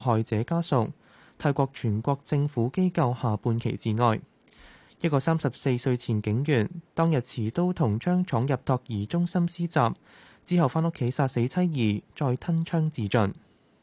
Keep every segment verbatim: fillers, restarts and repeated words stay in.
害者家屬、泰國全國政府機構下半旗致哀。一個三十四歲前警員當日持刀同槍闖入托兒中心施襲，之後返屋企殺死妻兒，再吞槍自盡。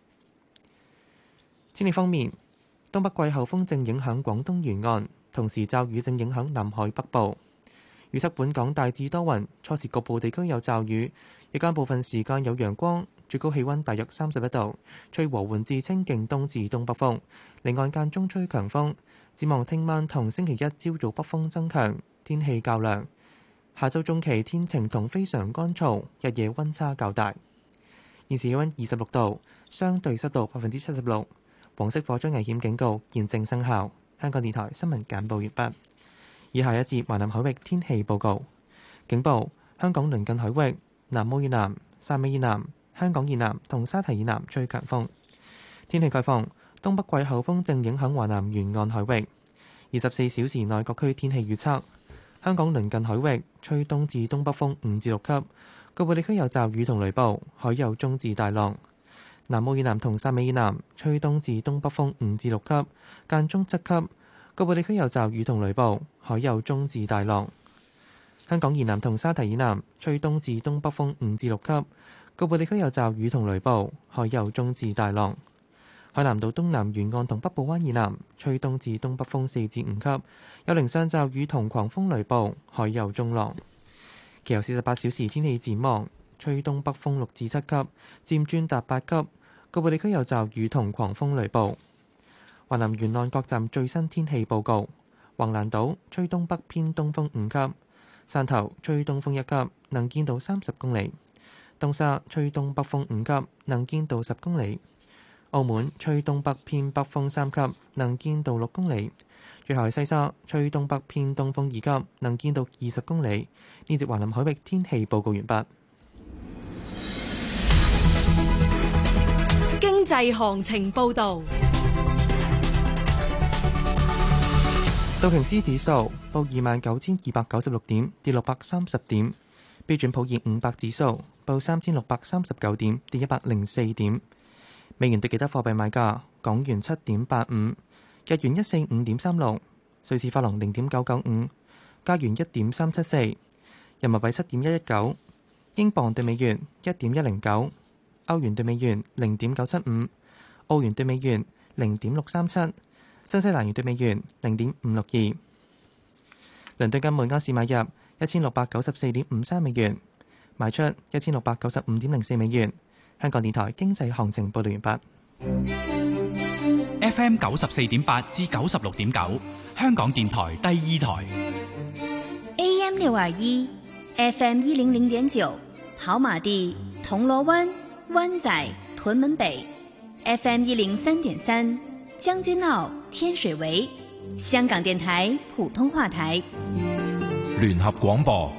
天氣方面，東北季候風正影響廣東沿岸，同時驟雨正影響南海北部。預測本港大致多雲，初時局部地區有驟雨，日間部分時間有陽光，最高氣溫大約三十一度，吹和緩至清勁東至東北風，離岸間中吹強風。展望聽晚同星期一朝早北風增強，天氣較涼。下週中期天晴同非常乾燥，日夜溫差較大。現時氣溫二十六度，相對濕度百分之七十六，黃色火災危險警告現正生效。香港電台新聞簡報完畢。以下一節華南海域天氣報告。警報：香港鄰近海域、南澳以南、汕尾以南、香港以南同沙堤以南吹強風。天氣概況：東北季候風正影響華南沿岸海域。二十四小時內各區天氣預測：香港鄰近海域吹東至東北風五至六級，局部地區有驟雨同雷暴，海有中至大浪。南澳以南同汕尾以南吹東至東北風五至六級，間中七級，局部地區有驟雨同雷暴，海有中至大浪。香港以南同沙堤以南吹東至東北風五至六級，局部地區有驟雨同雷暴，海有中至大浪。海南島東南沿岸同北部灣以南吹東至東北風四至五級，有零散驟雨同狂風雷暴，海有中浪。其後四十八小時天氣展望，吹東北風六至七級，漸轉達八級，局部地區有驟雨同狂風雷暴。華南沿岸各站最新天氣報告：橫瀾島吹東北偏東風五級，汕頭吹東風一級，能見度三十公里；東沙吹東北風五級，能見度十公里；澳門吹東北偏北風三級，能見度六公里；最後係西沙吹東北偏東風二級，能見度二十公里。呢節華南海域天氣報告完畢。 經濟行情報導。 道瓊斯指數報二萬九千二百九十六點，跌六百三十點。標準普爾五百指數報三千六百三十九點，跌一百零四點。美元對其他貨幣買價：港元七點八五，日元一四五點三六，瑞士法郎零點九九五，加元一點三七四，人民幣七點一一九，英鎊對美元一點一零九，歐元對美元零點九七五，澳元對美元零點六三七。新西蘭元對美元零點五六二，倫敦金每盎司買入一千六百九十四點五三美元，賣出一千六百九十五點零四美元。香港電台經濟行情報道完畢。 F M 九十四點八至九十六點九，香港電台第二台。 A M 六二一 ，F M 一零零點九，跑馬地、銅鑼灣、灣仔、屯門北 ，F M 一零三點三。將軍澳、天水圍，香港電台普通話台， 聯合廣播。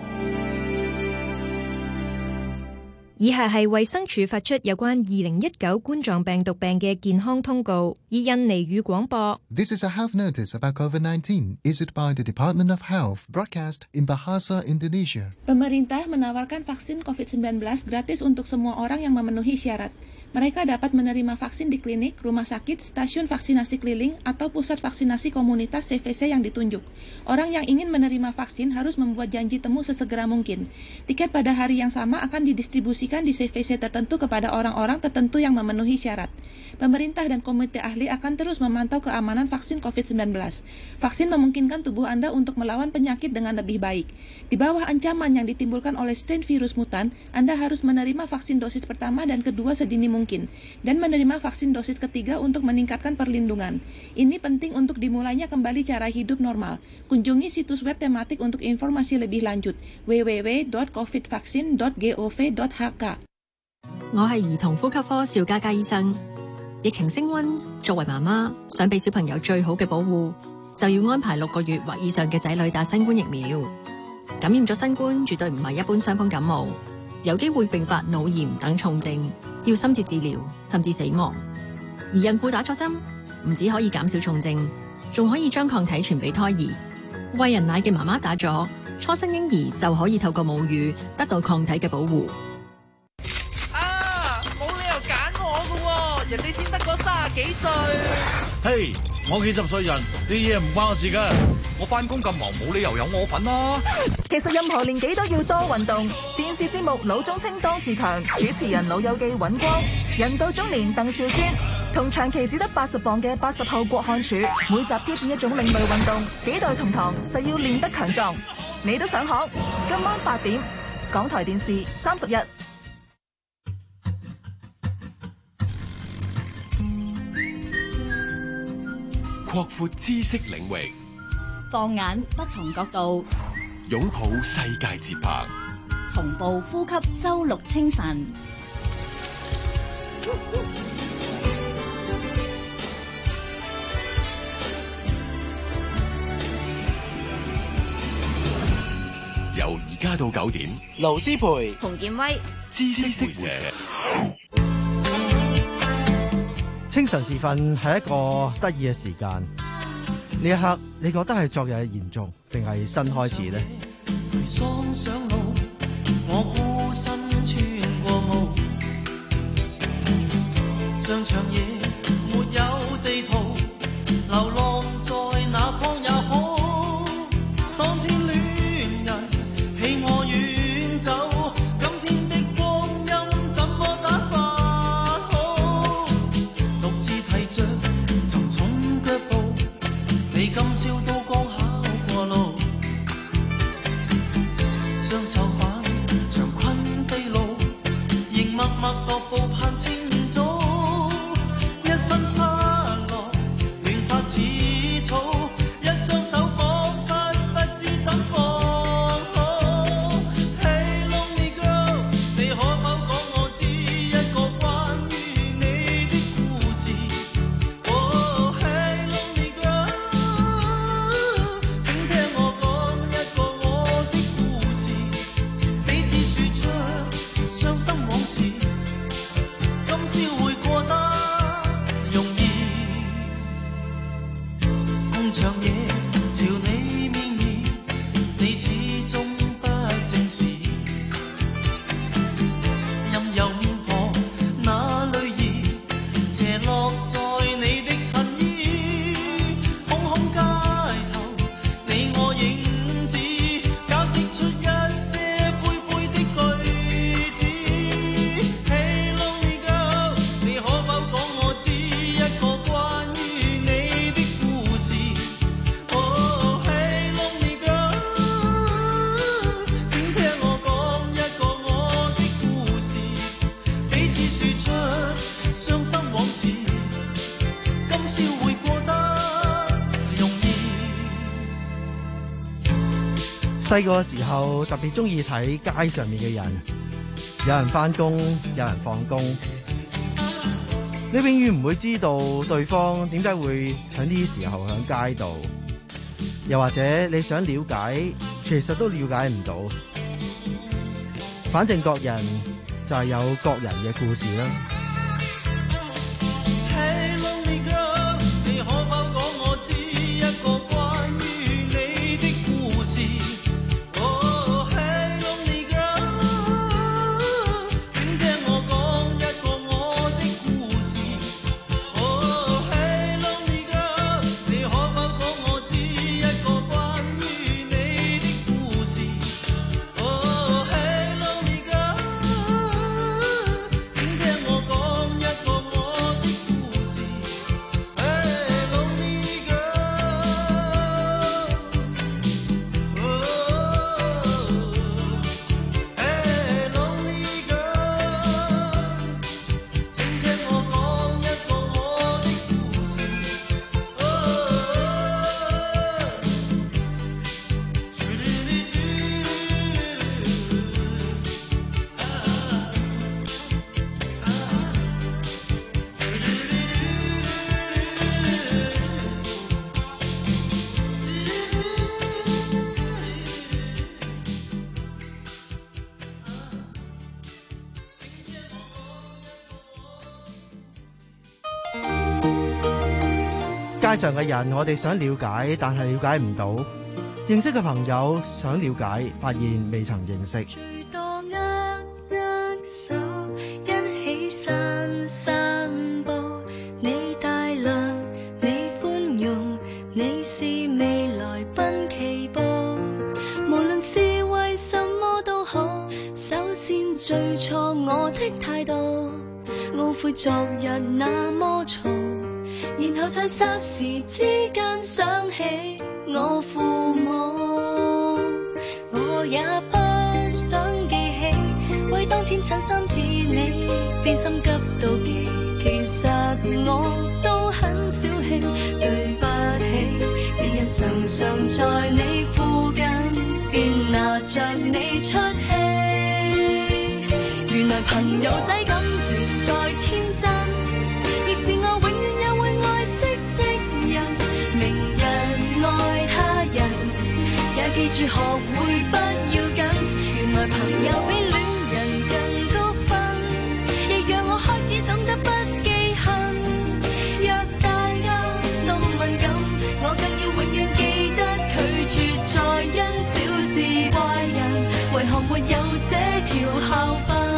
以下係衛生署發出有關二零一九冠狀病毒病嘅健康通告，以印尼語廣播。 This is a health notice about COVID nineteen issued by the Department of Health, broadcast in Bahasa Indonesia. Pemerintah menawarkan vaksin covid sembilan belas gratis untuk semua orang yang memenuhi syarat. Mereka dapat menerima vaksin di klinik, rumah sakit, stasiun vaksinasi keliling, atau pusat vaksinasi komunitas C V C yang ditunjuk. Orang yang ingin menerima vaksin harus membuat janji temu sesegera mungkin. Tiket pada hari yang sama akan didistribusikan di C V C tertentu kepada orang-orang tertentu yang memenuhi syarat. Pemerintah dan komite ahli akan terus memantau keamanan vaksin covid sembilan belas. Vaksin memungkinkan tubuh Anda untuk melawan penyakit dengan lebih baik. Di bawah ancaman yang ditimbulkan oleh strain virus mutan, Anda harus menerima vaksin dosis pertama dan kedua sedini mungkin, dan menerima vaksin dosis ketiga untuk meningkatkan perlindungan. Ini penting untuk dimulainya kembali cara hidup normal. Kunjungi situs web tematik untuk informasi lebih lanjut: w w w dot covid vaccine dot gov dot h k。 我係兒童呼吸科邵嘉嘉醫生。疫情升溫，作為媽媽想俾小朋友最好嘅保護，就要安排六個月或以上嘅仔女打新冠疫苗。感染咗新冠絕對唔係一般傷風感冒，有機會併發腦炎等重症，要深切治療甚至死亡。而孕婦打咗針，唔止可以減少重症，仲可以將抗體傳俾胎兒。餵人奶嘅媽媽打咗，初生嬰兒就可以透過母乳得到抗體嘅保護。 啊，冇理由揀我㗎喎，人哋先得嗰卅幾歲。 嘿， hey, 我幾十歲人，啲嘢唔關我事㗎。我返工咁忙，冇理由有我份啦。 其實任何年紀都要多運動。電視節目《老中青》當自強，主持人老友記尹光，人到中年鄧兆尊，同長期只得八十磅嘅八十後郭漢柱，每集挑戰一種另類運動，幾代同堂，誓要練得強壯。你都想學？今晚八點，港台電視三十一。 擴闊知識領域， 放眼不同角度， 擁抱世界節拍， 同步呼吸周六清晨。 由而家到九點， 盧思培、 洪建威， 知識會社。 清晨時分係一個得意嘅時間，呢一刻你覺得係昨日嘅延續，定係新開始呢？ 雙上路，我孤身穿過霧，像長夜沒有地圖，流浪在哪方也好。當天戀人棄我遠走，今天的光陰怎麼打發好？獨自提着沉重腳步，你今宵都剛巧過路。將囚犯長困地牢，仍默默踱步盼清早。一身沙落，亂髮似草，一雙手彷彿不知怎放好。Hey lonely girl，你可否講我知一個關於你的故事？Oh hey lonely girl，請聽我講一個我的故事，彼此說出傷心往事，今宵會過得容易。空長夜朝你面兒，你始終不正視，任由面龐那淚兒斜落在你的襯衣，空空街頭你我影子，交織出一些灰灰的句子。Hey lonely girl，你可否講我知一個關於你的故事？Oh hey lonely girl，請聽我講一個我的故事，彼此說出傷心往事，今宵會過得容易。 細個嘅時候特別中意睇街上面嘅人，有人返工，有人放工，你永遠唔會知道對方點解會喺呢啲時候喺街度，又或者你想了解，其實都了解唔到。反正各人就係有各人嘅故事啦。 Hey lonely girl，你可否講我知一個關於你的故事？Oh hey lonely girl，請聽我講一個我的故事。Oh hey lonely girl，你可否講我知一個關於你的故事？Oh hey lonely girl，請聽我講一個我的故事。Hey lonely girl，oh hey lonely girl，請聽我講一個我的故事。 街上嘅人，我哋想了解，但係了解唔到；認識嘅朋友想了解，發現未曾認識。 最多握握手，一起散散步，你帶悔昨日那麼嘈，然後在霎時之間想起我父母。我也不想記起，為當天襯衫至你，便心急到極。其實我都很小氣，對不起，是人常常在你附近，便拿着你出氣。原來朋友仔感情再天真，亦是我永遠也會愛惜的人。明日愛他人，也記住學會不要緊。原來朋友比戀人更高分，亦讓我開始懂得不記恨。若大家都敏感，我更要永遠記得拒絕再因小事怪人，為何沒有這條校訓。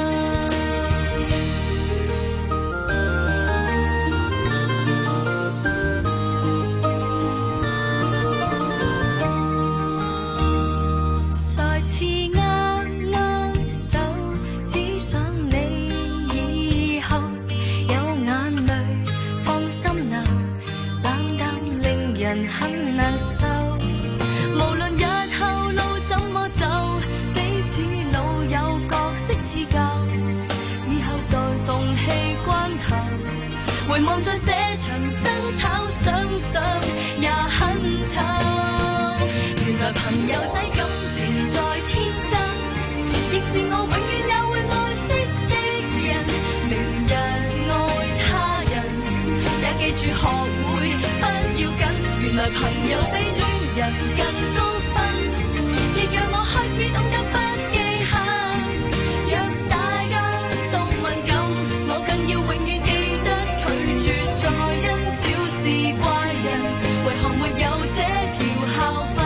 很難受，無論日後路怎麼走，彼此老友角色似舊，以後在動氣關頭，回望在這場爭吵，想想也很醜。原來朋友仔感情再天真，亦是我永遠也會愛惜的人。明日愛他人，也記住學會不要緊。原來朋友比戀人更高分，亦讓我開始懂得不記恨。若大家都敏感，我更要永遠記得拒絕再因小事怪人，為何沒有這條校訓？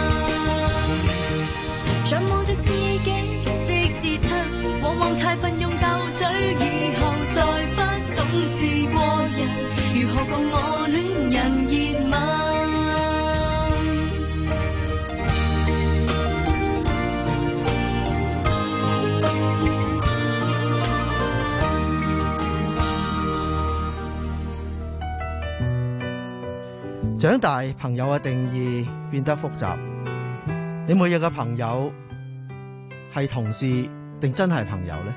像望着自己的至親，往往太笨用鬥嘴，以後再不懂事過人，如何共我戀人熱吻？ 長大朋友嘅定義變得複雜，你每日嘅朋友係同事定真係朋友呢？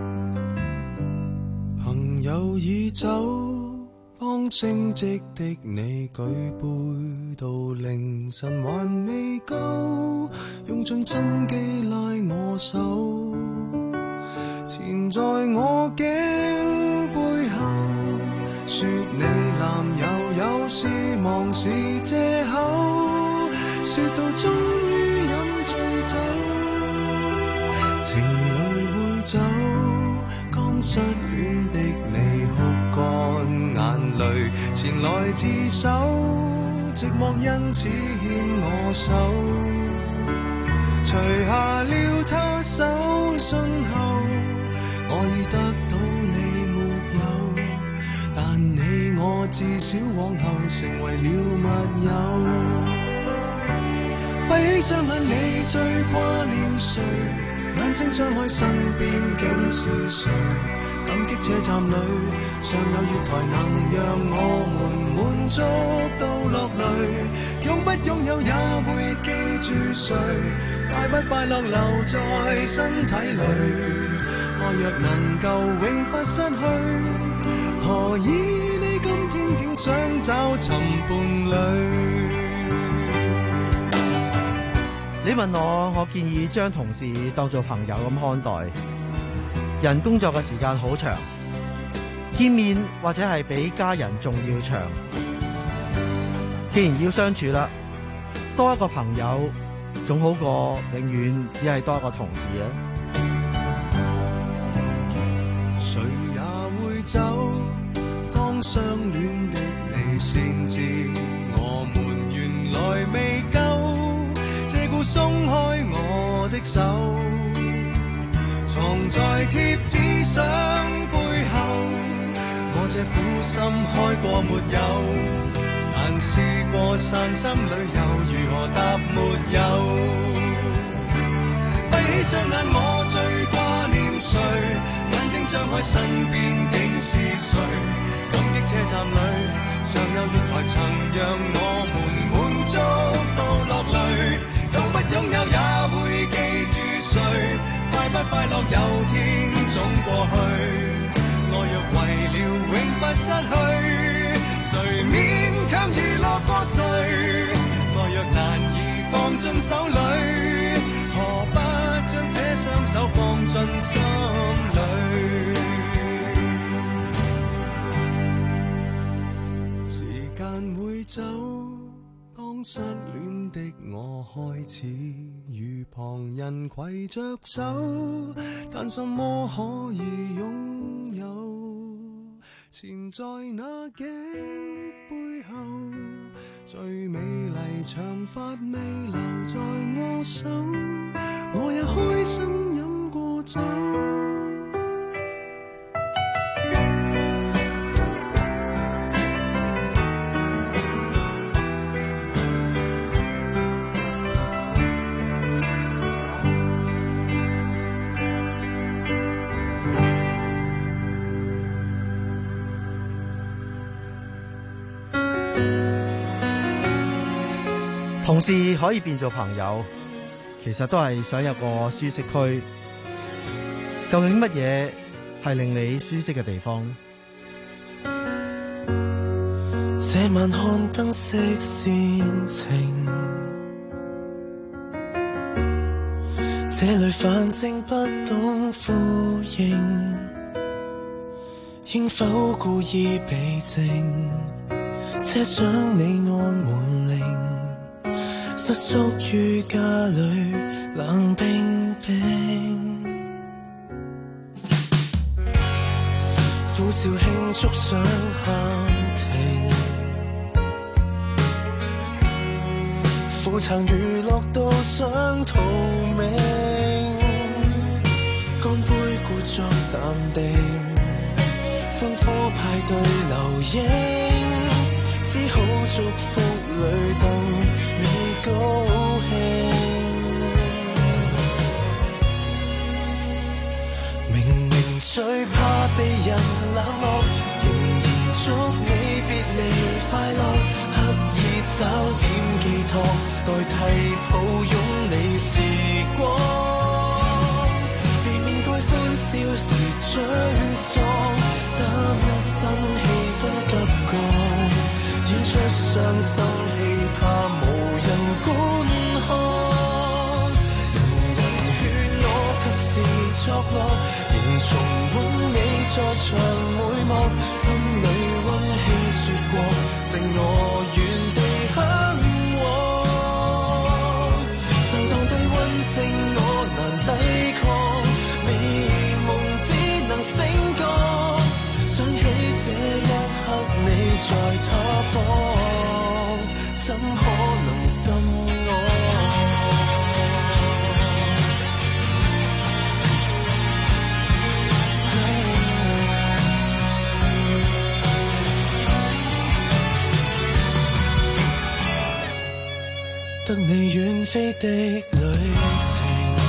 朋友已走，剛升職的你舉杯到凌晨還未夠，用盡心機拉我手，纏在我頸背後，說你男友有事忙是借口，說到終於飲醉酒，情侶會走，剛失戀的你哭乾眼淚，前來自首，寂寞因此牽我手，除下了他手信後，我已得到你沒有，但你我至少往後成為了密友。閉起雙眼，你最掛念誰？眼睛張開，身邊竟是誰？感激車站裏尚有月台，能讓我們滿足到落淚。擁不擁有也會記住誰？快不快樂留在身體裏？愛若能夠永不失去，何以你今天竟想找尋伴侶？ 你問我，我建議將同事當做朋友咁看待。人工作嘅時間好長，見面或者係比家人仲要長。既然要相處啦，多一個朋友總好過永遠只係多一個同事啊。 誰也會走，當相戀的你先知，我們原來未夠。借故鬆開我的手，藏在貼紙相背後，我這苦心開過沒有，但試過散心旅遊，如何答沒有？閉起雙眼，我最掛念誰？眼睛張張開身邊竟是誰？感激車站裏常有月台曾讓我們滿足到落淚，擁不擁有也會記住誰，快不快樂有天總過去。我若為了永不失去，誰勉強娛樂過誰？我若難以放進手裏，何不將這雙手放進心裏？時間會走，當失戀的我開始與旁人攜着手，但什麼可以擁有？纏在那頸背後，最美麗長髮未留在我手，我也開心飲過酒。 同事可以變做朋友，其實都係想有個舒適區。究竟乜嘢係令你舒適嘅地方？ 這晚看燈飾煽情，這裏反正不懂呼應，應否故意避靜？車廂你按門鈴，失足於家裏冷冰冰，苦笑慶祝想喊停，苦撐娛樂到想逃命，乾杯故作淡定，歡呼派對留影，只好祝福裏等你高興。明明最怕被人冷落，仍然祝你別離快樂，刻意找點寄託，代替抱擁你時光，避免該歡笑時沮喪，擔心氣氛急降，演出傷心戲怕無人觀看，人人勸我及時作樂，仍重溫你在場每幕，心裏溫馨說過，剩我原地向往，就當低溫情我難抵抗，美夢只能醒覺，想起這一刻你在他方，怎可能心安？得你遠飛的旅程，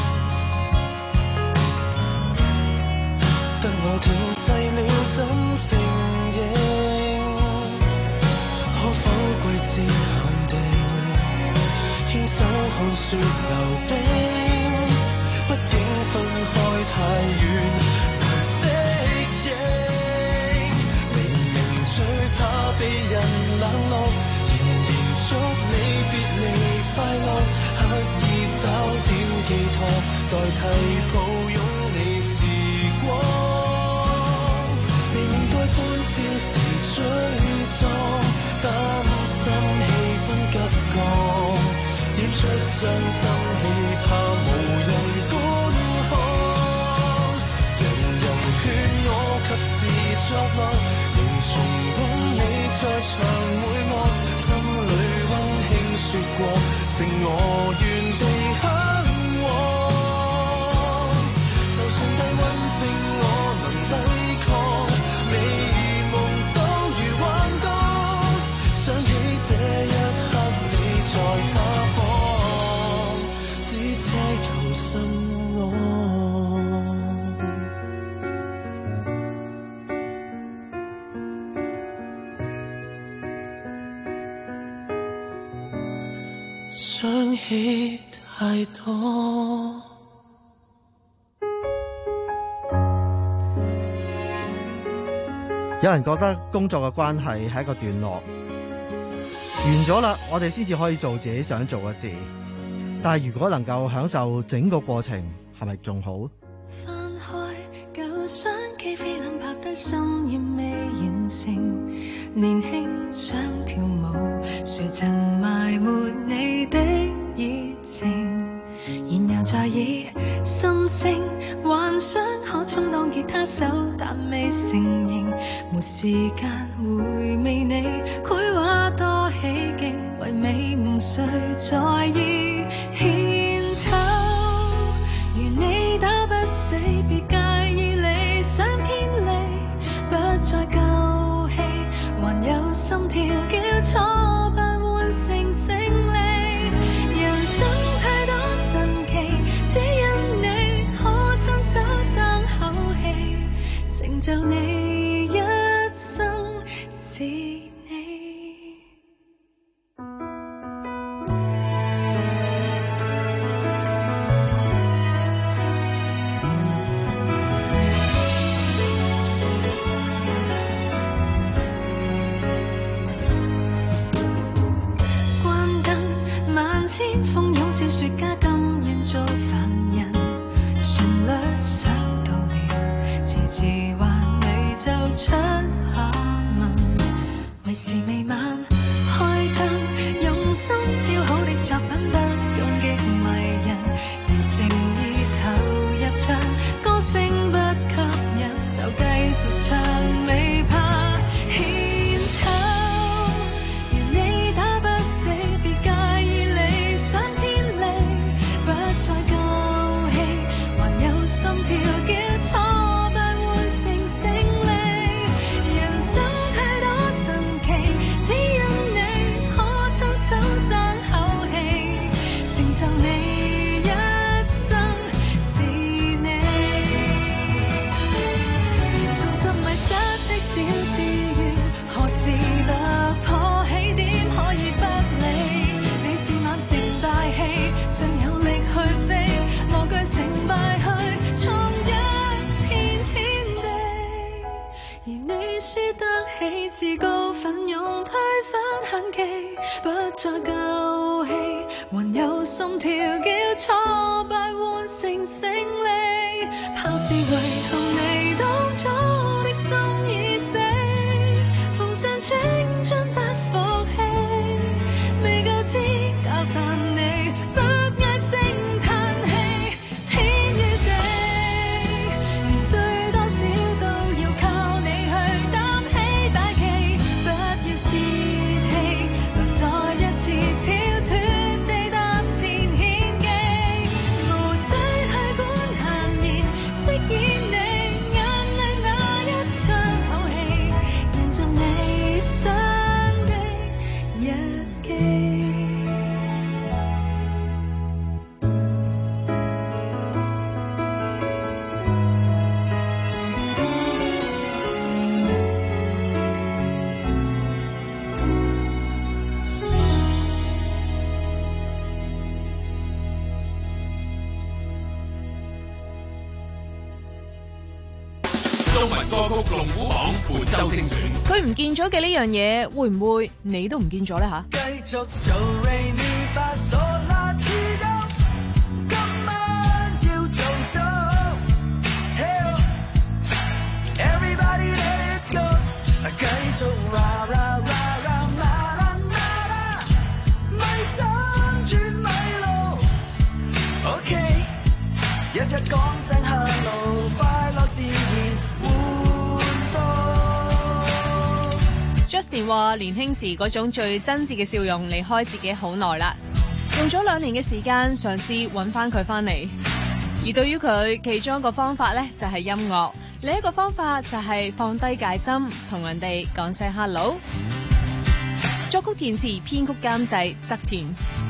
得我停滯了怎承認？可否季節限定，牽手看雪流冰，畢竟分開太遠難適應，明明最怕被人冷落，仍然祝你別離快樂，刻意找點寄託，代替抱擁你時光，避免該歡笑時沮喪，擔心氣氛急降，演出傷心戲怕無人觀看，人人勸我及時作樂，仍重溫你在場每幕，心裏溫馨說過，剩我原地向往，就算低溫症我能抵抗，美夢都如幻覺，想起這一刻你在他方，只奢求心安。 想起太多。 有人覺得工作嘅關係係一個段落，完咗啦，我哋先至可以做自己想做嘅事。但係如果能夠享受整個過程，係咪仲好？ 翻開舊相機，菲林拍得心願未完成，年輕想跳舞，誰曾埋沒你的熱情？然後再以心聲幻想可充當吉他手，但未成形，沒時間回味你繪畫多起勁，為美夢誰在意獻醜？如你打不死，別介意理想偏離，不再夠氣，還有心跳叫挫敗換成勝利。人生太多神奇，只因你可親手爭口氣，成就你一生是你。千封擁小說家甘願做凡人，旋律想到了，遲遲還未奏出下文，為時未晚，開燈用心標好的作品，不用極迷人，用誠意投入唱，歌聲不吸引就繼續唱，未怕獻醜。尚有力去飛，無懼成敗去創一片天地，而你輸得起自告奮勇推翻限期，不再夠氣，還有心跳叫挫敗換成勝利，怕是遺憾你當初的心已死，奉上青春不服氣，未夠資格但你中文歌曲龍虎榜本週精選。 佢唔見咗嘅呢樣嘢，會唔會你都唔見咗咧吓？ 繼續做 Re Mi Fa Sol La Ti Do， 今晚要做到 Hey Everybody let it go， 繼續 Ra Ra Ra Ra La La La La， 咪爭轉咪路 OK， 一一講聲 Hello， 快樂自然。 Justin 話年輕時嗰種最真摯嘅笑容離開自己好耐啦，用咗兩年嘅時間嘗試揾翻佢翻嚟。而對於佢，其中一個方法呢，就係音樂，另一個方法就係放低戒心，同人哋講聲 hello。作曲填詞編曲監製側田。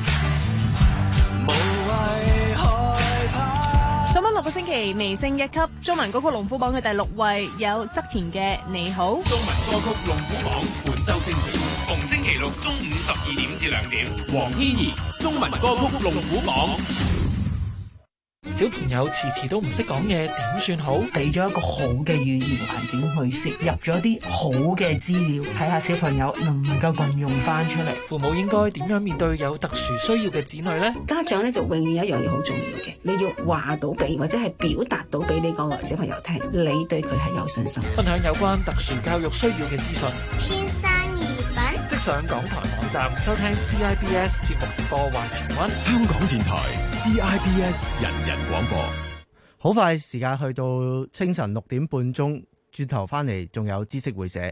上翻六個星期微升一級，中文歌曲龍虎榜嘅第六位有側田嘅你好。 中文歌曲龍虎榜本週精選，逢星期六中午十二點至兩點。黃天怡中文歌曲龍虎榜。 小朋友遲遲都唔識講嘢，點算好？俾咗一個好嘅語言環境去攝入咗啲好嘅資料，睇下小朋友能唔能夠運用翻出嚟。父母應該點樣面對有特殊需要嘅子女呢？ 家長咧就永遠有一樣嘢好重要嘅，你要話到俾或者係表達到俾你個小朋友聽，你對佢係有信心。 分享有關特殊教育需要嘅資訊。 天生異品， 即上港台網站收聽 C I B S 節目直播或重溫。 香港電台 C I B S 人人廣播。 好快時間去到清晨六點半鐘，轉頭翻嚟仲有知識會社。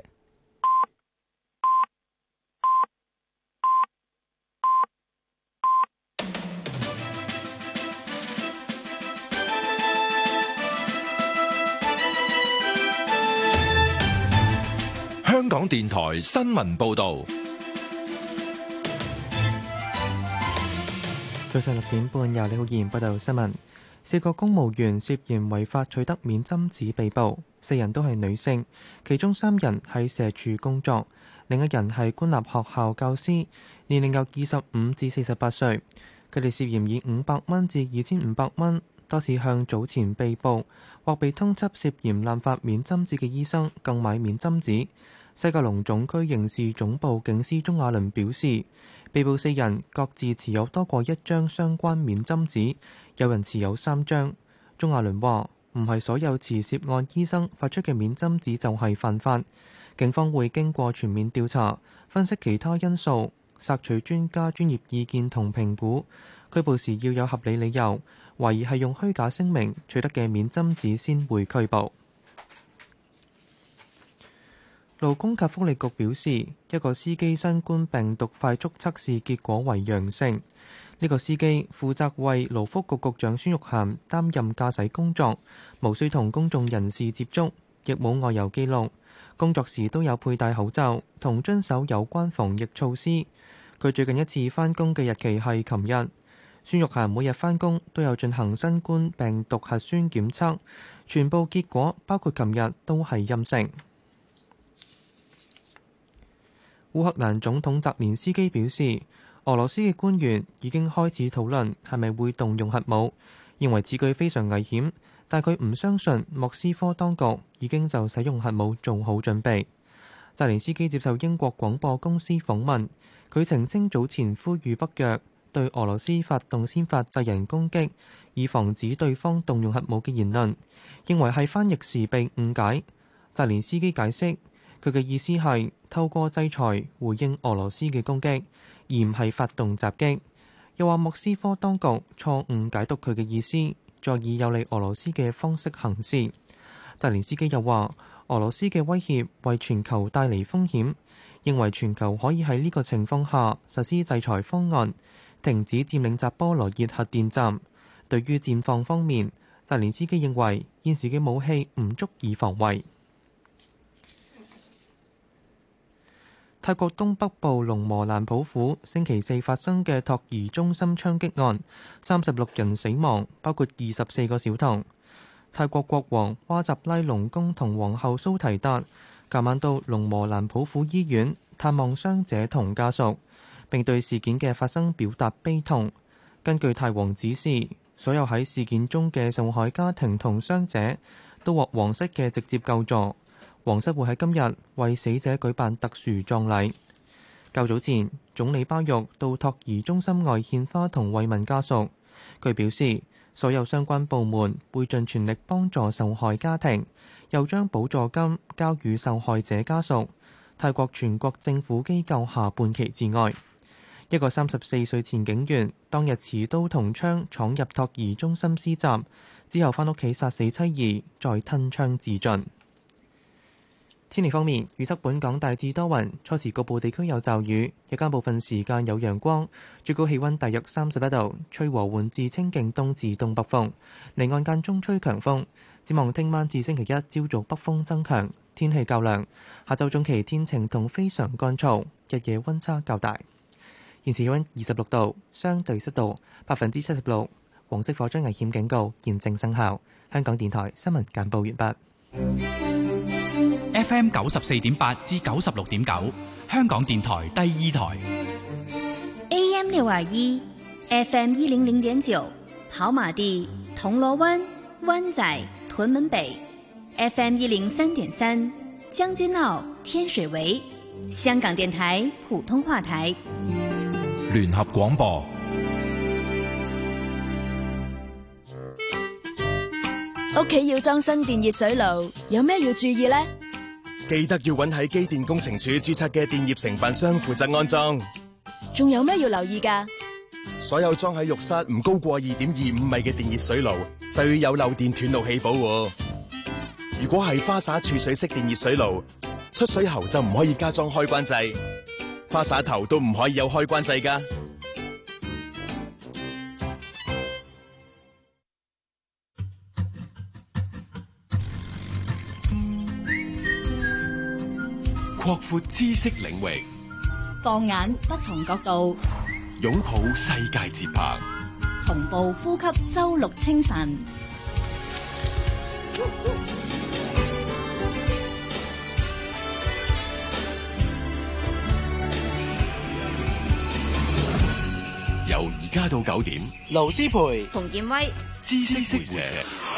香港電台新聞報道。 早上六點半，由李浩然報道新聞。四個公務員涉嫌違法取得免針紙被捕，四人都係女性，其中三人喺社署工作，另一人係官立學校教師，年齡由二十五至四十八歲。佢哋涉嫌以五百蚊至二千五百蚊多次向早前被捕或被通緝涉嫌濫發免針紙嘅醫生購買免針紙。西九龍總區刑事總部警司鍾亞倫表示，被捕四人各自持有多過一張相關免針紙，有人持有三張。鍾亞倫話：唔係所有持涉案醫生發出嘅免針紙就係犯法，警方會經過全面調查，分析其他因素，索取專家專業意見同評估。拘捕時要有合理理由，懷疑係用虛假聲明取得嘅免針紙先會拘捕。勞工及福利局表示，一個司機新冠病毒快速測試結果為陽性。呢個司機負責為勞福局局長孫玉菡擔任駕駛工作，無需同公眾人士接觸，亦冇外遊記錄。工作時都有佩戴口罩同遵守有關防疫措施。佢最近一次返工嘅日期係琴日。孫玉菡每日返工都有進行新冠病毒核酸檢測，全部結果包括琴日都係陰性。烏克蘭總統澤連斯基表示，俄羅斯嘅官員已經開始討論係咪會動用核武，認為此舉非常危險，但佢唔相信莫斯科當局已經就使用核武做好準備。澤連斯基接受英國廣播公司訪問，佢澄清早前呼籲北約對俄羅斯發動先發制人攻擊，以防止對方動用核武嘅言論，認為係翻譯時被誤解。澤連斯基解釋，佢嘅意思係透過制裁回應俄羅斯嘅攻擊，而唔係發動襲擊。又話莫斯科當局錯誤解讀佢嘅意思，再以有利俄羅斯嘅方式行事。澤連斯基又話，俄羅斯嘅威脅為全球帶嚟風險，認為全球可以喺呢個情況下實施制裁方案，停止佔領扎波羅熱核電站。對於戰況方面，澤連斯基認為現時嘅武器唔足以防衛。泰國東北部龍磨蘭普府星期四發生嘅托兒中心槍擊案，三十六人死亡，包括二十四個小童。泰國國王哇集拉隆功同皇后蘇提達琴晚到龍磨蘭普府醫院探望傷者同家屬，並對事件嘅發生表達悲痛。根據泰王指示，所有喺事件中嘅受害家庭同傷者都獲皇室嘅直接救助。皇室會喺今日為死者舉辦特殊葬禮。較早前，總理巴育到托兒中心外獻花同慰問家屬。佢表示，所有相關部門會盡全力幫助受害家庭，又將補助金交予受害者家屬。泰國全國政府機構下半旗致哀。一個三十四歲前警員當日持刀同槍闖入托兒中心施襲，之後返屋企殺死妻兒，再吞槍自盡。天氣方面，預測本港大致多雲，初時局部地區有驟雨，日間部分時間有陽光，最高氣溫大約三十一度，吹和緩至清勁東至東北風，離岸間中吹強風。展望聽晚至星期一朝早北風增強，天氣較涼。下晝中期天晴同非常乾燥，日夜溫差較大。現時氣溫二十六度，相對濕度百分之七十六，黃色火災危險警告現正生效。香港電台新聞簡報完畢。 F M 九十四點八至九十六點九， 香港電台第二台。 A M 六二一 ，F M 一零零點九，跑馬地、銅鑼灣、灣仔、屯門北 ，F M 一零三點三，將軍澳、天水圍，香港電台普通話台。 聯合廣播。 屋企要裝新電熱水爐，有咩要注意呢？ 記得要揾喺機電工程署註冊嘅電業承辦商負責安裝。 仲有咩要留意㗎？ 所有裝喺浴室唔高過二點二五米嘅電熱水爐，就要有漏電斷路器保護。如果係花灑儲水式電熱水爐，出水喉就唔可以加裝開關掣，花灑頭都唔可以有開關掣㗎。 擴闊知識領域， 放眼不同角度， 擁抱世界節拍， 同步呼吸周六清晨。 由而家到九點， 盧思培、 馮建威， 知識活者。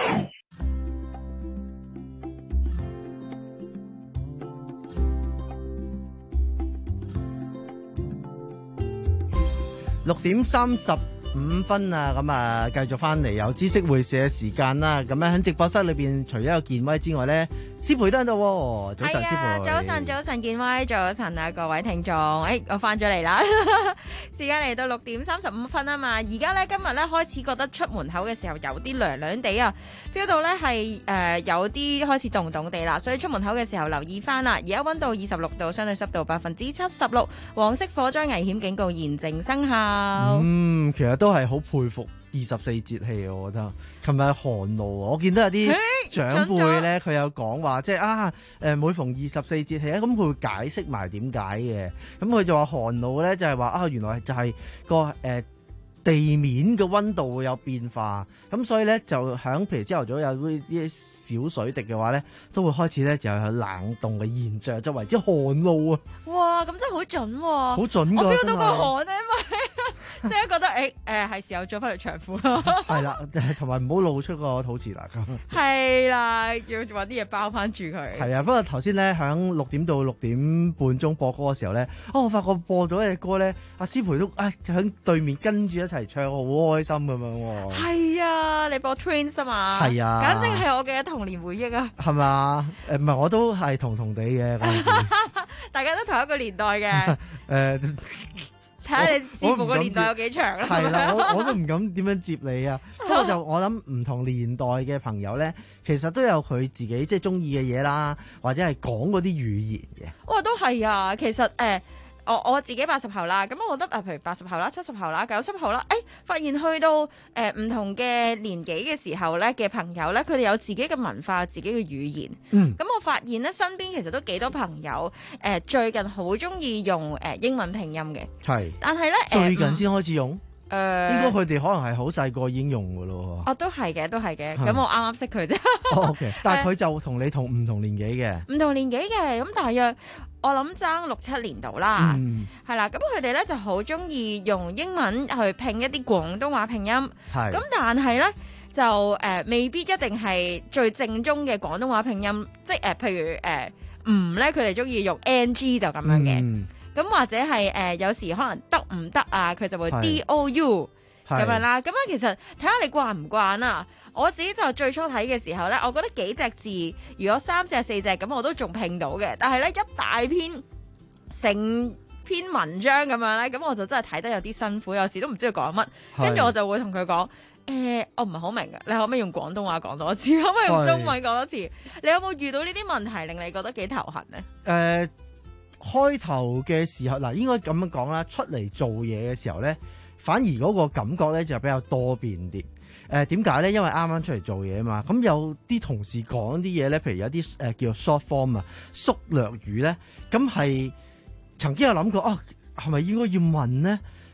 六點三十五分啊，咁啊，繼續翻嚟有知識會社嘅時間啦。咁咧喺直播室裏邊，除咗有健威之外咧，思培都喺度。早晨，思培。 早晨，早晨，健威，早晨啊，各位聽眾。誒、哎，我翻咗嚟啦，時間嚟到六點三十五分啊嘛。而家咧今日咧開始覺得出門口嘅時候有啲涼涼地啊 ，feel 到咧係誒有啲開始凍凍地啦。所以出門口嘅時候留意翻啦。而家溫度二十六度，相對濕度百分之七十六，黃色火災危險警告現正生效。 嗯，其實都係好佩服二十四節氣，我覺得。琴日寒露，我見到有啲長輩咧，佢有講話，即係啊，誒每逢二十四節氣咧，咁佢會解釋埋點解嘅。咁佢就話寒露咧，就係話啊，原來就係個誒。呃地面嘅溫度會有變化，咁所以咧就響譬如朝頭早有啲小水滴嘅話咧，都會開始咧就有冷凍嘅現象，就為之寒露啊！ 哇，咁真係好準喎、啊！ 好準㗎！ 我 feel 到個寒咧，因為即係覺得誒誒係時候着翻條長褲咯。係啦，同埋唔好露出個肚臍啦咁。 係啦，要揾啲嘢包翻住佢。 係啊，不過頭先咧響六點到六點半鐘播歌嘅時候咧，哦，我發覺播咗隻歌咧，阿思培都啊響對面跟住一齊唱，好開心咁樣喎。 係啊，你播 Twins 啊嘛。係啊，簡直係我嘅童年回憶啊。 係嘛？誒唔係，我都係同同地嘅嗰陣時。 大家都同一個年代嘅。 誒， 睇下你師傅個年代有幾長啦。 係啦，我我都唔敢點樣接你啊。不過就我諗唔同年代嘅朋友咧，其實都有佢自己即係中意嘅嘢啦，或者係講嗰啲語言嘅。 哇，都係啊！其實誒。呃我我自己八十後啦，咁我覺得啊，譬如八十後啦、七十後啦、九十後啦，誒、哎，發現去到誒唔、呃、同嘅年紀嘅時候咧嘅朋友咧，佢哋有自己嘅文化、自己嘅語言。嗯，咁我發現咧，身邊其實都幾多朋友誒、呃，最近好中意用誒、呃、英文拼音嘅。係，但係咧、呃、 最近先開始用。誒、呃，應該佢哋可能係好細個已經用噶咯。 哦，都係嘅，都係嘅。咁我啱啱識佢啫。 哦，OK，但係佢就同你同唔同年紀嘅。 唔同年紀嘅，咁大約。我諗爭六七年度啦，係、嗯、啦，咁佢哋咧就好中意用英文去拼一啲廣東話拼音，咁但係咧就誒、呃、未必一定係最正宗嘅廣東話拼音，即係誒、呃、譬如誒唔咧，佢哋中意用 N G 就咁樣嘅，咁、嗯、或者係誒、呃、有時可能得唔得啊，佢就會 D O U 咁樣啦，咁樣其實睇下你慣唔慣啊。我自己就最初睇嘅時候咧，我覺得幾隻字，如果三四十四隻咁，我都仲拼到嘅。但係咧一大篇成篇文章咁樣咧，咁我就真係睇得有啲辛苦，有時都唔知佢講乜。跟住我就會同佢講：誒、欸，我唔係好明嘅，你可唔可以用廣東話講多次？可唔可以用中文講多次？你有冇遇到呢啲問題令你覺得幾頭痕呢？ 誒、呃，開頭嘅時候嗱，應該咁樣講啦，出嚟做嘢嘅時候咧，反而嗰個感覺咧就比較多變啲。誒點解咧？因為啱啱出嚟做嘢啊嘛，咁有啲同事講啲嘢咧，譬如有啲誒、呃、叫做 short form 啊，縮略語咧，咁係曾經有諗過啊，係咪應該要問咧？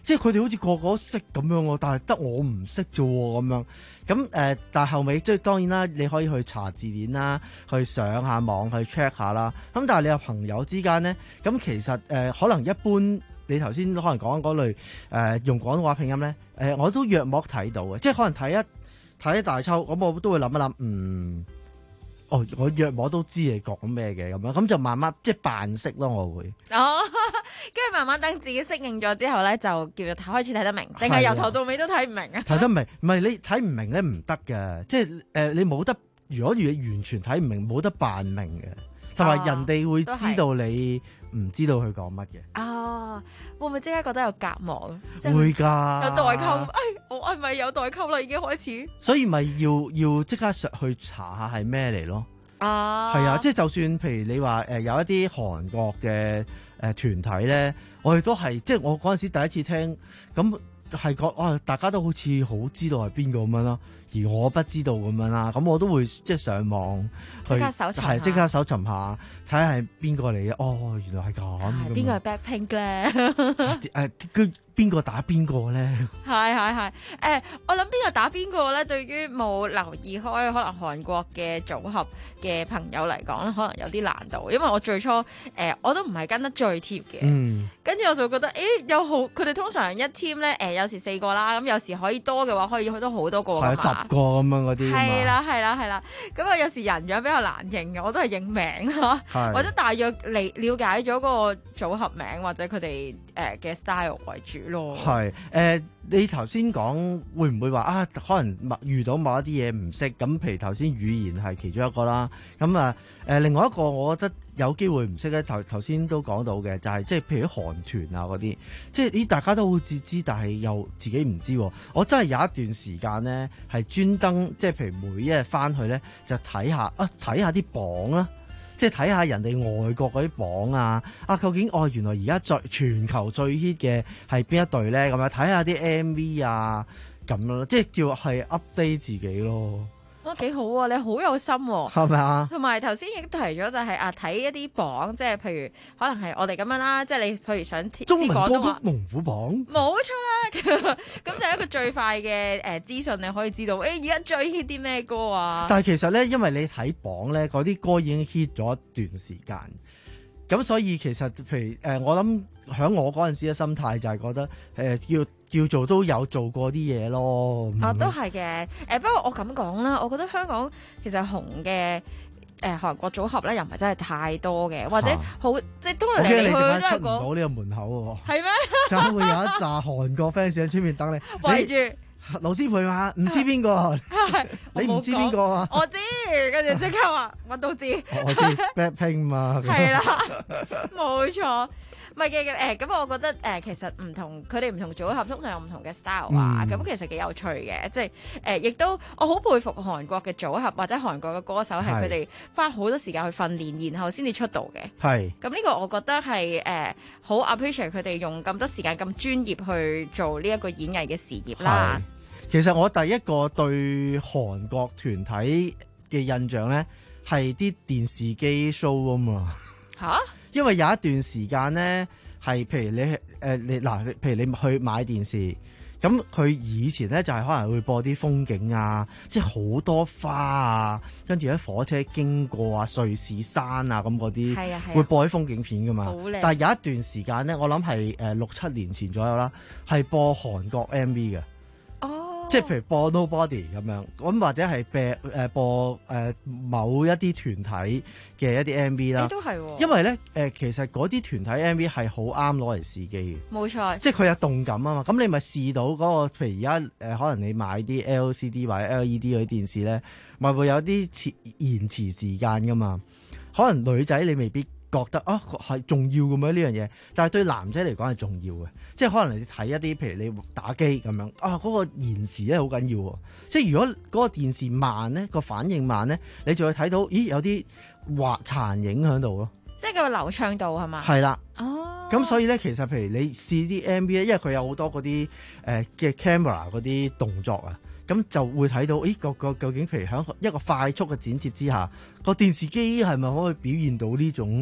即係佢哋好似個個都識咁樣喎，但係得我唔識啫喎咁樣。咁誒、呃，但係後尾即係當然啦，你可以去查字典啦，去上下網去 check 下啦。咁但係你有朋友之間咧，咁其實誒、呃、可能一般你頭先可能講嗰類誒、呃、用廣東話拼音咧，誒、呃、我都約莫睇到嘅，即係可能睇一睇一大抽，咁我都會諗一諗，嗯。哦，我約我都知你講咩嘅咁樣，咁就慢慢即係扮識咯，我會。 哦，跟住慢慢等自己適應咗之後咧，就叫做開始睇得明，定係由頭到尾都睇唔明啊？ 睇得明，唔係你睇唔明咧唔得嘅，即係誒、呃、你冇得，如果你完全睇唔明，冇得扮明嘅，同埋人哋會知道你唔知道佢講乜嘅。 啊，會唔會即刻覺得有隔膜？ 會㗎， 有代溝。哎，我係咪有代溝啦？已經開始。 所以咪要要即刻上去查下係咩嚟咯。 啊， 係啊，即係就算譬如你話誒、呃、有一啲韓國嘅誒、呃、團體咧，我哋都係即係我嗰陣時第一次聽，咁係講哇，大家都好似好知道係邊個咁樣咯。而我不知道咁樣啦，咁我都會即係上網去， 即刻搜尋下， 係即刻搜尋下，睇下係邊個嚟嘅。哦，原來係咁。 係邊個係 Blackpink 咧？ 誒，佢邊個打邊個咧？ 係係係。誒，我諗邊個打邊個咧？對於冇留意開可能韓國嘅組合嘅朋友嚟講咧，可能有啲難度，因為我最初誒、呃、我都唔係跟得最貼嘅。嗯。跟住我就覺得，誒有好，佢哋通常一 team 咧，誒有時四個啦，咁有時可以多嘅話，可以去到好多個㗎嘛。 個咁樣嗰啲， 係啦係啦係啦，咁啊有時人樣比較難認嘅，我都係認名啦，或者大約嚟了解咗個組合名或者佢哋誒嘅 style 為主咯。 係誒、呃，你頭先講會唔會話啊？可能遇到某一啲嘢唔識，咁譬如頭先語言係其中一個啦，咁啊誒，另外一個我覺得有機會唔識咧，頭頭先都講到嘅，就係即係譬如韓團啊嗰啲，即係咦大家都好似知，但係又自己唔知。我真係有一段時間咧，係專登即係譬如每一日翻去咧，就睇下啊睇下啲榜啦，即係睇下人哋外國嗰啲榜啊，啊究竟哦原來而家最全球最 hit 嘅係邊一隊咧？咁樣睇下啲 M V 啊咁樣咯，即係叫係 update 自己咯。 都幾好啊！你好有心喎， 係咪啊？ 同埋頭先亦都提咗就係啊睇一啲榜，即係譬如可能係我哋咁樣啦，即係你譬如想知中文歌曲廣東話龍虎榜， 冇錯啦。咁就係一個最快嘅誒資訊，你可以知道誒而家最 hit 啲咩歌啊。 但係其實咧，因為你睇榜咧，嗰啲歌已經 hit 咗一段時間，咁所以其實譬如誒、呃，我諗喺我嗰陣時嘅心態就係覺得誒、呃、叫。叫做都有做過啲嘢咯。 啊，都係嘅。誒，不過我咁講啦，我覺得香港其實紅嘅誒韓國組合咧，又唔係真係太多嘅，或者好、啊、即係都嚟嚟去去都係講。出唔到呢個門口喎。 係咩？ 就會有一紮韓國 fans 喺出面等你， 圍住。 盧思培話唔知邊個，你唔知邊個啊？ 我知，跟住即刻話乜都知。 我知 Blackpink 嘛。 係啦，冇錯。唔係嘅誒，咁、呃、我覺得誒、呃，其實唔同佢哋唔同組合，通常有唔同嘅 style 啊，咁、嗯、其實幾有趣嘅，即係誒，亦、呃、都我好佩服韓國嘅組合或者韓國嘅歌手，係佢哋花好多時間去訓練，然後先至出道嘅。係。咁呢個我覺得係誒好 appreciate 佢哋用咁多時間咁專業去做呢一個演藝嘅事業啦。 其實我第一個對韓國團體嘅印象咧，係啲電視機 show 啊嘛。嚇？因為有一段時間咧，係譬如你誒、呃、你嗱，譬如你去買電視，咁佢以前咧就係、是、可能會播啲風景啊，即係好多花啊，跟住喺火車經過啊，瑞士山啊咁嗰啲，會播啲風景片噶嘛。但係有一段時間咧，我諗係誒六七年前左右啦，係播韓國 M V 嘅。即係譬如播 Nobody 咁樣，咁或者係播誒播誒某一啲團體嘅一啲 M V 啦， 都係喎。因為咧誒，其實嗰啲團體 M V 係好啱攞嚟試機嘅， 冇錯。即係佢有動感啊嘛，咁你咪試到嗰個，譬如而家誒，可能你買啲 L C D 或者 L E D 嗰啲電視咧，咪會有啲遲延遲時間噶嘛。可能女仔你未必覺得啊係重要嘅咩呢樣嘢，但係對男仔嚟講係重要嘅，即係可能你睇一啲譬如你打機咁樣啊，嗰、嗰個延時咧好緊要喎，即係如果嗰個電視慢咧，個反應慢咧，你就會睇到咦有啲滑殘影喺度咯， 即係個流暢度係嘛？ 係啦， 哦， 咁所以咧其實譬如你試啲 M V 咧，因為佢有好多嗰啲誒嘅 camera 嗰啲動作啊。咁就會睇到，咦個個究竟譬如喺一個快速嘅剪接之下，個電視機係咪可以表現到呢種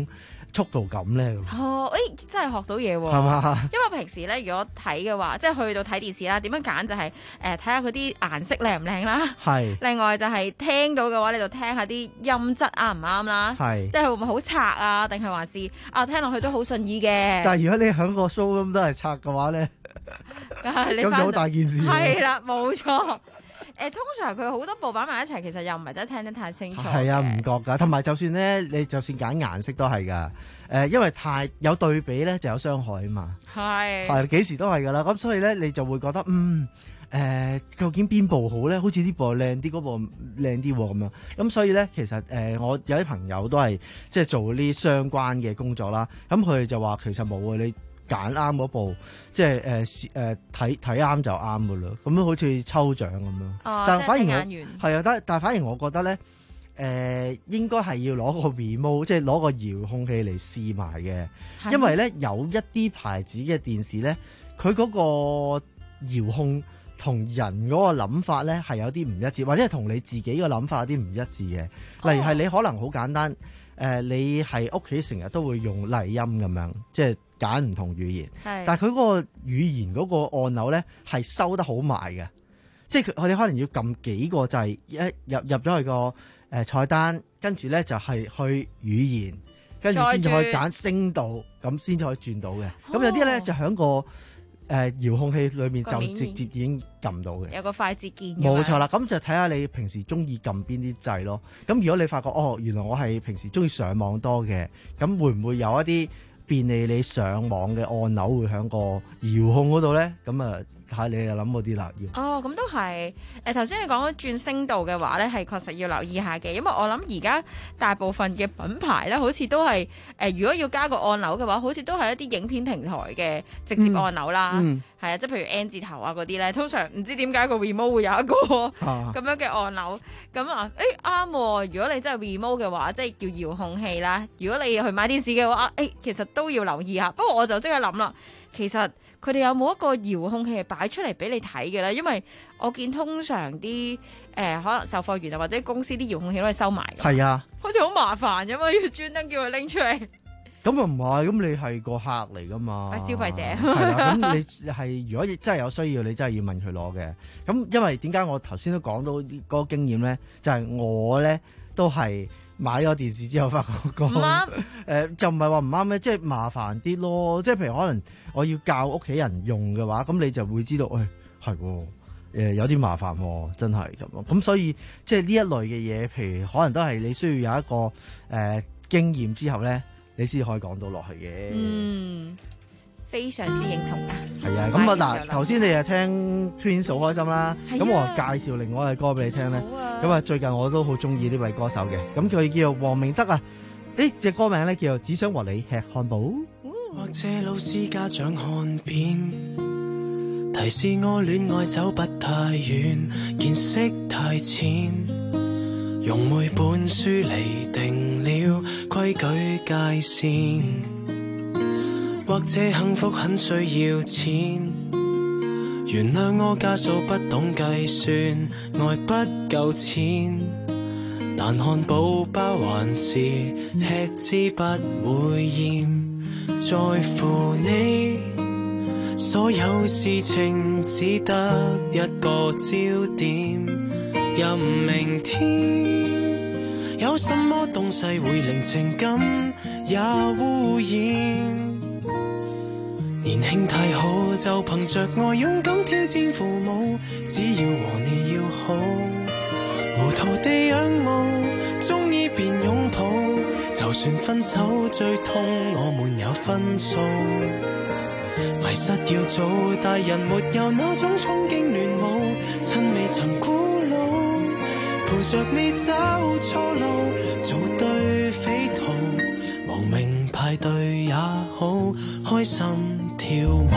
速度感咧？ 哦，誒，真係學到嘢喎， 係嘛？ 因為平時咧，如果睇嘅話，即係去到睇電視啦，點樣揀就係誒睇下佢啲顏色靚唔靚啦。 係。 另外就係聽到嘅話，你就聽下啲音質啱唔啱啦。 係。 即係會唔會好拆啊？定係還是啊聽落去都好順耳嘅？ 但係如果你響個 show 咁都係拆嘅話咧，咁就好大件事。 係啦，冇錯。誒，通常佢好多部擺埋一齊，其實又唔係真係聽得太清楚。 係啊，唔覺㗎。同埋就算咧，你就算揀顏色都係㗎。誒、呃，因為太有對比咧，就有傷害啊嘛。係。係幾時都係㗎啦。咁所以咧，你就會覺得嗯誒、呃，究竟邊部好咧？好似呢部靚啲，嗰部靚啲喎咁樣。咁所以咧，其實誒、呃，我有啲朋友都係即係做啲相關嘅工作啦。咁佢哋就話其實冇啊，你揀啱嗰部，即係誒誒睇睇啱就啱噶啦，咁樣好似抽獎咁樣。 哦， 但係反而我係啊，但但係反而我覺得咧，誒、呃、應該係要攞個 remote，即係攞個遙控器嚟試埋嘅，因為咧有一啲牌子嘅電視咧，佢嗰個遙控同人嗰個諗法咧係有啲唔一致，或者係同你自己嘅諗法有啲唔一致嘅。例如係你可能好簡單，誒、呃、你係屋企成日都會用麗音咁樣，即係揀唔同語言，但係佢嗰個語言嗰個按鈕咧係收得好埋嘅，即係佢我哋可能要撳幾個掣，一入入咗去個誒菜單，跟住咧就係去語言，跟住先至可以揀聲道，咁先至可以轉到嘅。咁、哦、有啲咧就喺個誒遙控器裏面就直接已經撳到嘅， 有個快捷鍵。 冇錯啦，咁就睇下你平時中意撳邊啲掣咯。咁如果你發覺哦，原來我係平時中意上網多嘅，咁會唔會有一啲便利你上網嘅按鈕會喺個遙控嗰度咧？咁啊睇下你又諗嗰啲啦。要哦，咁都係。誒頭先你講咗轉聲道嘅話咧，係確實要留意下嘅，因為我諗而家大部分嘅品牌咧，好似都係誒、呃，如果要加個按鈕嘅話，好似都係一啲影片平台嘅直接按鈕啦。係、嗯嗯、啊，即係譬如 N 字頭啊嗰啲咧，通常唔知點解個 remote 會有一個咁、啊、樣嘅按鈕。咁啊，誒啱喎！如果你真係 remote 嘅話，即係叫遙控器啦。如果你要去買電視嘅話，誒、欸、其實都要留意下。不過我就即刻諗啦，其實佢哋有冇一個遙控器係擺出嚟俾你睇嘅咧？因為我見通常啲誒、呃、可能售貨員啊或者公司啲遙控器都係收埋嘅。係啊，好似好麻煩咁嘛，要專登叫佢拎出嚟。 咁啊唔係，咁你係個客嚟噶嘛？ 消費者係啦，咁你係如果真係有需要，你真係要問佢攞嘅。咁因為點解我頭先都講到嗰個經驗咧？就係、是、我咧都係買咗電視之後發覺個唔啱，誒就唔係話唔啱咧，即係麻煩啲咯。即係譬如可能我要教屋企人用嘅話，咁你就會知道，誒係誒有啲麻煩喎，真係咁咯。咁所以即係呢一類嘅嘢，譬如可能都係你需要有一個誒、呃、經驗之後咧，你先可以講到落去嘅。 嗯，非常之認同啊。係啊，咁啊嗱，頭先你又聽 Twins 好開心啦，咁、啊、我介紹另外一隻歌俾你聽咧。咁啊，最近我都好中意呢位歌手嘅，咁佢叫黃明德啊。呢隻歌名咧叫做《只想和你吃漢堡》。 或者老師家長看片，提示我戀愛走不太遠，見識太淺，用每本書釐定了規矩界線。或者幸福很需要錢，原諒我加數不懂計算，愛不夠錢，但漢堡包還是吃之不會厭。在乎你，所有事情只得一個焦點，任明天有什麼東西會令情感也污染。年輕太好，就憑着愛勇敢挑戰父母，只要和你要好，糊塗地仰慕，鍾意便擁抱，就算分手最痛，我們有分數。迷失要做大人，沒有那種憧憬亂舞，趁未曾孤老，陪着你走錯路，做對匪徒，亡命派對也好，開心跳舞。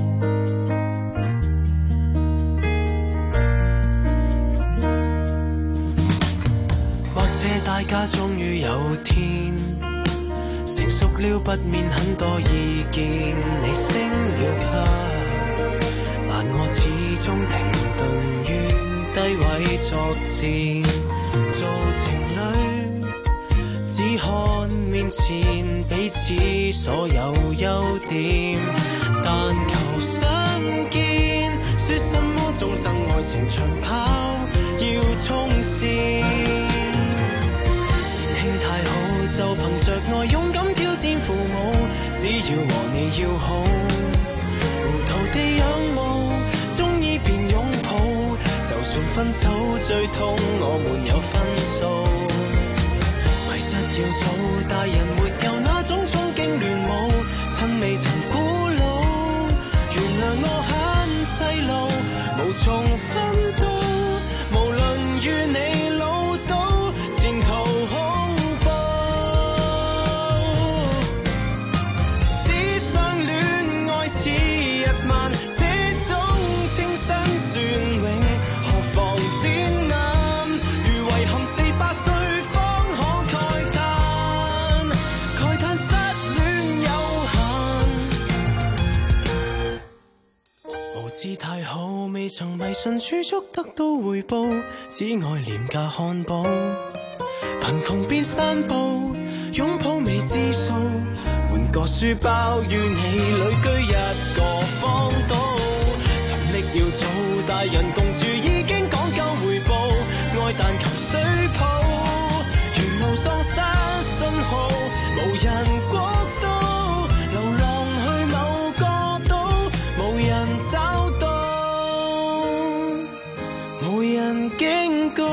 或者大家終於有天成熟了，不免很多意見，你升了級，但我始終停頓於低位作戰。做情侶只看面前彼此所有優點，但求相見，說什麼終生愛情長跑要衝線。年輕太好，就憑着愛勇敢挑戰父母，只要和你要好，糊塗地仰慕，鍾意便擁抱，就算分手最痛，我們有分數。迷失要早，大人沒有那種衝勁亂舞，趁未曾古老，原諒我很細路，無從分到，無論與你老到前途恐怖，只想戀愛似日漫，這種清新雋永，何妨展眼，如遺憾四百歲方可慨嘆，慨嘆失戀有限。無知太好，未曾迷信儲蓄得到回報，只愛廉價漢堡，貧窮變散步，擁抱未知數，換個書包與你旅居一個荒島，沉溺要早，大人共住已經講究回報，愛但求水泡，如無喪失信號，無人國度，流浪去某個島，無人找到，無人警告，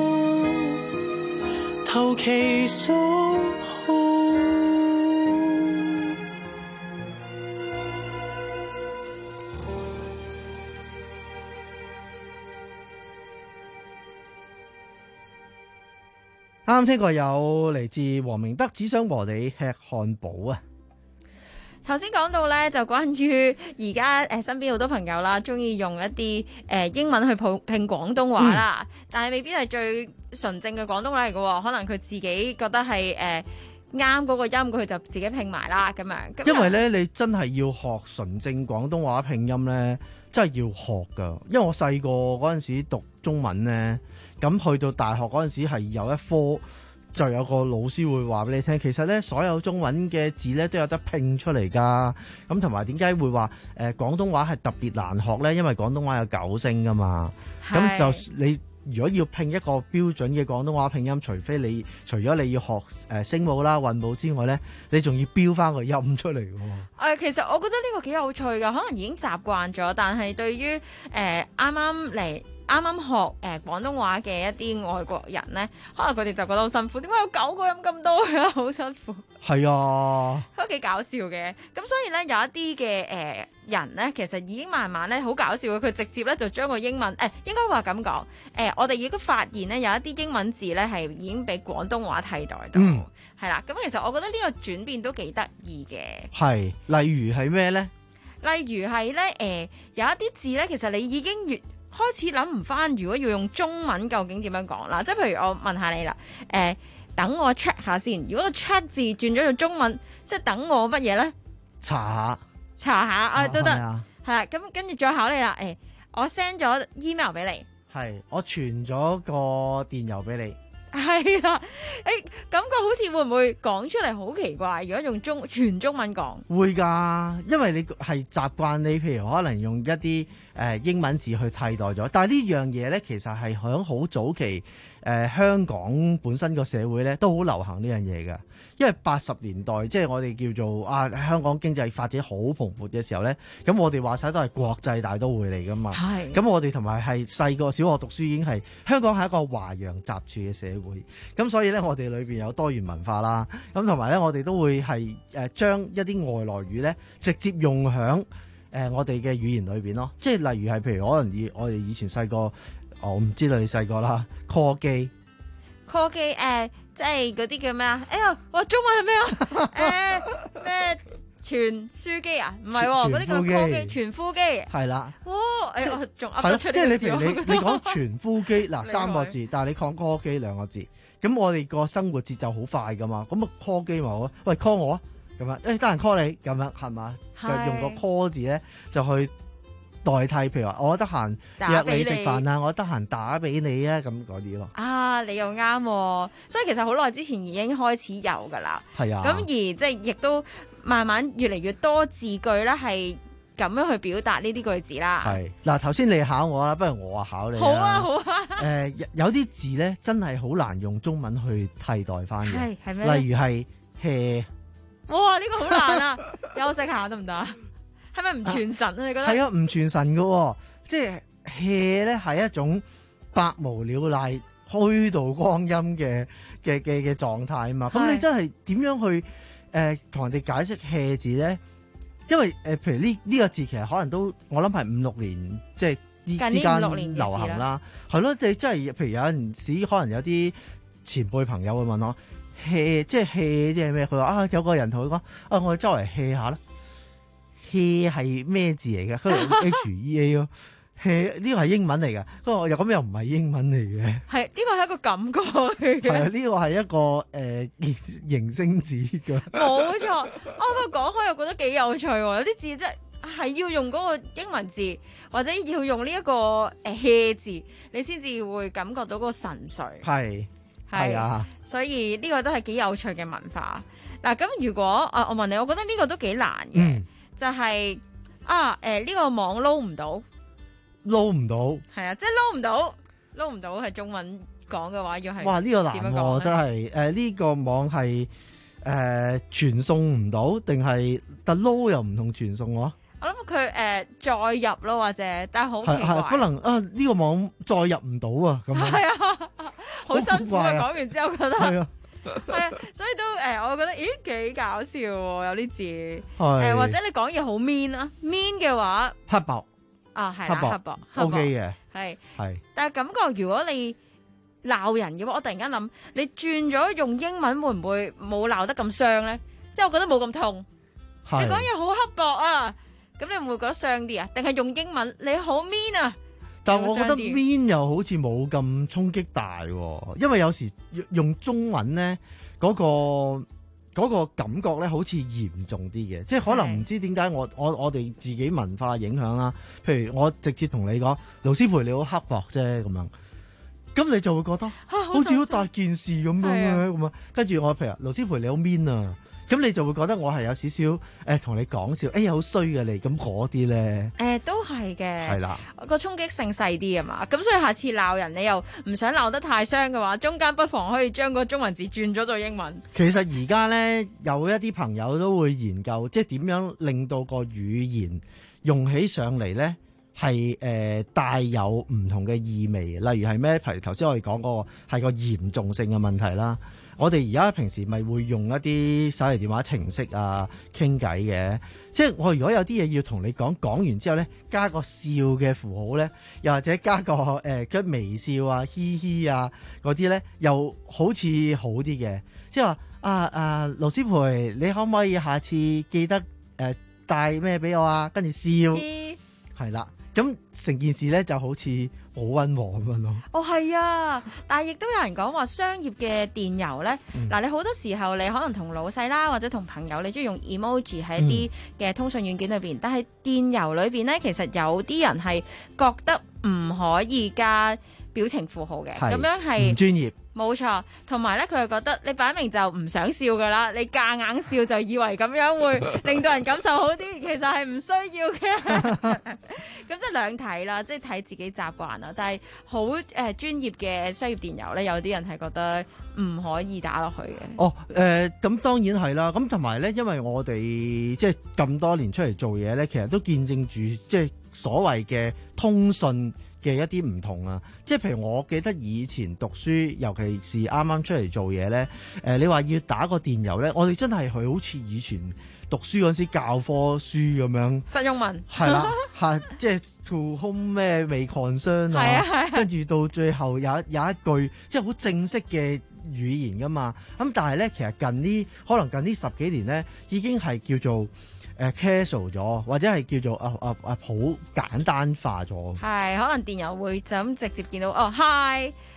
投其所好。 啱啱聽過有嚟自黃明德，只想和你吃漢堡啊！ 頭先講到咧，就關於而家誒身邊好多朋友啦，中意用一啲誒、呃、英文去拼拼廣東話啦，嗯、但係未必係最純正嘅廣東話嚟嘅喎，可能佢自己覺得係誒啱嗰個音，佢就自己拼埋啦咁樣。 因為咧，你真係要學純正廣東話拼音咧，真係要學㗎。因為我細個嗰陣時讀中文咧，咁去到大學嗰陣時係有一科。就有個老師會話俾你聽，其實咧所有中文嘅字咧都有得拼出嚟㗎。咁同埋點解會話誒、呃、廣東話係特別難學咧？因為廣東話有九聲㗎嘛。咁就你如果要拼一個標準嘅廣東話拼音，除非你除咗你要學誒聲母啦、韻母之外咧，你仲要標翻個音出嚟㗎喎。誒、 呃，其實我覺得呢個幾有趣㗎，可能已經習慣咗，但係對於誒啱啱嚟。啱啱學誒、呃、廣東話嘅一啲外國人咧，可能佢哋就覺得好辛苦。點解有九個音咁多嘅？好辛苦。係啊， 都幾搞笑嘅。咁所以咧，有一啲嘅誒人咧，其實已經慢慢咧好搞笑嘅。佢直接咧就將個英文誒、呃，應該話咁講誒，我哋已經發現咧有一啲英文字咧係已經俾廣東話替代到。嗯，係啦。咁其實我覺得呢個轉變都幾得意嘅。 係，例如係咩咧？ 例如係咧誒，有一啲字咧，其實你已經越開始諗唔翻，如果要用中文究竟點樣講啦？即係譬如我問下你啦，誒、呃，等我 check 下先。如果個 check 字轉咗做中文，即係等我乜嘢咧？ 查下， 查下啊，啊都得，係啊。 咁跟住再考你啦。誒、欸，我 send 咗 email 俾你， 係我傳咗個電郵俾你。 係啦，誒、欸，感覺好似會唔會講出嚟好奇怪？如果用中全中文講， 會㗎，因為你係習慣你，譬如可能用一啲誒、呃、英文字去替代咗。但係呢樣嘢咧，其實係響好早期誒、呃、香港本身個社會咧都好流行呢樣嘢㗎。因為八十年代即係我哋叫做啊香港經濟發展好蓬勃嘅時候咧，咁我哋話晒都係國際大都會嚟㗎嘛。係。咁我哋同埋係細個小學讀書已經係香港係一個華洋雜處嘅社會，咁所以咧我哋裏邊有多元文化啦。咁同埋咧我哋都會係誒將一啲外來語咧直接用響誒、呃、我哋嘅語言裏邊咯。即係例如係譬如可能以我哋以前細個，我唔知道你細個啦 call 機 call 機誒。即係嗰啲叫咩啊？哎呀，我中文係咩啊？誒、呃、咩傳輸機啊？唔係喎，嗰啲叫 call 機，傳呼機。係啦。哇！誒，我仲噏得出呢個字。 即係你譬如你你講傳呼機嗱三個字，但係你講 call 機兩個字，咁我哋個生活節奏好快噶嘛。咁啊 call 機咪好，喂 call 我咁樣，誒得閒 call 你咁樣係嘛？就用個 call 字咧就去代替，譬如話我得閒約你打俾你食飯啊，我得閒打俾你啊，咁嗰啲咯。 啊，你又啱喎，所以其實好耐之前已經開始有噶啦。 係啊， 咁而即係亦都慢慢越嚟越多字句咧，係咁樣去表達呢啲句子啦。 係嗱，頭先你考我啦，不如我啊考你。 好啊，好啊。 誒、呃，有啲字咧真係好難用中文去替代翻嘅。 係係咩？ 例如係 hea。 哇！呢、這個好難啊，休息下得唔得？係咪唔傳神啊？你覺得？ 係啊，唔傳神嘅、哦，即係 hea 咧係一種百無聊賴、虛度光陰嘅嘅嘅嘅狀態啊嘛。咁你真係點樣去誒同、呃、人哋解釋 hea 字咧？因為誒、呃，譬如呢呢、這個字其實可能都我諗係五六年即係呢之間流行啦，係咯。即係真係譬如有陣時可能有啲前輩朋友會問我。hea 即係 hea 即係咩？佢話啊，有個人同佢講啊，我哋周圍 hea 下啦。hea 係咩字嚟嘅？佢話 H E A 咯。hea 呢個係英文嚟嘅。佢話又咁又唔係英文嚟嘅。 係呢個係一個感覺嚟嘅。 係啊，呢個係一個誒、呃、形聲字嘅。 冇錯。我不過講開又覺得幾有趣喎。有啲字即係係要用嗰個英文字，或者要用呢、這、一個誒 hea 字，你先至會感覺到嗰個神髓。 係。係啊， 所以呢個都係幾有趣嘅文化。嗱，咁如果啊，我問你，我覺得呢個都幾難嘅、嗯，就係、是、啊，誒、呃、呢、這個網撈唔到， 撈唔到， 係啊，即係撈唔到，撈唔到係中文講嘅話，要係哇呢、這個難喎，真係誒呢個網係誒傳送唔到，定係但撈又唔同傳送喎？ 我諗佢誒再入咯，或者但係好奇怪， 不能啊呢、這個網再入唔到啊，咁係啊，好辛苦啊！講完之後覺得係啊， 係啊，所以都誒、呃，我覺得咦幾搞笑喎，有啲字誒、 呃， 或者你講嘢好 mean 啊 mean 嘅話， 刻薄啊係啦，刻薄 OK 嘅， 係係， 但係感覺如果你鬧人嘅話，我突然間諗，你轉咗用英文會唔會冇鬧得咁傷咧？即係我覺得冇咁痛，你講嘢好刻薄啊！咁你會唔會覺得傷啲啊？定係用英文你好 mean 啊？ 但我覺得 mean 又好似冇咁衝擊大喎，因為有時用中文咧嗰、嗰個嗰個感覺咧好似嚴重啲嘅，即係可能唔知點解我我我哋自己文化影響啦。譬如我直接同你講，盧思培你好刻薄啫咁樣，咁你就會覺得、啊、好似好大件事咁樣嘅咁啊。跟住我譬如盧思培你好 mean 啊。咁你就會覺得我係有少少誒同你講笑，哎呀好衰嘅你，咁嗰啲咧誒都係嘅， 係啦， 個衝擊性細啲啊嘛，咁所以下次鬧人你又唔想鬧得太傷嘅話，中間不妨可以將個中文字轉咗做英文。 其實而家咧有一啲朋友都會研究，即係點樣令到個語言用起上嚟咧係誒帶有唔同嘅意味，例如係咩？譬如頭先我哋講嗰個係個嚴重性嘅問題啦。我哋而家平時咪會用一啲手提電話程式啊傾偈嘅，即係我如果有啲嘢要同你講，講完之後咧加個笑嘅符號咧，又或者加個誒嘅、呃、微笑啊、嘻嘻啊嗰啲咧，又好似好啲嘅。即係話啊啊，盧思培，你可唔可以下次記得誒、呃、帶咩俾我啊？跟住笑，係啦，咁成件事咧就好似好溫和咁樣咯。哦，係啊， 但係亦都有人講話商業嘅電郵咧，嗱、嗯、你好多時候你可能同老細啦或者同朋友，你中意用 emoji 喺一啲嘅通訊軟件裏邊、嗯，但係電郵裏邊咧，其實有啲人係覺得唔可以加表情符號嘅，咁樣係唔專業。冇錯，同埋咧佢係覺得你擺明就唔想笑噶啦，你夾硬笑就以為咁樣會令到人感受好啲，其實係唔需要嘅。咁即係兩睇啦，即係睇自己習慣啦。但係好誒專業嘅商業電郵咧，有啲人係覺得唔可以打落去嘅。 哦，誒、呃、咁當然係啦。咁同埋咧，因為我哋即係咁多年出嚟做嘢咧，其實都見證住即係所謂嘅通訊嘅一啲唔同啊，即係譬如我記得以前讀書，尤其是啱啱出嚟做嘢咧，誒、呃，你話要打個電郵咧，我哋真係係好似以前讀書嗰時教科書咁樣， 實用文係啦，係即係 to home 咩未 concern 啊，跟住到最後有有一句即係好正式嘅語言噶嘛，咁但係咧，其實近呢可能近呢十幾年咧，已經係叫做誒 casual 咗，或者係叫做啊啊啊好簡單化咗。 係可能電郵會就咁直接見到哦 hi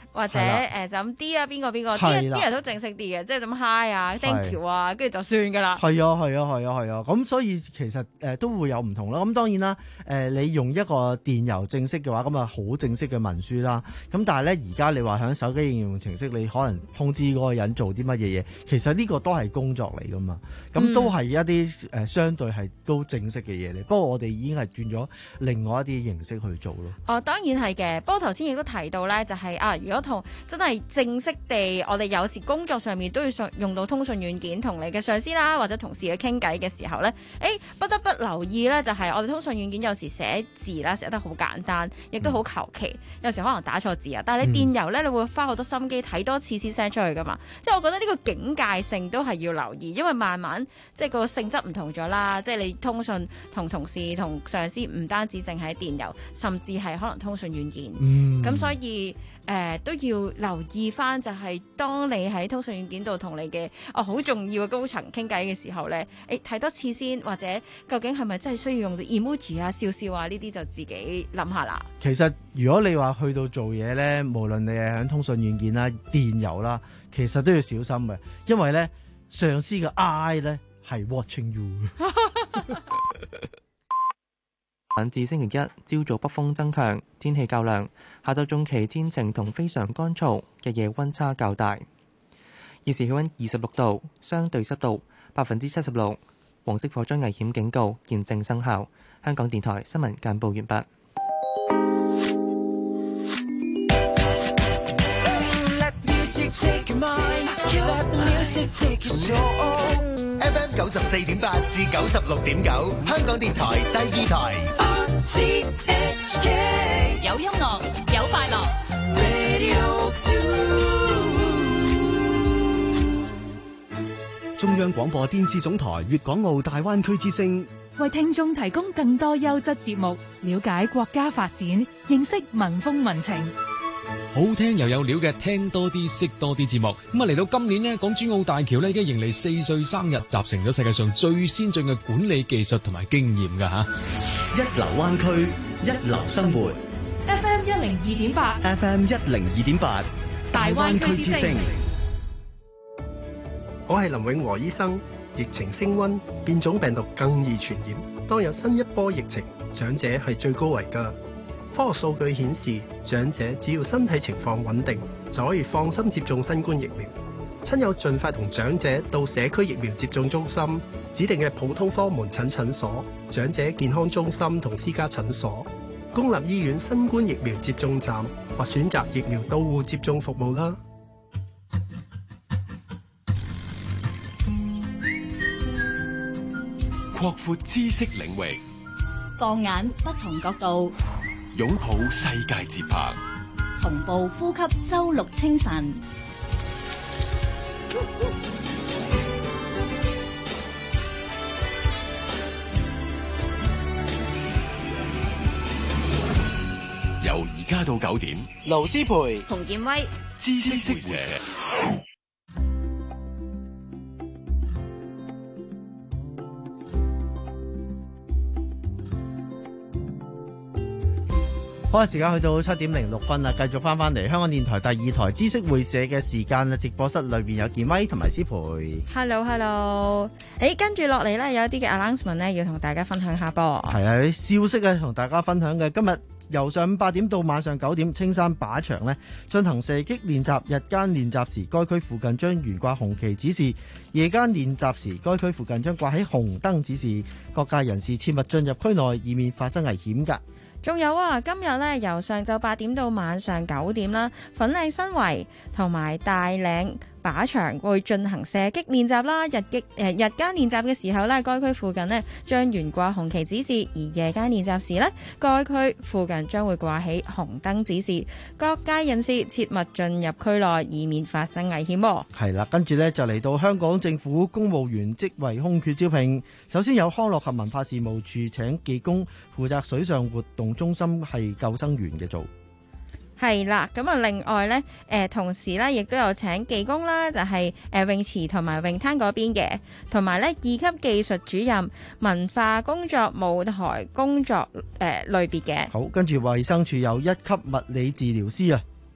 或者誒就咁 D 啊邊個邊個，啲人啲人都正式啲嘅，即係咁 hi 啊 thank you 啊，跟住就算㗎啦。 係啊係啊係啊係啊，咁所以其實誒都會有唔同啦。咁當然啦，誒你用一個電郵正式嘅話，咁啊好正式嘅文書啦。咁但係咧而家你話喺手機應用程式，你可能通知嗰個人做啲乜嘢嘢，其實呢個都係工作嚟㗎嘛。咁都係一啲誒相對係都正式嘅嘢嚟。不過我哋已經係轉咗另外一啲形式去做咯。 哦，當然係嘅。不過頭先亦都提到咧，就係、是、啊，如果同真係正式地，我哋有時工作上面都要上用到通訊軟件，同你嘅上司啦或者同事去傾偈嘅時候咧，誒不得不留意咧，就係、是、我哋通訊軟件有時寫字啦，寫得好簡單，亦都好求其，有時可能打錯字啊。但係你電郵咧，你會花好多心機睇多次先 send 出去噶嘛。即係我覺得呢個警戒性都係要留意，因為慢慢即係個性質唔同咗啦。即係你通訊同同事同上司唔單止淨係電郵，甚至係可能通訊軟件。咁、嗯、所以誒、呃、都要留意翻，就係當你喺通訊軟件度同你嘅哦好重要嘅高層傾偈嘅時候咧，誒睇多次先，或者究竟係咪真係需要用到 emoji 啊、笑笑啊呢啲，就自己諗下啦。 其實如果你話去到做嘢咧，無論你係喺通訊軟件啦、電郵啦，其實都要小心嘅，因為咧上司嘅 eye 咧係 watching you。 晚至星期一，朝早北風增強，天氣較涼；下晝中期天晴同非常乾燥，日夜溫差較大。現時氣溫二十六度，相對濕度百分之七十六，黃色火災危險警告現正生效。香港電台新聞簡報完畢。 F M 九十四點八至九十六點九，香港電台第二台。 有音樂，有快樂。 中央廣播電視總台粵港澳大灣區之聲， 為聽眾提供更多優質節目，了解國家發展，認識民風民情。 好聽又有料嘅，聽多啲識多啲節目。咁啊，嚟到今年呢，港珠澳大橋呢已經迎嚟四歲生日，集成咗世界上最先進嘅管理技術同埋經驗噶吓。 一流灣區，一流生活。 F M 一零二點八 ，F M 一零二點八，大灣區之聲。 我係林永和醫生。疫情升溫，變種病毒更易傳染。當有新一波疫情，長者係最高危噶。科學數據顯示，長者只要身體情況穩定，就可以放心接種新冠疫苗。親友盡快同長者到社區疫苗接種中心、指定嘅普通科門診診所、長者健康中心同私家診所、公立醫院新冠疫苗接種站或選擇疫苗到戶接種服務啦。 擴闊知識領域， 放眼不同角度， 擁抱世界節拍， 同步呼吸周六清晨。 由而家到九點， 盧思培、 洪建威， 知識識社。 好啊！時間去到七點零六分啦，繼續翻翻嚟香港電台第二台知識會社嘅時間啦。直播室裏邊有健威同埋思培。 Hello Hello，誒跟住落嚟呢，有一啲嘅 announcement 呢，要同大家分享下噃。 係啊，啲消息啊同大家分享嘅。今日由上午八點到晚上九點，青山靶場呢進行射擊練習。日間練習時，該區附近將懸掛紅旗指示；夜間練習時，該區附近將掛起紅燈指示。各界人士切勿進入區內，以免發生危險㗎。 仲有啊，今日咧由上晝八點到晚上九點啦，粉嶺新圍同埋大嶺靶場會進行射擊練習啦。日擊誒、呃、日間練習嘅時候呢，該區附近呢將懸掛紅旗指示；而夜間練習時呢，該區附近將會掛起紅燈指示。各界人士切勿進入區內，以免發生危險。 係啦，跟住呢就嚟到香港政府公務員職位空缺招聘。首先有康樂及文化事務處請技工負責水上活動中心係救生員嘅做。 係啦，咁啊，另外咧，誒、呃，同時咧，亦都有請技工啦，就係、是、誒、呃、泳池同埋泳灘嗰邊嘅，同埋咧二級技術主任、文化工作舞台工作誒、呃、類別嘅。 好，跟住衛生署有一級物理治療師啊。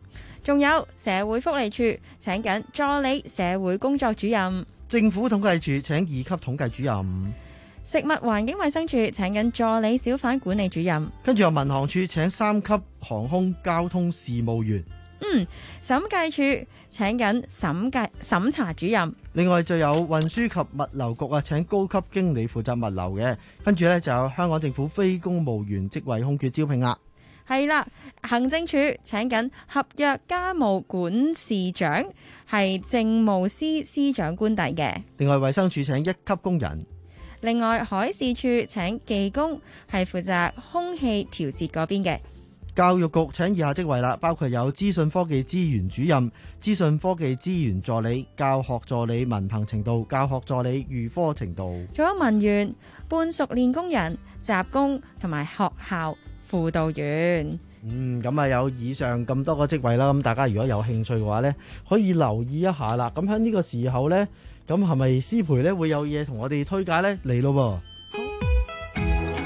仲有社會福利處請緊助理社會工作主任， 政府統計處請二級統計主任， 食物環境衛生署請緊助理小販管理主任， 跟住由民航處請三級航空交通事務員。 嗯，審計處請緊審計審查主任， 另外就有運輸及物流局啊，請高級經理負責物流嘅，跟住呢，就有香港政府非公務員職位空缺招聘啦。 係啦，行政處請緊合約家務管事長，係政務司司長官邸嘅。 另外衛生署請一級工人， 另外海事處請技工，係負責空氣調節嗰邊嘅。 教育局請以下職位啦，包括有資訊科技資源主任、資訊科技資源助理、教學助理文憑程度、教學助理預科程度， 仲有文員、半熟練工人、雜工同埋學校輔導員。 嗯，咁啊有以上咁多個職位啦，咁大家如果有興趣嘅話呢，可以留意一下啦。咁喺呢個時候呢，咁係咪師培呢會有嘢同我哋推介呢？嚟咯噃，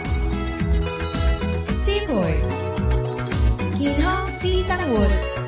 師培健康私生活。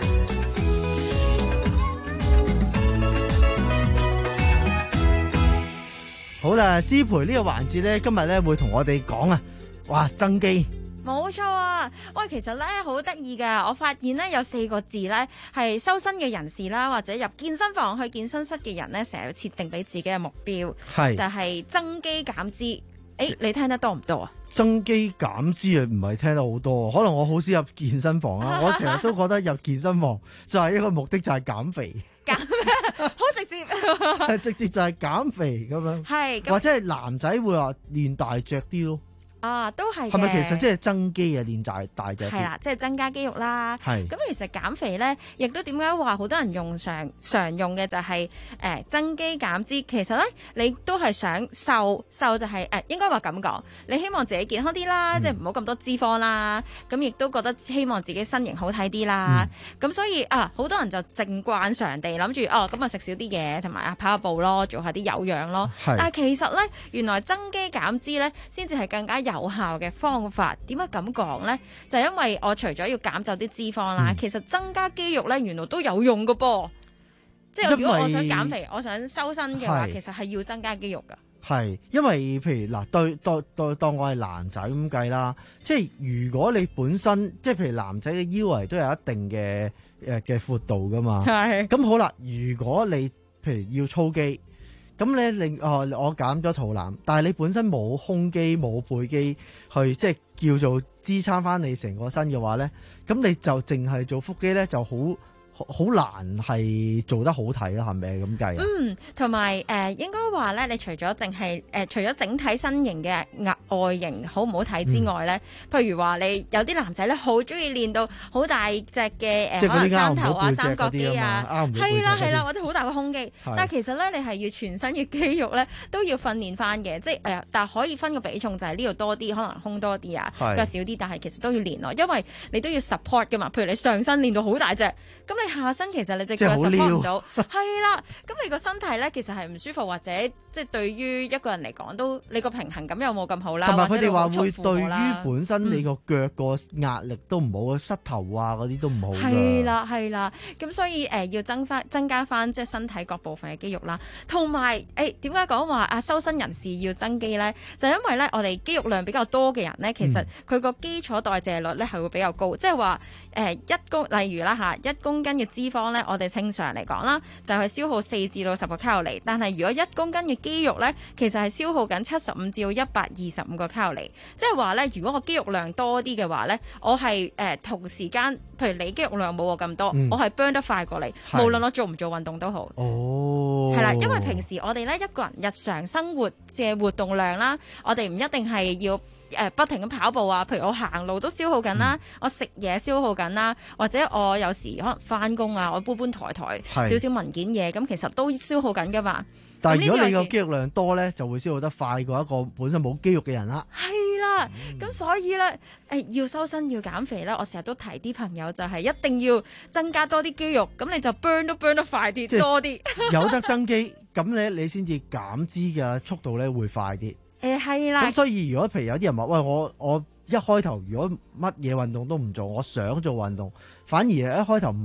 好啦，師培呢個環節呢，今日呢會同我哋講啊，哇，增肌。 冇錯啊！喂，其實咧好得意㗎，我發現咧有四個字咧係修身嘅人士啦，或者入健身房去健身室嘅人咧，成日設定俾自己嘅目標， 係就係增肌減脂。誒，你聽得多唔多啊？ 增肌減脂啊，唔係聽得好多，可能我好少入健身房啦。我成日都覺得入健身房就係一個目的，就係減肥。 減好直接， 係直接就係減肥咁樣。係，或者係男仔會話練大隻啲咯。 啊，都係嘅。 係咪其實即係增肌啊？練大大隻啲。 係啦，即係增加肌肉啦。係。咁其實減肥咧，亦都點解話好多人用常常用嘅就係、是、誒、呃、增肌減脂。其實咧，你都係想瘦，瘦就係、是、誒、呃、應該話咁講，你希望自己健康啲啦，嗯、即係唔好咁多脂肪啦。咁亦都覺得希望自己身形好睇啲啦。咁、嗯、所以啊，好多人就靜慣常地諗住哦，咁啊食少啲嘢，同埋啊跑下步咯，做下啲有氧咯。但係其實咧，原來增肌減脂咧，先至係更加有效嘅方法。點解咁講呢？就係因為我除咗要減走啲脂肪啦、嗯，其實增加肌肉呢，原來都有用㗎噃。即係如果我想減肥，我想修身嘅話，其實係要增加肌肉㗎。係， 因為譬如嗱，對對對，當我係男仔咁計啦，即係如果你本身即係譬如男仔嘅腰圍都有一定嘅誒嘅闊度噶嘛，係。咁好啦，如果你譬如要操肌。咁咧令哦，我減咗肚腩，但係你本身冇胸肌冇背肌去即係叫做支撐翻你成個身嘅話咧，咁你就淨係做腹肌咧就好好難係做得好睇啦，係咪咁計啊？ 嗯，同埋誒應該話咧，你除咗淨係誒除咗整體身形嘅額外形好唔好睇之外咧、嗯，譬如話你有啲男仔咧好中意練到好大隻嘅誒，可能三頭啊、三角肌啊，係啦係啦，或者好大個胸肌。但係其實咧，你係要全身嘅肌肉咧都要訓練翻嘅，即係誒、呃，但係可以分個比重就係呢度多啲，可能胸多啲啊，腳少啲，但係其實都要練咯，因為你都要 support 噶嘛。譬如你上身練到好大隻，咁你下身其實你隻腳 support 唔到，係啦，咁你個身體咧其實係唔舒服，或者即係對於一個人嚟講都你個平衡感又冇咁好啦。 同埋佢哋話會對於本身你個腳個壓力都唔好，膝頭啊嗰啲都唔好。 係啦係啦，咁所以誒、呃、要增翻增加翻即係身體各部分嘅肌肉啦，同埋誒點解講話啊修身人士要增肌咧？就因為咧我哋肌肉量比較多嘅人咧，其實佢個基礎代謝率咧係會比較高，即係話誒一公例如啦嚇一公斤嘅脂肪。我哋正常嚟講啦，就係消耗四至到十個卡路里。但係如果一公斤嘅肌肉呢，其實係消耗緊七十五至到一百二十五個卡路里。即係話呢，如果我肌肉量多啲嘅話呢，我係誒、呃、同時間，譬如你肌肉量冇我咁多，嗯、我係 burn 得快過你。無論我做唔做運動都好。哦，係啦，因為平時我哋呢一個人日常生活嘅活動量啦，我哋唔一定係要。誒不停咁跑步啊，譬如我行路都消耗緊啦、嗯，我食嘢消耗緊啦，或者我有時可能翻工啊，我搬搬抬抬少少文件嘢，咁其實都消耗緊噶嘛。 但係如果你個肌肉量多咧，就會消耗得快過一個本身冇肌肉嘅人啦。 係啦，咁、嗯、所以咧，誒要修身要減肥咧，我成日都提啲朋友就係一定要增加多啲肌肉，咁你就 burn 都 burn 得快啲，多啲。有得增肌，咁咧你先至減脂嘅速度咧會快啲。 誒係啦， 咁所以如果譬如有啲人話，喂，我我一開頭如果乜嘢運動都唔做，我想做運動，反而一開頭唔係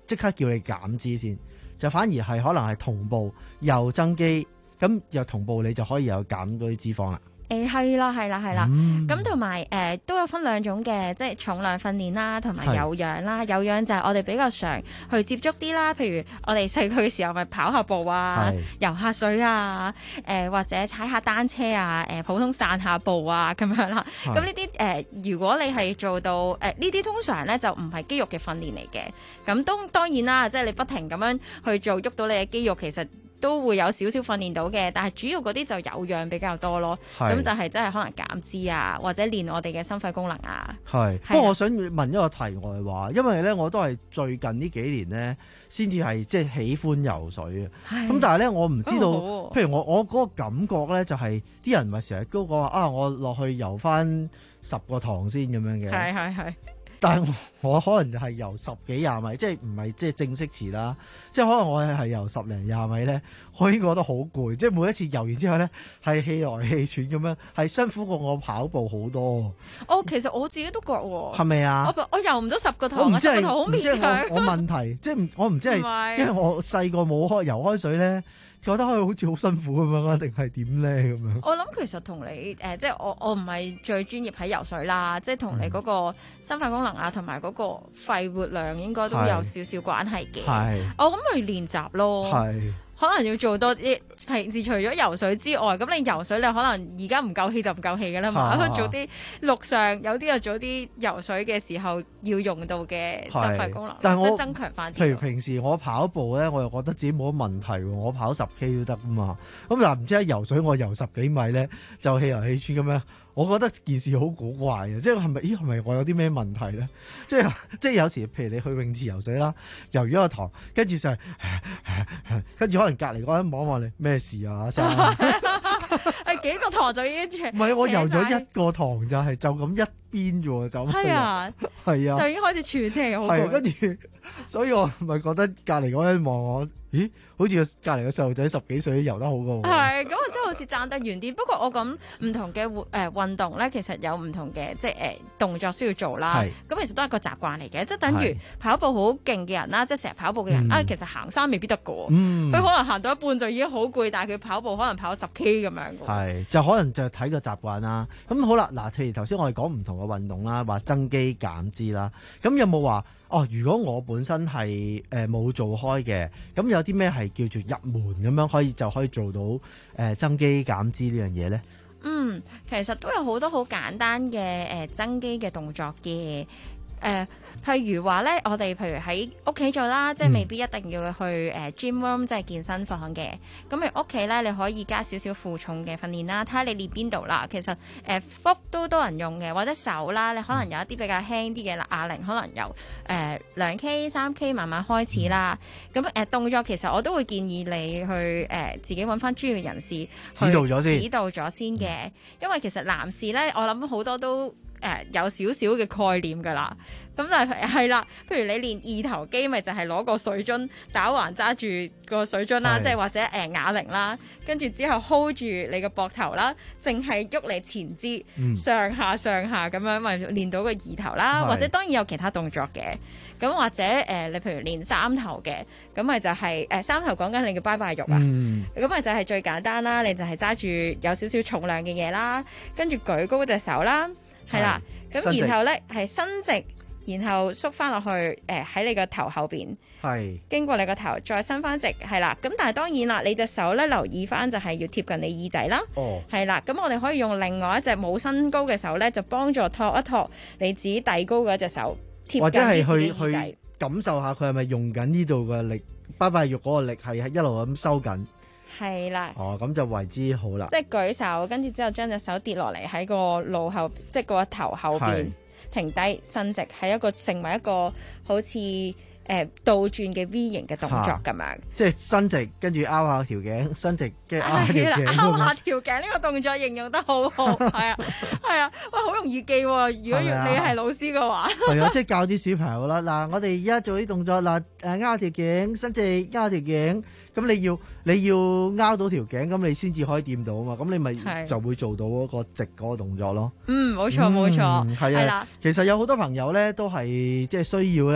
即刻叫你減脂先，就反而係可能係同步又增肌，咁又同步你就可以有減到啲脂肪啦。 誒係啦，係啦，係啦。咁同埋誒都有分兩種嘅，即係重量訓練啦，同埋有氧啦。有氧就係我哋比較常去接觸啲啦，譬如我哋細個嘅時候咪跑下步啊、游下水啊、誒、呃、或者踩下單車啊、誒、呃、普通散下步啊咁樣啦。咁呢啲誒，如果你係做到誒呢啲，通常咧就唔係肌肉嘅訓練嚟嘅。咁都當然啦，即係你不停咁樣去做，喐到你嘅肌肉，其實都會有少少訓練到嘅，但係主要嗰啲就有氧比較多咯。咁就係真係可能減脂啊，或者練我哋嘅心肺功能啊。 係，不過我想問一個題外話，因為咧我都係最近呢幾年咧先至係即係喜歡游水嘅。咁但係咧我唔知道，哦、譬如我我嗰個感覺咧就係、是、啲人咪成日都講話啊，我落去游翻十個塘先咁樣嘅。 係係係。 但係我，我可能就係游十幾廿米，即係唔係即係正式池啦，即係可能我係係游十零廿米咧，我已經覺得好攰，即係每一次游完之後咧係氣來氣喘咁樣，係辛苦過我跑步好多。 哦，其實我自己都覺喎。係咪啊？ 我我游唔到十個塘啊，十個塘好勉強。 我我問題即係我唔知係因為我細個冇開游開水咧。覺得可以好似好辛苦咁樣啊，定係點咧咁樣？ 我諗其實同你誒、呃，即係我我唔係最專業喺游水啦，即係同你嗰個心肺功能啊，同埋嗰個肺活量應該都有少少關係嘅。係，我咁咪練習咯。係。可能要做多啲，平時除咗游水之外，咁你游水你可能而家唔夠氣就唔夠氣㗎啦嘛。咁做啲陸上有啲又做啲游水嘅時候要用到嘅心肺功能， 但係我即係增強翻啲。 譬如平時我跑步咧，我又覺得自己冇乜問題喎，我跑十 K 都得㗎嘛。咁但係唔知喺游水我游十幾米咧就氣來氣喘咁樣。我覺得件事好古怪嘅，即係係咪？咦，係咪我有啲咩問題咧？即係即係有時，譬如你去泳池游水啦，游咗個塘，跟住就係，跟住可能隔離嗰人望望你咩事啊？阿生， 係幾個塘就已經全。 唔係，我游咗一個塘就係就咁一邊啫喎，就係啊，係啊， 就已經開始喘氣，好攰。 係跟住，所以我咪覺得隔離嗰人望我，咦？好似隔離個細路仔十幾歲都游得好過我。 係，咁啊真係好似爭得遠啲。不過我咁唔同嘅活誒運動咧，其實有唔同嘅即係誒、呃、動作需要做啦。咁其實都係個習慣嚟嘅，即係等於跑步好勁嘅人啦，即係成日跑步嘅人啊，其實行山未必得㗎喎。佢、嗯、可能行到一半就已經好攰，但係佢跑步可能跑十 K 咁樣。 係，就可能就睇個習慣啦。咁好啦，嗱，譬如頭先我哋講唔同嘅運動啦，話增肌減脂啦，咁有冇話哦？如果我本身係誒冇做開嘅，咁有啲咩係叫做入門咁樣可以就可以做到誒、呃、增肌減脂呢樣嘢咧？ 嗯，其實都有好多好簡單嘅誒、呃、增肌嘅動作嘅。誒、呃，譬如話咧，我哋譬如喺屋企做啦，即係未必一定要去誒、呃、gym room，即係健身房嘅。咁譬如屋企咧，你可以加少少負重嘅訓練啦，睇下你練邊度啦。其實誒、呃、腹都多人用嘅，或者手啦，你可能有一啲比較輕啲嘅啞鈴，可能由誒兩 K、三 K 慢慢開始啦。咁誒、呃、動作其實我都會建議你去誒、呃、自己揾翻專業人士指導咗先， 指導咗先嘅。因為其實男士咧，我諗好多都。誒、呃、有少少嘅概念㗎啦，咁但係係啦，譬如你練二頭肌，咪就係攞個水樽打橫揸住個水樽啦，即係或者誒啞鈴啦，跟住之後 hold 住你個膊頭啦，淨係喐你前肢、嗯、上下上下咁樣，咪練到個二頭啦。或者當然有其他動作嘅，咁或者誒、呃、你譬如練三頭嘅，咁咪就係、是、誒、呃、三頭講緊你嘅拜拜肉啊，咁、嗯、咪就係最簡單啦，你就係揸住有少少重量嘅嘢啦，跟住舉高隻手啦。係啦，咁然後咧係伸直，然後縮翻落去，誒、呃、喺你個頭後邊，係經過你個頭再伸翻直，係啦。咁但係當然啦，你隻手咧留意翻就係要貼近你耳仔啦。哦，係啦。咁我哋可以用另外一隻冇伸高嘅手咧，就幫助托一托你自己遞高嗰隻手，貼近啲自己耳仔，或者係去去感受下佢係咪用緊呢度嘅力，拜拜肉嗰個力係一路咁收緊。 係啦， 哦，咁就為之好啦。 即係舉手，跟住之後將隻手跌落嚟喺個腦後，即係個頭後邊停低，伸直，係一個成為一個好似誒、呃、倒轉嘅 V 型嘅動作咁樣。即係伸直，跟住拗下條頸，伸直跟住拗下條頸。拗下條頸呢個動作形容得好好，係啊，係啊，喂，好容易記喎、哦。如果要你係老師嘅話，係啊，即係教啲小朋友啦。嗱，我哋而家做啲動作，嗱，誒拗條頸，伸直，拗條頸。咁你要你要拗到條頸，咁你先至可以掂到啊嘛，咁你咪就會做到嗰個直嗰個動作咯。嗯，冇錯冇錯，係啊。其實有好多朋友咧都係即係需要咧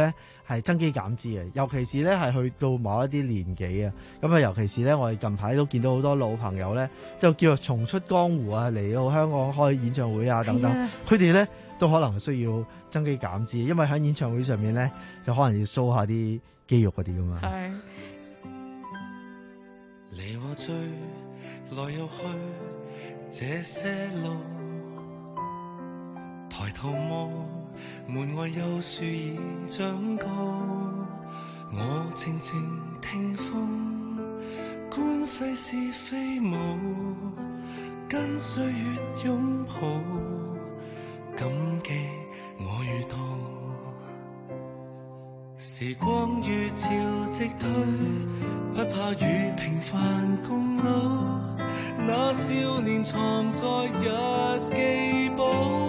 係增肌減脂嘅，尤其是咧係去到某一啲年紀啊，咁啊尤其是咧我哋近排都見到好多老朋友咧，就叫做重出江湖啊，嚟到香港開演唱會啊等等，佢哋咧都可能需要增肌減脂，因為喺演唱會上面咧就可能要 show 下啲肌肉嗰啲噶嘛。 係。離我追，來又去，這些路，抬頭望，門外有樹已長高，我靜靜聽風，觀世是非舞，跟歲月擁抱，感激我遇到。時光如潮汐退，不怕與平凡共老，那少年藏在日記簿，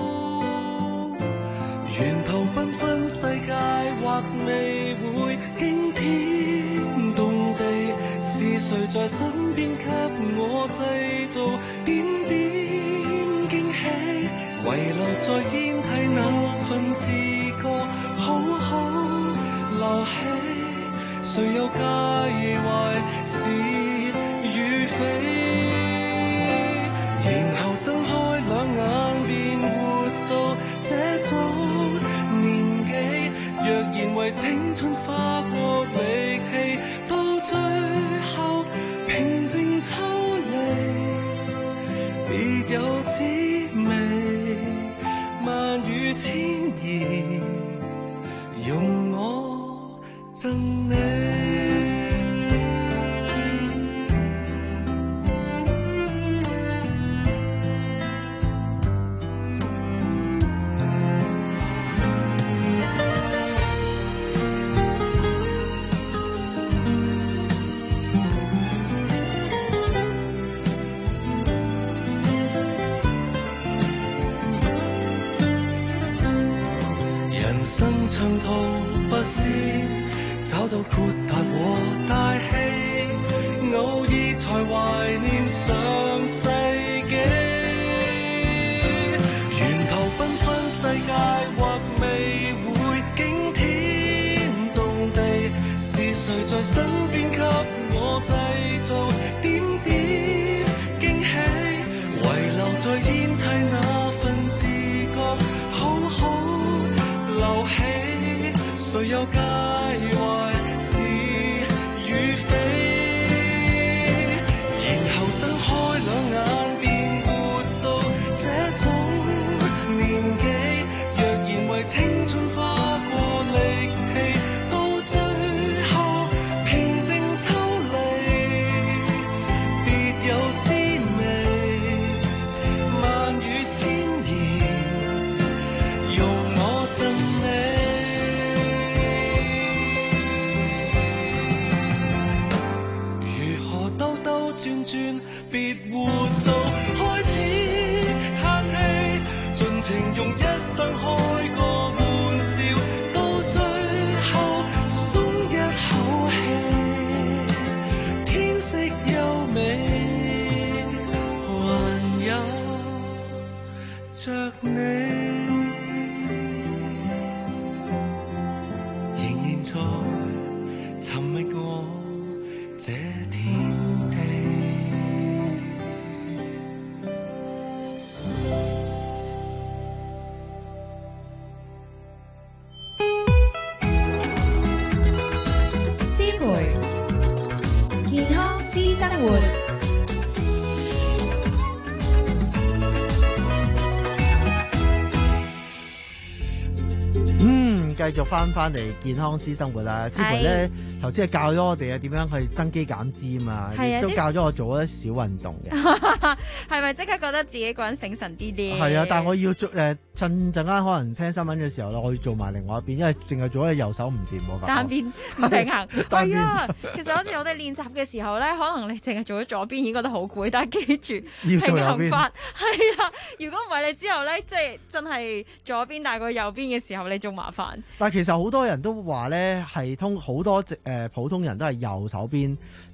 沿途繽紛世界或未會驚天動地，是誰在身邊給我製造點點驚喜，遺留在煙蒂那份自覺，好好留起，誰又介懷是與非？然後睜開兩眼便活到這種年紀，若然為青春花過力氣，到最後平靜抽離，別有滋味，萬語千言，用我贈你。人生長途不是找到豁達和大氣，偶爾才懷念上世紀，沿途繽紛世界或未會驚天動地，是誰在身邊給我製造點點驚喜，遺留在煙蒂那份自覺，好好留起，誰又介懷是與非？然後睜開兩眼便活到這種年紀，若然為青春花過力氣，到最後平靜抽離，別有滋味，萬語千言，用我贈你。如何兜兜轉轉，別活到開始嘆氣，盡情用一生開個玩笑，到最後鬆一口氣，天色優美，還有着你，仍然在尋覓我這天地。 師培健康私生活。 嗯，繼續翻翻嚟健康私生活啦。師培咧頭先係教咗我哋啊點樣去增肌減脂啊嘛，亦都教咗我做咗少運動嘅。 係咪即刻覺得自己個人醒神啲啲？ 係啊，但係我要做誒、呃、趁陣間可能聽新聞嘅時候咧，我要做埋另外一邊，因為淨係做咗右手唔掂喎。 單邊唔平衡。係啊，其實好似我哋練習嘅時候咧，可能你淨係做咗左邊已經覺得好攰，但係記住平衡法係啦。如果唔係你之後咧，即係真係左邊大過右邊嘅時候，你仲麻煩。 但係其實好多人都話咧，係通好多誒、呃、普通人都係右手邊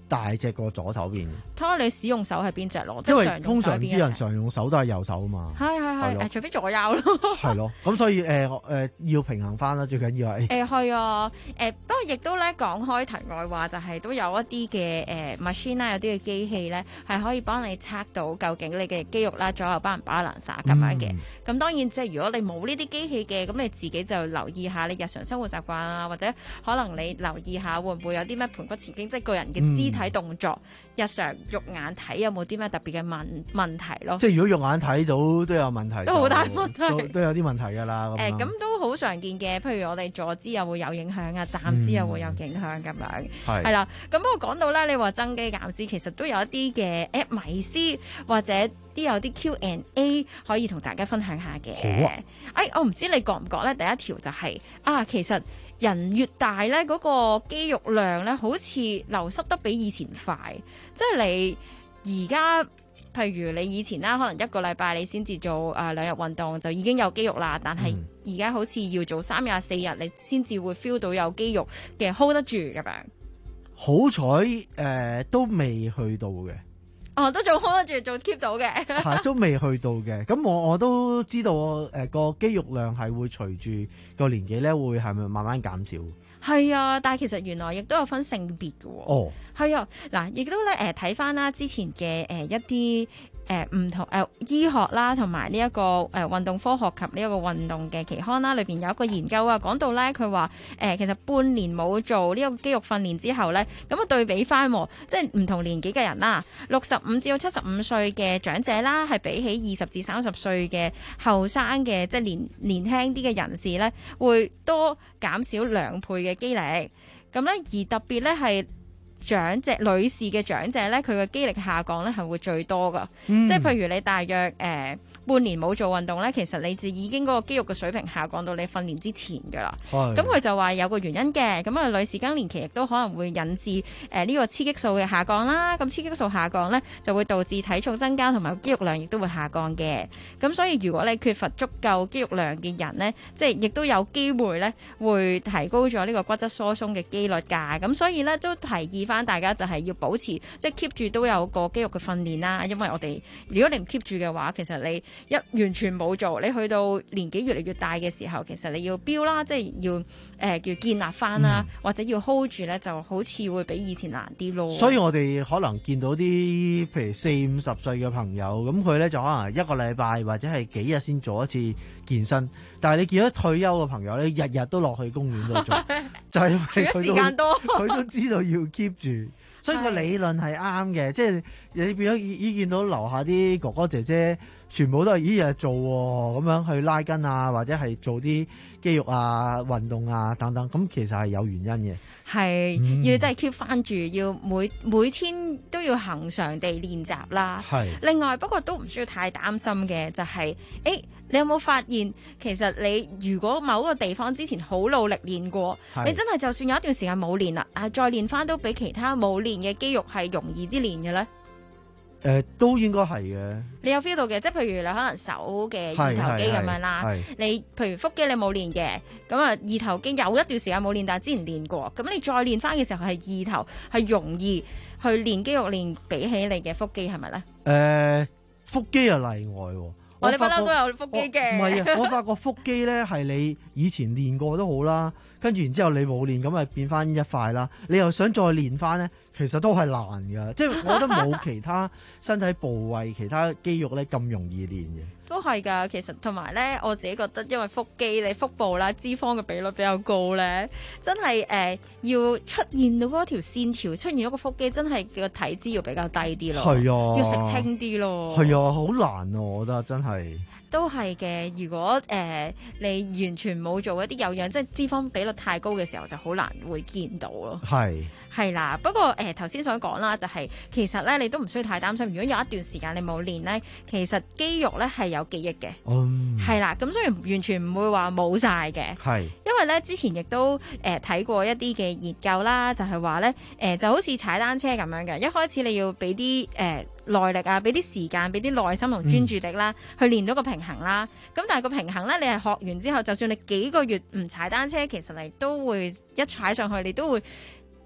大隻過左手邊。 睇下你使用手係邊隻咯，即因為係常用通常啲人手係邊一隻？ 常用手都係右手啊嘛。 係係係， 咯誒除非左右咯。 係咯，咁所以誒誒、呃呃、要平衡翻啦，最緊要係。 誒係啊，誒不過亦都咧講開題外話，就係都有一啲嘅誒 machine 啦，有啲嘅機器咧係可以幫你測到究竟你嘅肌肉啦左右 balance 唔 balance 咁樣嘅。咁、 嗯、 當然即係如果你冇呢啲機器嘅，咁你自己就留意下你日常生活習慣啊，或者可能你留意下會唔會有啲咩盤骨前傾，即係個人嘅肢體動作，嗯、日常肉眼睇有冇啲咩特別嘅問問題咯。 即係如果肉眼睇到都有問題， 都好大問題， 都，都有啲問題㗎啦。 誒咁、呃、都好常見嘅，譬如我哋坐姿又會有影響啊，站姿又會有影響咁樣，係、嗯、啦。咁不過講到咧，你話增肌減脂，其實都有一啲嘅誒迷思，或者啲有啲 Q and A 可以同大家分享下嘅。 好啊！ 誒，我唔知你覺唔覺咧？第一條就係、是、啊，其實人越大咧，嗰、那個肌肉量咧，好似流失得比以前快。即係你而家，譬如你以前啦，可能一個禮拜你先至做誒兩日運動就已經有肌肉啦，但係而家好似要做三日四日，你先至會 feel 到有肌肉嘅 hold 得住咁樣。 好彩誒都未去到嘅。 哦，都仲 hold 得住，做 keep 到嘅， 係都未去到嘅。咁我我都知道，誒、呃、個肌肉量係會隨住個年紀咧，會係咪慢慢減少？ 係啊，但係其實原來亦都有分性別嘅喎。 哦， 係啊，嗱，亦都咧誒睇翻啦，之前嘅誒、呃、一啲。誒、呃、唔同誒、呃、醫學啦，同埋呢一個誒、呃、運動科學及呢一個運動嘅期刊啦，裏邊有一個研究啊，講到咧佢話誒其實半年冇做呢個肌肉訓練之後咧，咁啊對比翻，即係唔同年紀嘅人啦，六十五至到七十五歲嘅長者啦，係比起二十至三十歲嘅後生嘅即係年年輕啲嘅人士咧，會多減少兩倍嘅肌力。咁咧而特別咧係。長者女士嘅長者咧，佢嘅肌力下降咧係會最多噶，嗯、即係譬如你大約誒、呃、半年冇做運動咧，其實你就已經嗰個肌肉嘅水平下降到你訓練之前噶啦。咁佢就話有個原因嘅，咁啊女士更年期亦都可能會引致誒呢、呃這個雌激素嘅下降啦。咁雌激素下降咧就會導致體重增加，同埋肌肉量亦都會下降嘅。咁所以如果你缺乏足夠肌肉量嘅人咧，即係亦都有機會咧會提高咗呢個骨質疏鬆嘅機率㗎。咁所以咧都提議翻大家就係要保持即係 keep 住都有個肌肉嘅訓練啦，因為我哋如果你唔 keep 住嘅話，其實你一完全冇做，你去到年紀越嚟越大嘅時候，其實你要標啦，即係要誒、呃、叫建立翻啦，嗯、或者要 hold 住咧，就好似會比以前難啲咯。 所以我哋可能見到啲譬如四五十歲嘅朋友，咁佢咧就可能一個禮拜或者係幾日先做一次健身，但係你見到退休嘅朋友咧，日日都落去公園度做，就係因為佢都時間多，佢都知道要 keep 住。所以個理論係啱嘅，即係你變咗依見到樓下啲哥哥姐姐全部都係依日做喎，咁樣去拉筋啊，或者係做啲肌肉啊、運動啊等等，咁其實係有原因嘅。 係、 嗯、 要真係 keep 翻住，要每每天都要恒常地練習啦。係。另外，不過都唔需要太擔心嘅，就係、是、誒，你有冇發現其實你如果某個地方之前好努力練過，你真係就算有一段時間冇練啦，啊再練翻都比其他冇練嘅肌肉係容易啲練嘅咧？ 誒、呃，都應該係嘅。你有 feel 到嘅，即係譬如你可能手嘅二頭肌咁樣啦，你譬如腹肌你冇練嘅，咁啊二頭肌有一段時間冇練，但係之前練過，咁你再練翻嘅時候係二頭係容易去練肌肉練，比起你嘅腹肌係咪咧？誒、 呃，腹肌又例外喎。 我哋不嬲都有腹肌嘅。 唔係啊，我發覺腹肌咧係你以前練過都好啦，跟住然之後你冇練，咁咪變翻一塊啦。你又想再練翻咧，其實都係難㗎。即係我覺得冇其他身體部位、其他肌肉咧咁容易練嘅。 都係㗎，其實同埋咧，我自己覺得，因為腹肌你腹部啦，脂肪嘅比率比較高咧，真係誒、呃、要出現到嗰條線條，出現咗個腹肌，真係個體脂要比較低啲咯。係啊，要食清啲咯。 係啊，好難啊，我覺得真係。 都係嘅，如果誒、呃、你完全冇做一啲有氧，即係脂肪比率太高嘅時候，就好難會見到咯。係係啦，不過誒頭先想講啦，就係、是、其實咧你都唔需要太擔心。如果有一段時間你冇練咧，其實肌肉咧係有記憶嘅。嗯，係啦，咁所以完全唔會話冇晒嘅。係，因為咧之前亦都誒睇、呃、過一啲嘅研究啦，就係話咧誒就好似踩單車咁樣嘅，一開始你要俾啲誒。呃耐力啊，俾啲時間，俾啲耐心同專注力啦，嗯、去練到個平衡啦。咁但係個平衡咧，你係學完之後，就算你幾個月唔踩單車，其實你都會一踩上去，你都會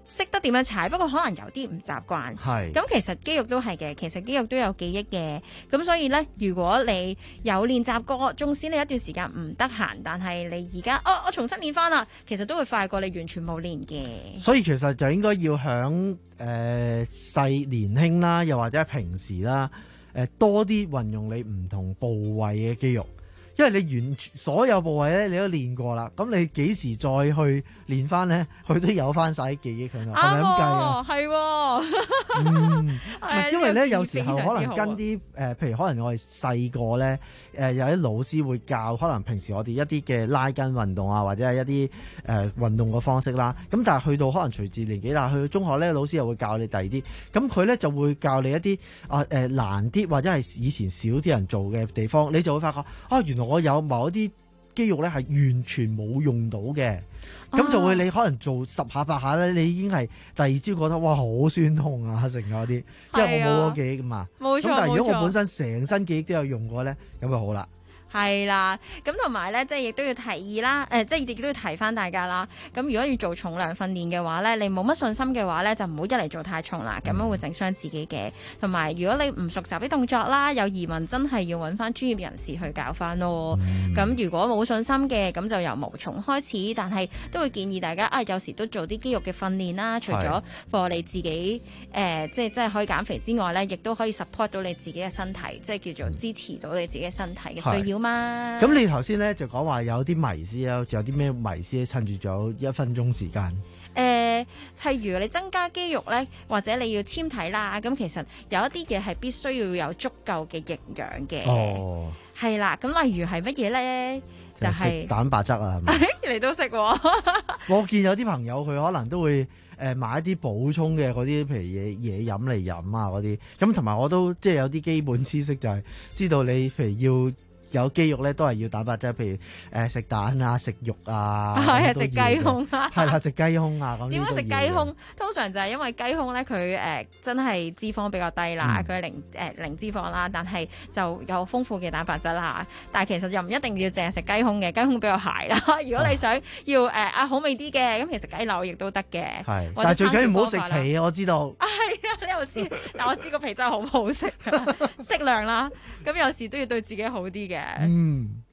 識得點樣踩，不過可能有啲唔習慣。 係咁其實肌肉都係嘅，其實肌肉都有記憶嘅。咁所以咧，如果你有練習過，縱使你一段時間唔得閒，但係你而家哦，我重新練翻啦，其實都會快過你完全冇練嘅。 所以其實就應該要響誒細年輕啦，又或者係平時啦，誒、呃、多啲運用你唔同部位嘅肌肉。因為你完全所有部位咧，你都練過啦，咁你幾時再去練翻咧？佢都有翻晒記憶佢嘛，係咪咁計啊？ 係喎， 嗯，因為咧有時候非常之好可能跟啲誒、呃，譬如可能我哋細個咧，誒、呃、有啲老師會教，可能平時我哋一啲嘅拉筋運動啊，或者係一啲誒、呃、運動嘅方式啦。咁但係去到可能隨住年紀大，去到中學咧，老師又會教你第二啲。咁佢咧就會教你一啲啊誒難啲，或者係以前少啲人做嘅地方，你就會發覺啊，原來我有某一啲肌肉咧係完全冇用到嘅，咁、啊、就會你可能做十下八下咧，你已經係第二朝覺得哇好酸痛啊，成嗰啲，因為我冇嗰記憶嘛。冇錯，咁但係如果我本身成身記憶都有用過咧，咁就好啦。 係啦，咁同埋咧，即係亦都要提議啦，誒、呃，即係亦都要提翻大家啦。咁如果要做重量訓練嘅話咧，你冇乜信心嘅話咧，就唔好一嚟做太重啦，咁樣會整傷自己嘅。同埋如果你唔熟習啲動作啦，有疑問真係要揾翻專業人士去教翻咯。咁、嗯、如果冇信心嘅，咁就由無從開始，但係都會建議大家啊，有時都做啲肌肉嘅訓練啦。除咗 for 你自己誒、呃，即係即係可以減肥之外咧，亦都可以 support 到你自己嘅身體，即係叫做支持到你自己嘅身體嘅需要。 咁你頭先咧就講話有啲迷思啊，仲有啲咩迷思咧？趁住仲有一分鐘時間，誒、 呃，譬如你增加肌肉咧，或者你要纖體啦，咁其實有一啲嘢係必須要有足夠嘅營養嘅。哦，係啦，咁例如係乜嘢咧？就係、是、 蛋白質啊，係咪？ 你都識喎。 我見有啲朋友佢可能都會誒買一啲補充嘅嗰啲，譬如嘢嘢飲嚟飲啊嗰啲。咁同埋我都即係有啲基本知識，就係知道你譬如要有肌肉咧，都係要蛋白質，譬如誒食、呃、蛋啊、食肉啊， 係啊，食雞胸啊， 係啦，食雞胸啊咁。 點解食雞胸？通常就係因為雞胸咧，佢誒、呃、真係脂肪比較低啦，佢、嗯、係零誒、呃、零脂肪啦，但係就有豐富嘅蛋白質啦。但係其實又唔一定要淨係食雞胸嘅，雞胸比較鞋啦。如果你想要誒啊、呃、好味啲嘅，咁其實雞柳亦都得嘅。係，但係最緊要唔好食皮，我知道。係啊，你又知，但我知個皮真係好好食，適量啦。咁有時都要對自己好啲嘅。嗯，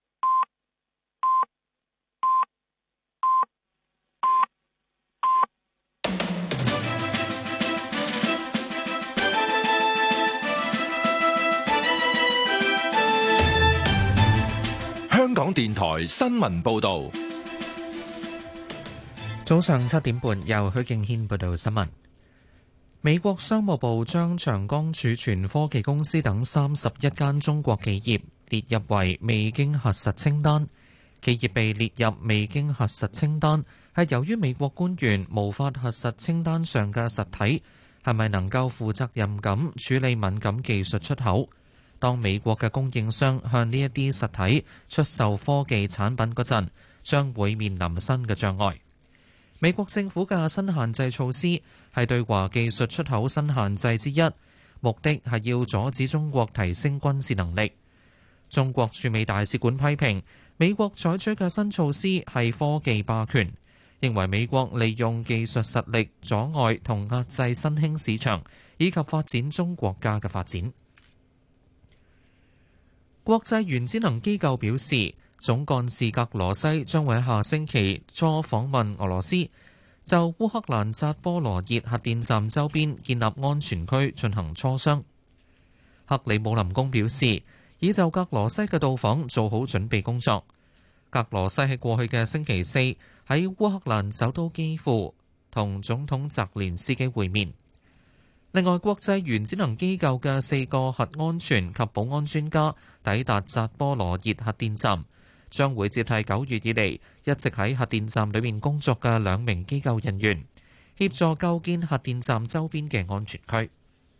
香港電台新聞報道， 早上七點半由許敬軒報道新聞。美國商務部將長江儲存科技公司等三十一間中國企業列入為未經核實清單。企業被列入未經核實清單，係由於美國官員無法核實清單上嘅實體係咪能夠負責任咁處理敏感技術出口。當美國嘅供應商向呢一啲實體出售科技產品嗰陣，將會面臨新嘅障礙。美國政府嘅新限制措施係對華技術出口新限制之一，目的係要阻止中國提升軍事能力。中國駐美大使館批評美國採取嘅新措施係科技霸權，認為美國利用技術實力阻礙同壓制新興市場，以及發展中國家嘅發展。國際原子能機構表示，總幹事格羅西將會喺下星期初訪問俄羅斯，就烏克蘭扎波羅熱核電站周邊建立安全區進行磋商。克里姆林宮表示，已就格羅西嘅到訪做好準備工作。格羅西喺過去嘅星期四喺烏克蘭首都基輔同總統澤連斯基會面。另外，國際原子能機構嘅四個核安全及保安專家抵達扎波羅熱核電站，將會接替九月以嚟一直喺核電站裏面工作嘅兩名機構人員，協助構建核電站周邊嘅安全區。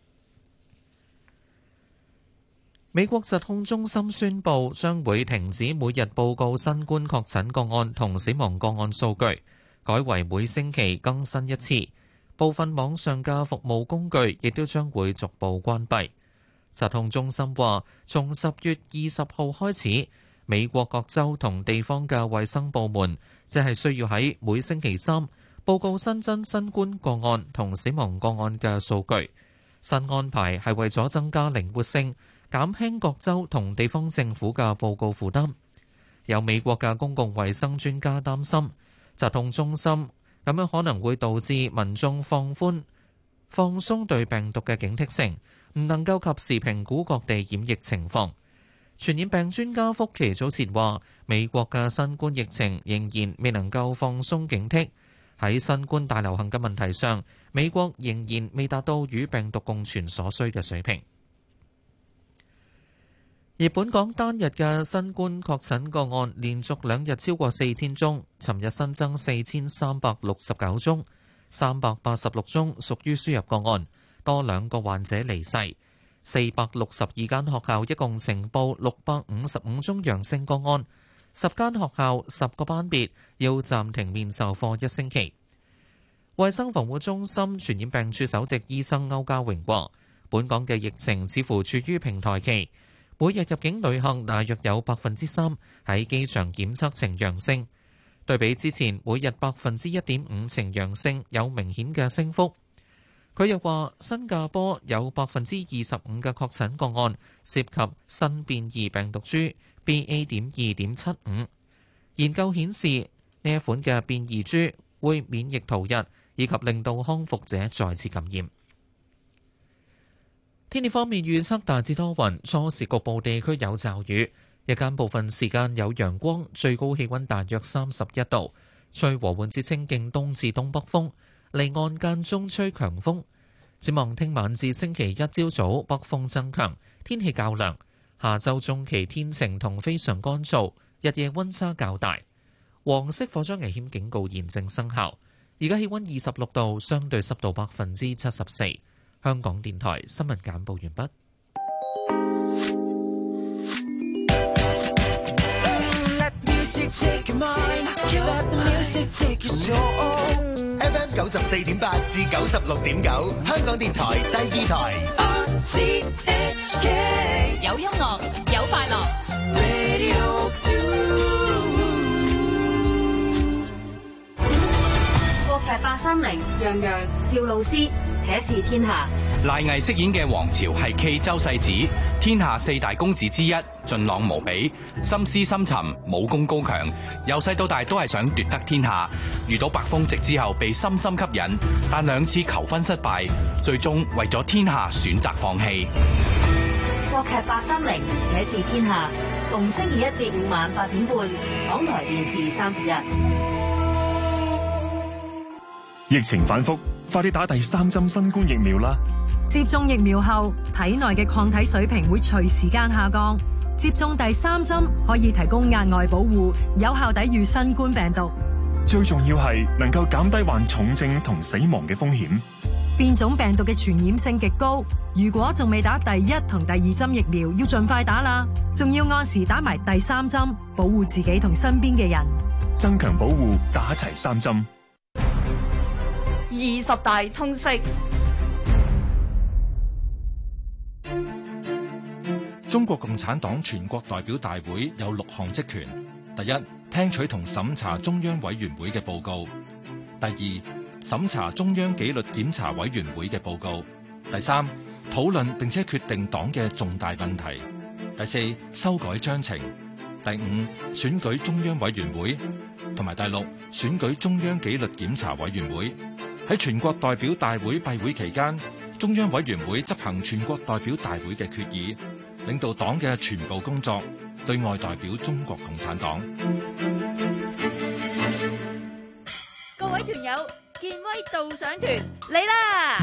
美國疾控中心宣布將會停止每日報告新冠確診個案同死亡個案數據，改為每星期更新一次。部分網上嘅服務工具亦都將會逐步關閉。疾控中心話，從十月二十號開始，美國各州同地方嘅衛生部門即係需要喺每星期三報告新增新冠個案同死亡個案嘅數據。新安排係為咗增加靈活性，減輕各州同地方政府嘅報告負擔。有美國嘅公共衛生專家擔心，疾控中心咁樣可能會導致民眾放寬、放鬆對病毒嘅警惕性，唔能夠及時評估各地染疫情況。傳染病專家福奇早前話，美國嘅新冠疫情仍然未能夠放鬆警惕。喺新冠大流行嘅問題上，美國仍然未達到與病毒共存所需嘅水平。而本港單日嘅新冠確診個案連續兩日超過四千宗，尋日新增四千三百六十九宗，三百八十六宗屬於輸入個案，多兩個患者離世。四百六十二間學校一共呈報六百五十五宗陽性個案，十間學校十個班別要暫停面授課一星期。衛生防護中心傳染病處首席醫生歐家榮話，本港嘅疫情似乎處於平台期，每日入境旅客大約有百分之三喺機場檢測呈陽性，對比之前每日百分之一點五呈陽性有明顯嘅升幅。佢又話，新加坡有百分之二十五嘅確診個案涉及新變異病毒株 B A 點二點七五。研究顯示呢一款嘅變異株會免疫逃逸，以及令到康復者再次感染。天氣方面預測大致多雲，初時局部地區有驟雨，日間部分時間有陽光，最高氣溫大約三十一度，吹和緩至清勁東至東北風。離岸間中吹強風，展望聽晚至星期一朝早北風增強，天氣較涼。下週中期天晴同非常乾燥，日夜溫差較大。黃色火災危險警告現正生效。而家氣溫二十六度，相對濕度百分之七十四。香港電台新聞簡報完畢。 F M 九十四點八至九十六點九，香港電台第二台。 有音樂，有快樂。 國劇八三零，楊洋、趙露思，且試天下。 賴藝飾演嘅王朝係冀州世子，天下四大公子之一，俊朗無比，心思深沉，武功高強，由細到大都係想奪得天下。遇到白風夕之後，被深深吸引，但兩次求婚失敗，最終為咗天下選擇放棄。 國劇八三零，且試天下，逢星期一至五晚八點半，港台電視三十一。 疫情反覆，快啲打第三針新冠疫苗啦！ 接種疫苗後，體內嘅抗體水平會隨時間下降。接種第三針可以提供額外保護，有效抵禦新冠病毒。 最重要係能夠減低患重症同死亡嘅風險。 變種病毒嘅傳染性極高，如果仲未打第一同第二針疫苗，要盡快打啦！仲要按時打埋第三針，保護自己同身邊嘅人。 增強保護，打齊三針。 二十大通識。 中國共產黨全國代表大會有六項職權：第一，聽取同審查中央委員會嘅報告；第二，審查中央紀律檢查委員會嘅報告；第三，討論並且決定黨嘅重大問題；第四，修改章程；第五，選舉中央委員會；同埋第六，選舉中央紀律檢查委員會。喺全國代表大會閉會期間，中央委員會執行全國代表大會嘅決議，領導黨嘅全部工作，對外代表中國共產黨。 各位團友，健威導賞團嚟啦！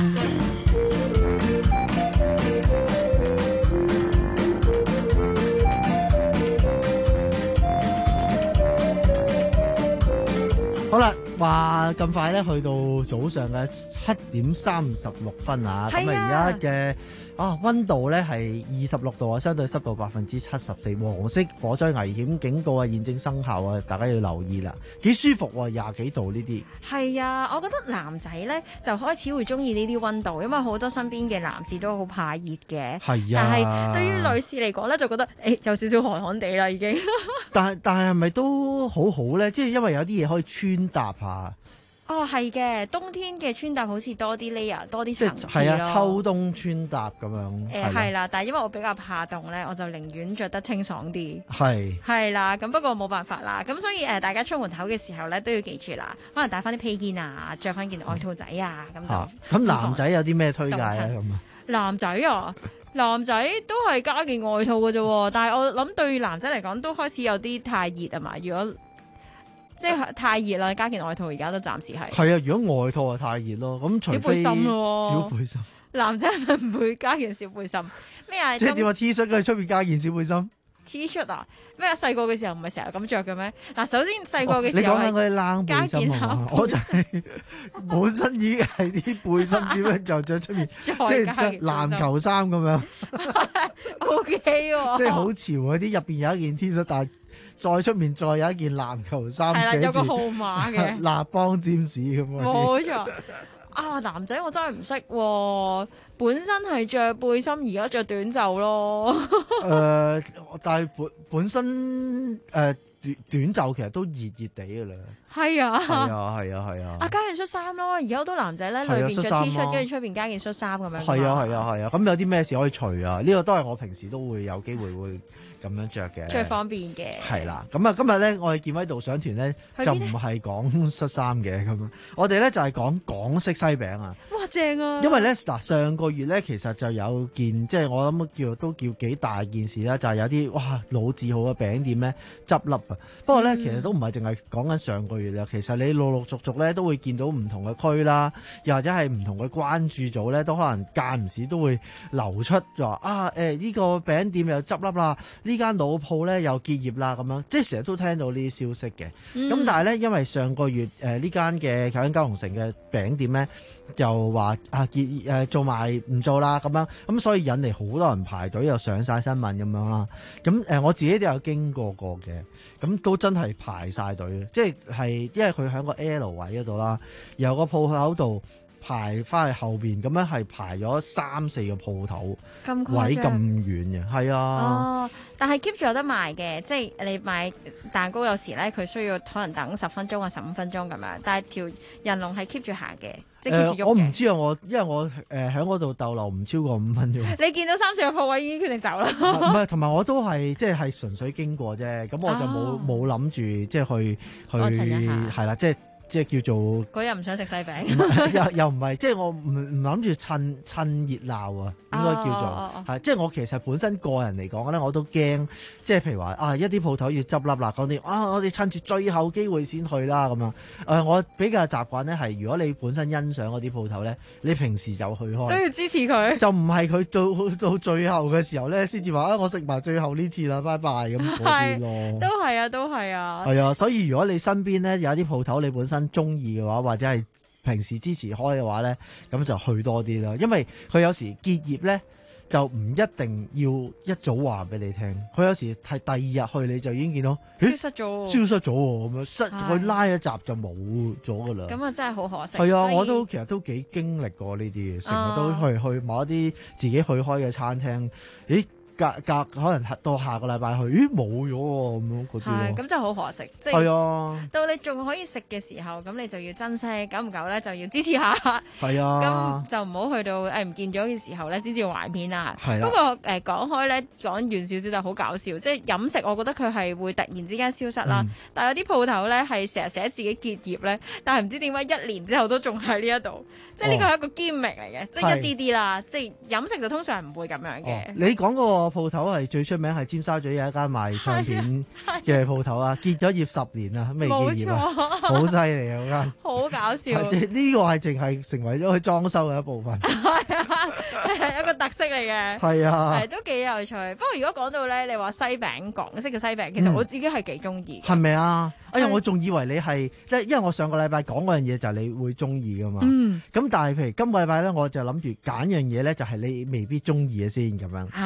好啦，話咁快咧，去到早上嘅七點三十六分啊！咁啊，而家嘅啊溫度咧係二十六度啊，相對濕度百分之七十四，黃色火災危險警告啊現正生效啊，大家要留意啦。幾舒服喎，廿幾度呢啲。係啊，我覺得男仔咧就開始會中意呢啲溫度，因為好多身邊嘅男士都好怕熱嘅。係啊，但係對於女士嚟講咧，就覺得誒、欸、有少少寒寒地啦已經。但係但係係咪都好好咧？即係因為有啲嘢可以穿搭下。 哦，係嘅，冬天嘅穿搭好似多啲 layer， 多啲層次咯。 係啊，秋冬穿搭咁樣。 誒係啦，但係因為我比較怕凍咧，我就寧願着得清爽啲。 係係啦，咁不過冇辦法啦。咁所以誒，大家出門口嘅時候咧都要記住啦，可能帶翻啲披肩啊，着翻件外套仔啊，咁就。 咁男仔有啲咩推介咧？咁啊？ 男仔啊，男仔都係加件外套嘅啫，但係我諗對男仔嚟講都開始有啲太熱啊嘛。如果即係太熱啦，加件外套而家都暫時係。係啊，如果外套啊太熱咯，咁除非小背心咯， 小背心。男仔係咪唔會加件小背心？咩啊？ 即係點啊 ？T 恤跟住出邊加件小背心 ？T 恤啊？咩啊？細個嘅時候唔係成日咁着嘅咩？嗱，首先細個嘅時候係、哦、你講緊嗰啲冷背心啊，我就係、是、本身已經係啲背心，點樣就着出面，即係籃球衫咁樣。 O K 喎， 即係好潮嗰啲，入邊有一件 T 恤，但係再出面再有一件籃球衫， 係啦，有個號碼嘅， 立邦占士咁樣。 冇錯。啊，男仔我真係唔識喎，本身係着背心，而家着短袖咯。 誒、呃，但係本本身誒、呃、短短袖其實都熱熱地㗎啦。 係啊， 係啊，係啊，係啊。 啊，加件恤衫咯，而家好多男仔咧，裏邊着 T 恤，跟住出邊加件恤衫咁樣。 係啊，係啊，係啊。咁有啲咩事可以除啊？呢、這個都係我平時都會有機會會咁樣着嘅， 最方便嘅。 係啦，咁啊，今日咧，我哋健威導賞團咧就唔係講恤衫嘅咁，我哋咧就係講港式西餅啊！ 哇，正啊！ 因為咧嗱，上個月咧其實就有件即係我諗叫都叫幾大件事啦，就係、是、有啲哇老字號嘅餅店咧執笠啊！不過咧、嗯，其實都唔係淨係講緊上個月啦，其實你陸陸續續咧都會見到唔同嘅區啦，又或者係唔同嘅關注組咧，都可能間唔時都會流出話啊誒呢、欸呢個餅店又執笠啦。呢間老鋪咧又結業啦，咁樣即係成日都聽到呢啲消息嘅。咁、嗯、但係咧，因為上個月誒、呃、呢間嘅喺九龍城嘅餅店咧，就話啊結誒、呃、做埋唔做啦咁樣，咁所以引嚟好多人排隊又上晒新聞咁樣啦。咁誒、呃、我自己都有經過過嘅，咁都真係排晒隊，即係係因為佢喺個 L 位嗰度啦，由個鋪口度排翻去後邊，咁樣係排咗三四個鋪頭，位咁遠嘅，係啊。 哦，但係 keep 住有得賣嘅，即係你買蛋糕有時咧，佢需要可能等十分鐘或十五分鐘咁樣，但係條人龍係 keep 住行嘅，即係 keep 住喐嘅。我唔知啊，我因為我誒喺嗰度逗留唔超過五分鐘。 你見到三四個鋪位已經決定走啦？ 唔係，同埋我都係即係係純粹經過啫，咁我就冇冇諗住即係去去係啦，即係。即係叫做嗰日唔想食西餅， 又又唔係，即係我唔唔諗住趁趁熱鬧啊，應該叫做係、哦哦哦。即係我其實本身個人嚟講咧，我都驚，即係譬如話啊，一啲鋪頭要執笠啦，講啲啊，我哋趁住最後機會先去啦咁樣。誒、呃，我比較習慣咧係，如果你本身欣賞嗰啲鋪頭咧，你平時就去開， 都要支持佢， 就唔係佢到到最後嘅時候咧，先至話啊，我食埋最後呢次啦，拜拜咁嗰啲咯。 都係啊，都係啊。 係啊，所以如果你身邊咧有一啲鋪頭，你本身中意嘅話，或者係平時支持開嘅話咧，咁就去多啲啦。因為佢有時結業咧，就唔一定要一早話俾你聽。佢有時係第二日去，你就已經見到消失咗， 消失咗咁樣，失佢拉一閘就冇咗噶啦。 咁啊，真係好可惜。 係啊，我都其實都幾經歷過呢啲嘢，成日都去、啊、去某一啲自己去開嘅餐廳，咦？隔隔可能到下個禮拜去，咦冇咗喎咁樣嗰啲咯。 係，咁就好可惜。即係啊，到你仲可以食嘅時候，咁你就要珍惜，久唔久咧就要支持下。 係啊， 咁就唔好去到誒唔見咗嘅時候咧，先至懷緬啊。 係。 不過誒、呃、講開咧，講完少少就好搞笑，即係飲食，我覺得佢係會突然之間消失啦。嗯、但係有啲鋪頭咧係成日寫自己結業咧，但係唔知點解一年之後都仲喺呢一度。即係呢個係一個堅明嚟嘅，即係一啲啲啦。即係飲食就通常唔會咁樣嘅、哦。你講嗰個鋪頭係最出名係尖沙咀有一間賣唱片嘅鋪頭啊，結咗業十年啦，未結業啊，好犀利啊嗰間。好搞笑！呢、這個係淨係成為咗佢裝修嘅一部分。係啊，係一個特色嚟嘅。 係啊， 係都幾有趣。不過如果講到咧，你話西餅，港式嘅西餅，其實我自己係幾中意。 係咪啊？哎呀，我仲以為你係即係，因為我上個禮拜講嗰樣嘢就係你會中意噶嘛。 嗯。 咁但係譬如今個禮拜咧，我就諗住揀樣嘢咧，就係你未必中意嘅先咁樣，啊、就試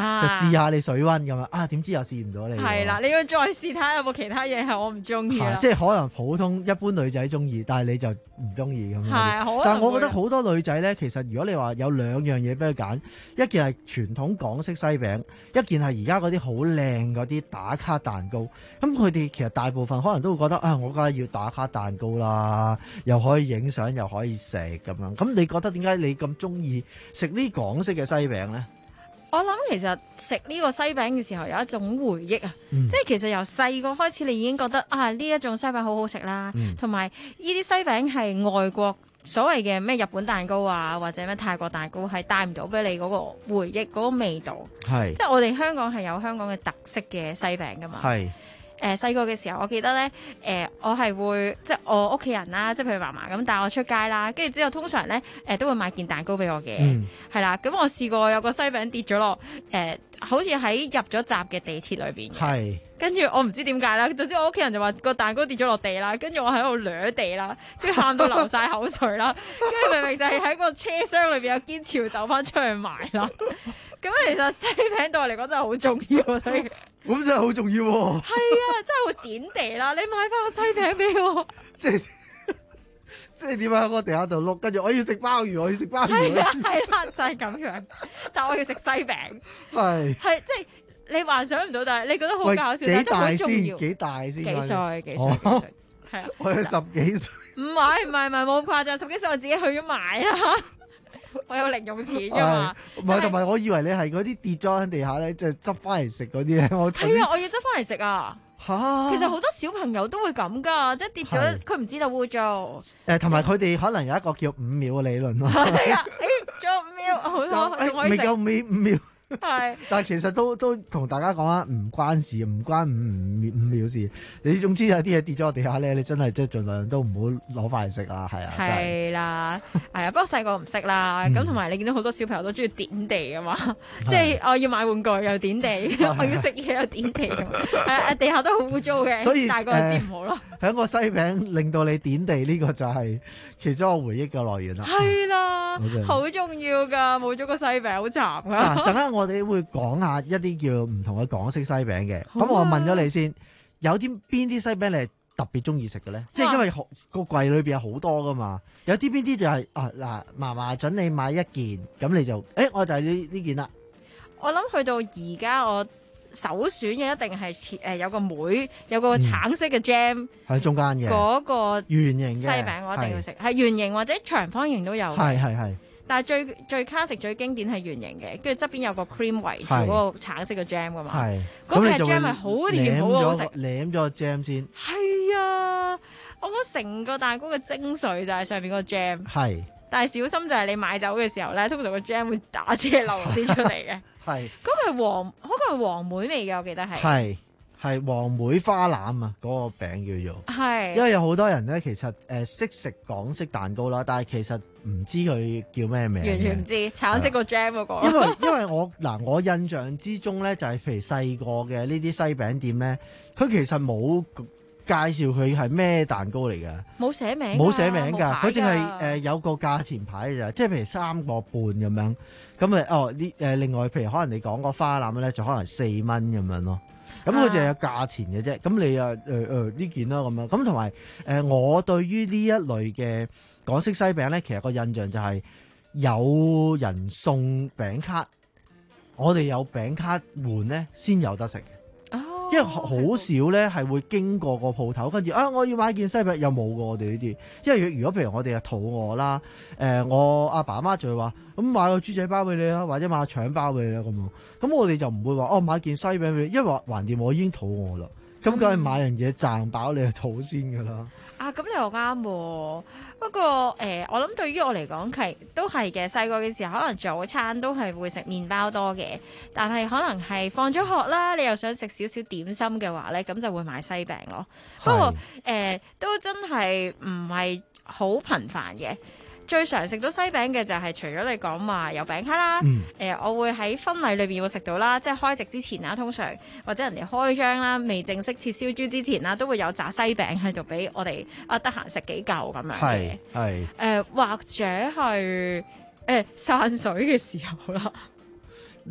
試下你水溫咁樣啊，點知又試唔到你。 係啦，你要再試睇下有冇其他嘢係我唔中意啦。 即係可能普通一般女仔中意，但係你就唔中意咁樣。 係， 但係我覺得好多女仔咧，其實如果你話有兩樣嘢俾佢揀，一件係傳統港式西餅，一件係而家嗰啲好靚嗰啲打卡蛋糕。咁佢哋其實大部分可能都會覺得啊，我梗係要打卡蛋糕啦，又可以影相，又可以食咁樣。咁你覺得點解你咁中意食呢港式嘅西餅咧？ 我諗其實食呢個西餅嘅時候有一種回憶啊，嗯、即係其實由細個開始你已經覺得啊呢一種西餅好好食啦，同埋呢啲西餅係外國所謂嘅咩日本蛋糕啊或者咩泰國蛋糕係帶唔到俾你嗰個回憶嗰、嗰個味道，係即係我哋香港係有香港嘅特色嘅西餅噶嘛。係。誒細個嘅時候，我記得咧，誒、呃、我係會即係我屋企人啦，即係譬如嫲嫲咁帶我出街啦，跟住之後通常咧誒、呃、都會買件蛋糕俾我嘅，係、嗯、啦。咁我試過有個西餅跌咗落誒，好似喺入咗閘嘅地鐵裏邊嘅，係。跟住我唔知點解啦，總之我屋企人就話個蛋糕跌咗落地啦，跟住我喺度掠地啦，跟住喊到流晒口水啦，跟住明明就係喺個車廂裏邊有堅持走翻出去賣啦。咁其實西餅對我嚟講真係好重要，所以咁真係好重要喎。係啊，真係會點地啦！你買翻個西餅俾我，即係即係點解喺個地下度碌，跟住我要食鮑魚，我要食鮑魚。 係啊，係啦，就係咁樣。但我要食西餅，係係即係你幻想唔到，但係你覺得好搞笑，但係都好重要。 幾大先？ 幾歲？幾歲？幾歲？係啊， 我有十幾歲。 唔係唔係唔係冇誇張，十幾歲我自己去咗買啦。我有零用錢㗎嘛？ 唔係，同埋我以為你係嗰啲跌咗喺地下咧，即係執翻嚟食嗰啲咧。我係啊，我要執翻嚟食啊！嚇，其實好多小朋友都會咁㗎，即係跌咗佢唔知道污糟。 誒，同埋佢哋可能有一個叫五秒嘅理論咯。 係啊，誒，仲有五秒，好多仲可以食。 未夠五五秒。 係， 但係其實都都同大家講啦，唔關事，唔關五五五秒事。你總之有啲嘢跌咗落地下咧，你真係即係盡量都唔好攞翻嚟食啊，係啊。 係啦，係啊，不過細個唔識啦，咁同埋你見到好多小朋友都中意點地啊嘛，即係我要買玩具又點地，我要食嘢又點地，係地下都好污糟嘅，所以大個就知唔好咯。 喺個西餅令到你點地呢個就係其中一個回憶嘅來源啦。 係啦，好重要㗎，冇咗個西餅好慘㗎。 陣間我哋會講下一啲叫唔同嘅港式西餅嘅，咁、啊、我問咗你先，有啲邊啲西餅你係特別中意食嘅咧？即係因為個櫃裏邊有好多噶嘛，有啲邊啲就係、是、啊嗱，嫲嫲準你買一件，咁你就誒、欸，我就係呢呢件啦。 我諗去到而家，我首選嘅一定係誒、呃、有個妹，有個橙色嘅 jam 喺、 嗯、中間嘅嗰個圓形嘅西餅，我一定要食，係圓形或者長方形都有嘅。 係係係。 但係最最 classic 最經典係圓形嘅，跟住側邊有個 cream 圍住嗰個橙色嘅 jam 噶嘛。係，嗰片 jam 係好甜好好食。 舐咗個 jam 先。 係啊，我覺得成個蛋糕嘅精髓就係上面嗰個 jam。係。但係小心就係你買走嘅時候咧，通常個 jam 會打斜流啲出嚟嘅。係。嗰個係黃，嗰個係黃莓味嘅，我記得係。係。 係黃莓花籃啊，嗰、那個餅叫做。係，因為有好多人咧，其實誒識食港式蛋糕啦，但係其實唔知佢叫咩名。 完全唔知，橙色個 jam 嗰個。 因為因為我嗱，我印象之中咧，就係、是、譬如細個嘅呢啲西餅店咧，佢其實冇介紹佢係咩蛋糕嚟嘅。 冇寫名。 冇寫名㗎，佢淨係誒有個價錢牌㗎咋，即係譬如三個半咁樣。咁誒哦呢誒另外譬如可能你講個花籃咧，就可能四蚊咁樣咯。咁佢就有價錢嘅啫，咁你啊誒誒呢件啦咁樣，咁同埋誒我對於呢一類嘅港式西餅咧，其實個印象就係有人送餅卡，我哋有餅卡換咧先有得食嘅。哦，因為好少咧係會經過個鋪頭，跟住啊我要買件西餅，又冇過我哋呢啲。因為如果譬如我哋係肚餓啦，誒、呃、我阿爸阿媽就會話咁買個豬仔包俾你啦，或者買個腸包俾你啦咁樣。咁我哋就唔會話哦買件西餅俾你，因為橫掂我已經肚餓啦。咁梗係買樣嘢賺飽你嘅肚先㗎啦。 啊，咁你又啱喎。不過誒、呃，我諗對於我嚟講係都係嘅。細個嘅時候可能早餐都係會食麵包多嘅，但係可能係放咗學啦，你又想食少少點心嘅話咧，咁就會買西餅咯。不過誒、呃，都真係唔係好頻繁嘅。最常食到西餅嘅就係除咗你講話有餅卡啦，誒、嗯呃，我會喺婚禮裏邊會食到啦，即係開席之前啦，通常或者人哋開張啦，未正式切燒豬之前啦，都會有炸西餅喺度俾我哋啊，得閒食幾嚿咁樣嘅，係誒、呃，或者係誒、呃、散水嘅時候啦。 嗱，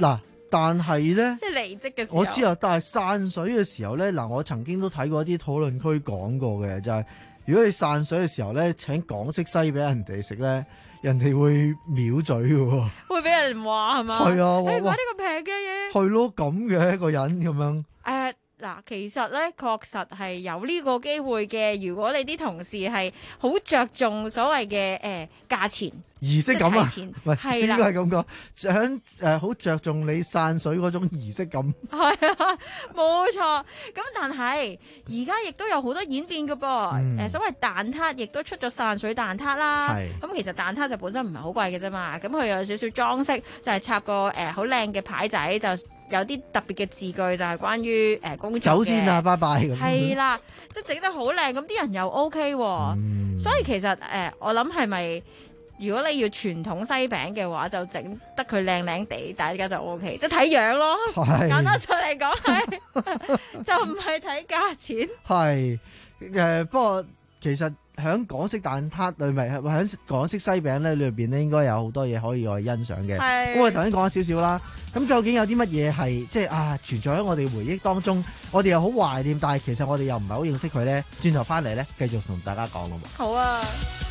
但係咧， 即係離職嘅時候， 我知啊。但係散水嘅時候咧，嗱，我曾經都睇過一啲討論區講過嘅，就係、是、如果你散水嘅時候咧，請港式西俾人哋食咧，人哋會藐嘴嘅喎， 會俾人話係嘛？ 係啊， 你買呢個平嘅嘢， 係咯，咁嘅一個人咁樣。 誒。嗱，其實咧確實係有呢個機會嘅。如果你啲同事係好着重所謂嘅誒價錢、 儀式感啊， 唔係應該係咁講，想誒好着重你散水嗰種儀式感。 係啊，冇錯。咁但係而家亦都有好多演變嘅噃。誒、嗯、所謂蛋撻亦都出咗散水蛋撻啦。咁其實蛋撻就本身唔係好貴嘅啫嘛。咁佢有少少裝飾，就係、是、插個誒好靚嘅牌仔就。有啲特別嘅字句就係關於誒工作嘅， 走先啊，拜拜咁。 係啦，即係整得好靚，咁啲人又 OK 喎。嗯、所以其實誒、呃，我諗係咪如果你要傳統西餅嘅話，就整得佢靚靚地，大家就 OK，即係睇樣咯。簡單出嚟講係，就唔係睇價錢。係誒、呃，不過其實。喺港式蛋撻裏面，喺港式西餅咧裏邊咧，應該有好多嘢可以我哋欣賞嘅。咁我頭先講咗少少啦。咁究竟有啲乜嘢係即係啊存在喺我哋回憶當中，我哋又好懷念，但係其實我哋又唔係好認識佢咧。轉頭翻嚟咧，繼續同大家講咯。 好啊！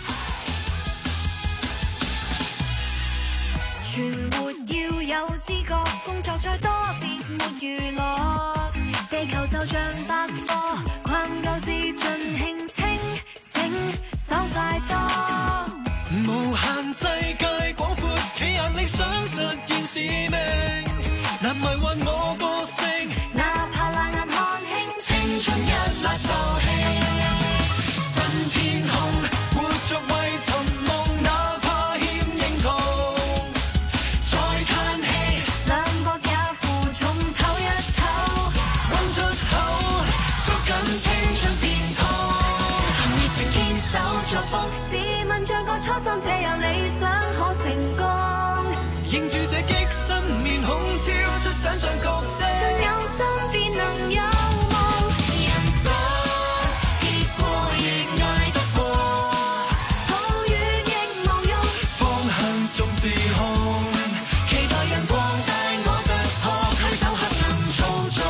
存活要有知覺，工作再多別沒娛樂，地球就像百科，逛夠至盡興清。手快多， 無限世界廣闊，企硬你想實現使命，難迷惑我個性， 哪怕冷眼看輕， 青春一焫就興，新天空，活着為尋夢，哪怕欠認同，再嘆氣， 兩膊也負重，唞一唞， 揾出口，捉緊青春片段。 手作風，自問像個初心，這樣理想可成功。 認住這激新面孔，超出想像角色。 信有心便能有夢。 人生跌過亦捱得過， 抱怨亦無用， 方向縱自控，期待陽光帶我突破，驅走黑暗操縱。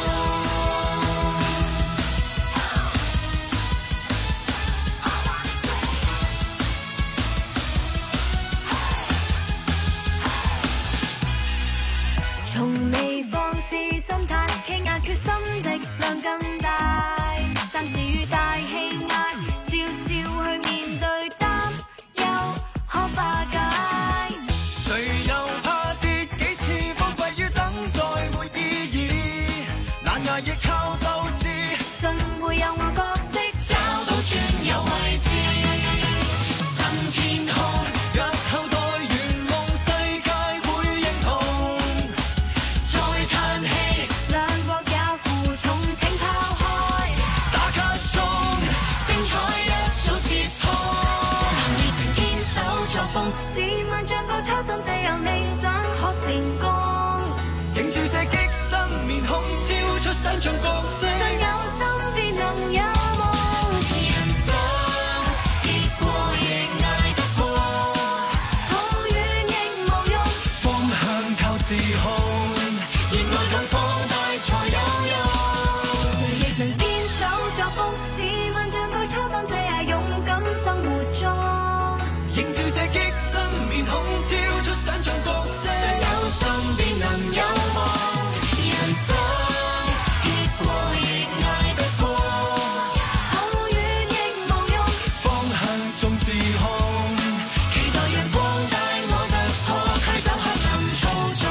從未放肆心態，氣壓決心力量更大。暫時與大氣壓，笑笑去面對擔憂，可化解。 誰又怕跌幾次，荒廢於等待沒意義，難捱亦靠鬥志， 信會有我角色， 找到專有位置。新天空，日後待圓夢，世界會認同。再嘆氣， 兩國也負重，挺拋開， 打卡中，精彩一早接通。 未曾堅守作風，自問像個初心，這樣理想可成功。 認住這激新面孔，超出想像角色。 信有心便能有夢。 人生跌過亦捱得過， 抱怨亦無用， 方向靠自控。熱愛更放大才有用。 誰亦能堅守作風，自問像個初心，這樣勇敢生活中。 認住這激新面孔，超出想像角色。 信有心便能有夢。 人生跌過亦捱得過， 抱怨亦無用， 方向縱自控，期待陽光帶我突破，驅走黑暗操縱。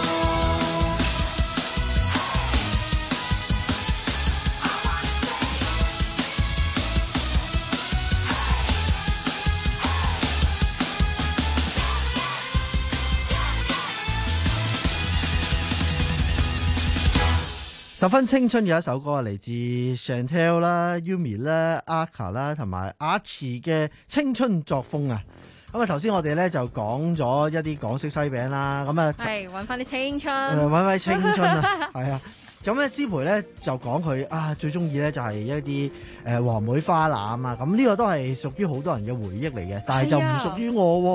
十分青春嘅一首歌，嚟自 Chantel 啦、Yumi 啦、Aka 啦同埋 Archie 嘅青春作風啊！咁啊，頭先我哋咧就講咗一啲港式西餅啦，咁啊係揾翻啲青春， 揾翻青春啊，係啊！咁咧師培咧就講佢啊最中意咧就係一啲誒、呃、黃梅花腩啊！咁呢個都係屬於好多人嘅回憶嚟嘅，但係就唔屬於我喎。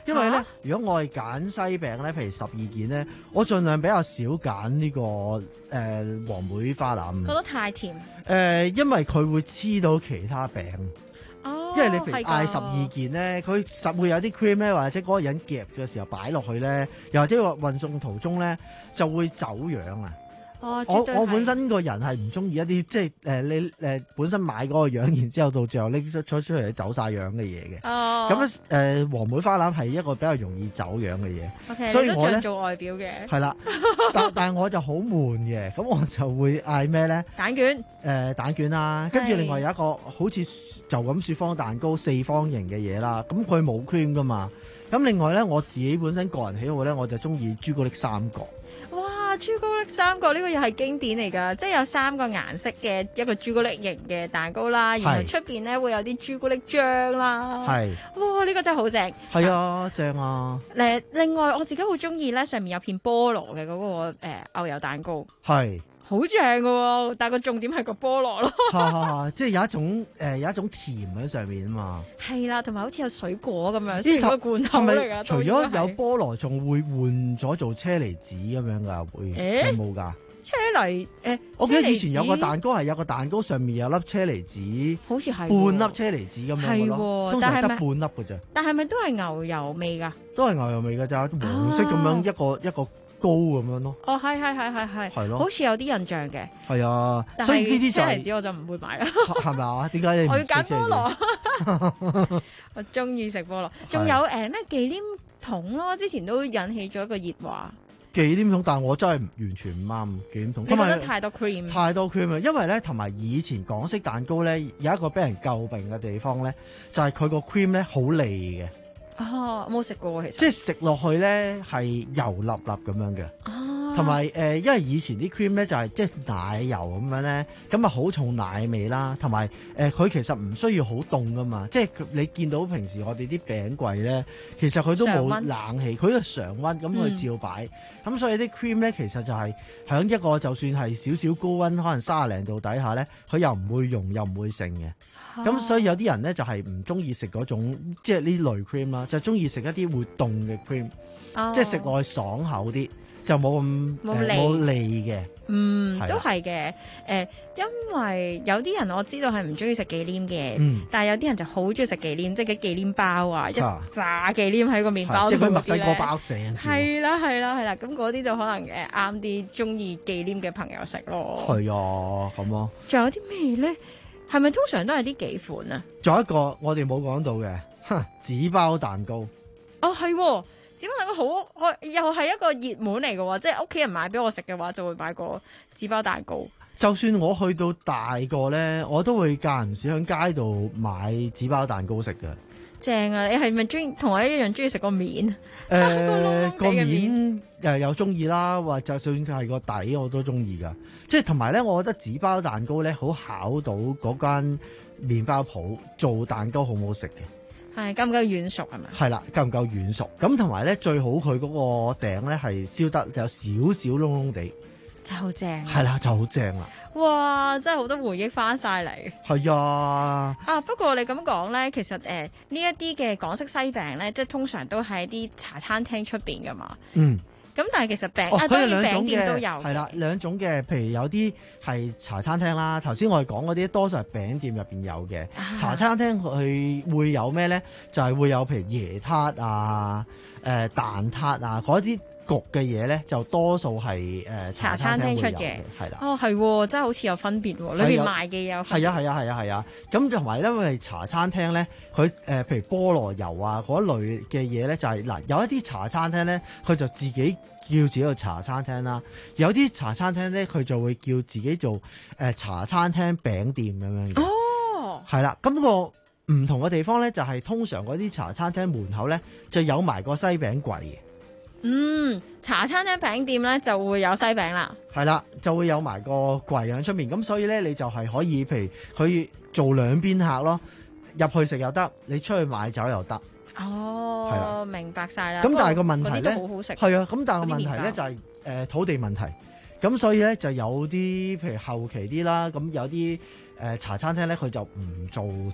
因為咧，如果我係揀西餅咧，譬如十二件咧，我盡量比較少揀呢、這個誒、呃、黃梅花腩。 覺得太甜。誒、 呃，因為佢會黐到其他餅。 哦， 因為你譬如嗌十二件咧，佢實會有啲 cream 咧，或者嗰個人夾嘅時候擺落去咧，又或者個運送途中咧就會走樣啊。 哦、 我我本身個人係唔中意一啲即係誒、呃、你誒、呃、本身買嗰個樣，然之後到最後拎出出出嚟走晒樣嘅嘢嘅。 哦， 咁誒黃梅花腩係一個比較容易走樣嘅嘢。 Okay, 所以我咧做外表嘅係啦，但但係我就好悶嘅，咁我就會嗌咩咧？ 蛋卷誒、 呃、蛋卷啦，跟住另外有一個好似就咁雪芳蛋糕四方形嘅嘢啦，咁佢冇 cream 噶嘛。咁另外咧，我自己本身個人喜好咧，我就中意朱古力三角。 哇！朱古力三角呢個又係經典嚟㗎，即係有三個顏色嘅一個朱古力型嘅蛋糕啦，然後出邊咧會有啲朱古力醬啦。係。哇！呢個真係好正。 係啊，正啊。 誒，另外我自己好中意咧，上面有片菠蘿嘅嗰個誒牛油蛋糕。 係。好正㗎喎，但係個重點係個菠蘿咯。 哈哈即係有一種誒、呃、有一種甜喺上面啊嘛。 係啦，同埋好似有水果咁樣，雖然個罐頭嚟㗎。 除咗有菠蘿，仲會換咗做車厘子咁樣㗎，會有冇㗎？ 車厘誒、欸， 我記得以前有個蛋糕係有個蛋糕上面有粒車厘子， 好似係半粒車厘子咁樣嘅咯，通常得半粒㗎咋。 但係咪都係牛油味㗎？ 都係牛油味㗎咋，黃色咁樣一個、啊、一個。高咁樣咯， 哦，係係係係係，係咯，好似有啲印象嘅， 係啊， 但所以呢啲車厘子我就唔會買啦， 係咪啊？點解你唔我要揀菠蘿？我中意食菠蘿，仲有誒咩忌廉筒咯？之前都引起咗一個熱話。 忌廉筒，但係我真係完全唔啱忌廉筒， 你覺得太多 cream？ 太多 cream 啊！因為咧，同埋以前港式蛋糕咧，有一個俾人詬病嘅地方咧，就係佢個 cream 咧好膩嘅。 哦，我冇食過其實。 即係食落去咧係油粒粒咁樣嘅。哦。同埋誒，因為以前啲 cream 咧就係即係奶油咁樣咧，咁啊好重奶味啦。同埋誒，佢、呃、其實唔需要好凍噶嘛。即係你見到平時我哋啲餅櫃咧，其實佢都冇冷氣，佢都常溫咁去照擺。咁、嗯、所以啲 cream 咧其實就係喺一個就算係少少高溫，可能三十零度底下咧，佢又唔會溶又唔會剩嘅。咁、哦、所以有啲人咧就係唔中意食嗰種即係呢類 cream 啦，就中意食一啲會凍嘅 cream，、哦、即係食落去爽口啲，就冇咁冇膩嘅。 嗯，都係嘅。誒、呃，因為有啲人我知道係唔中意食忌廉嘅、嗯，但係有啲人就好中意食忌廉，即係啲忌廉包啊，一炸忌廉喺個麵包度， 即係佢墨西哥包成。 係啦，係啦，係啦。咁嗰啲就可能誒啱啲中意忌廉嘅朋友食咯。 係啊，咁咯。仲有啲咩咧？係咪通常都係呢幾款啊？ 仲有一個我哋冇講到嘅，紙包蛋糕。 哦，係，紙包蛋糕好，又係一個熱門嚟嘅，即係屋企人買俾我食嘅話，就會買個紙包蛋糕。 就算我去到大個咧，我都會間唔時喺街度買紙包蛋糕食嘅。 正啊！你係咪中意同我一樣中意食個面？誒、 呃，個面誒又中意啦，或者就算係個底我都中意噶。即係同埋咧，我覺得紙包蛋糕咧好考到嗰間麵包鋪做蛋糕好唔好食嘅。 係夠唔夠軟熟係咪？ 係啦，夠唔夠軟熟？咁同埋咧，最好佢嗰個頂咧係燒得有少少窿窿地， 就好正。 係啦，就好正啦。 哇！真係好多回憶翻晒嚟。 係啊。 啊，不過你咁講咧，其實誒、呃、呢一啲嘅港式西餅咧，即係通常都喺啲茶餐廳出邊噶嘛。嗯。咁但係其實餅、哦、啊，當然餅店都有。係啦， 兩種嘅，譬如有啲係茶餐廳啦。頭先我哋講嗰啲多數係餅店入邊有嘅、啊。茶餐廳佢會有咩咧？就係、是、會有譬如椰撻啊、誒、呃、蛋撻啊嗰啲。焗嘅嘢咧就多數係誒茶餐廳出嘅，係啦。 哦，係，真係好似有分別喎，裏邊賣嘅有分別。 係啊，係啊，係啊，係啊。咁同埋因為茶餐廳咧，佢誒、呃、譬如菠蘿油啊嗰類嘅嘢咧，就係、是、嗱有一啲茶餐廳咧，佢就自己叫自己個茶餐廳啦。有啲茶餐廳咧，佢就會叫自己做誒、呃、茶餐廳餅店咁樣嘅。哦，係啦。咁、那個唔同嘅地方咧，就係、是、通常嗰啲茶餐廳門口咧就有埋個西餅櫃嘅。 嗯，茶餐廳餅店咧就會有西餅啦，係啦，就會有埋個櫃喺出面，咁所以咧你就係可以，譬如佢做兩邊客咯，入去食又得，你出去買酒又得。 哦，係啦，明白晒啦。 咁但係個問題咧， 好好食。 係啊，咁但係個問題咧就係、是、誒、呃、土地問題，咁所以咧就有啲譬如後期啲啦，咁有啲誒、呃、茶餐廳咧佢就唔做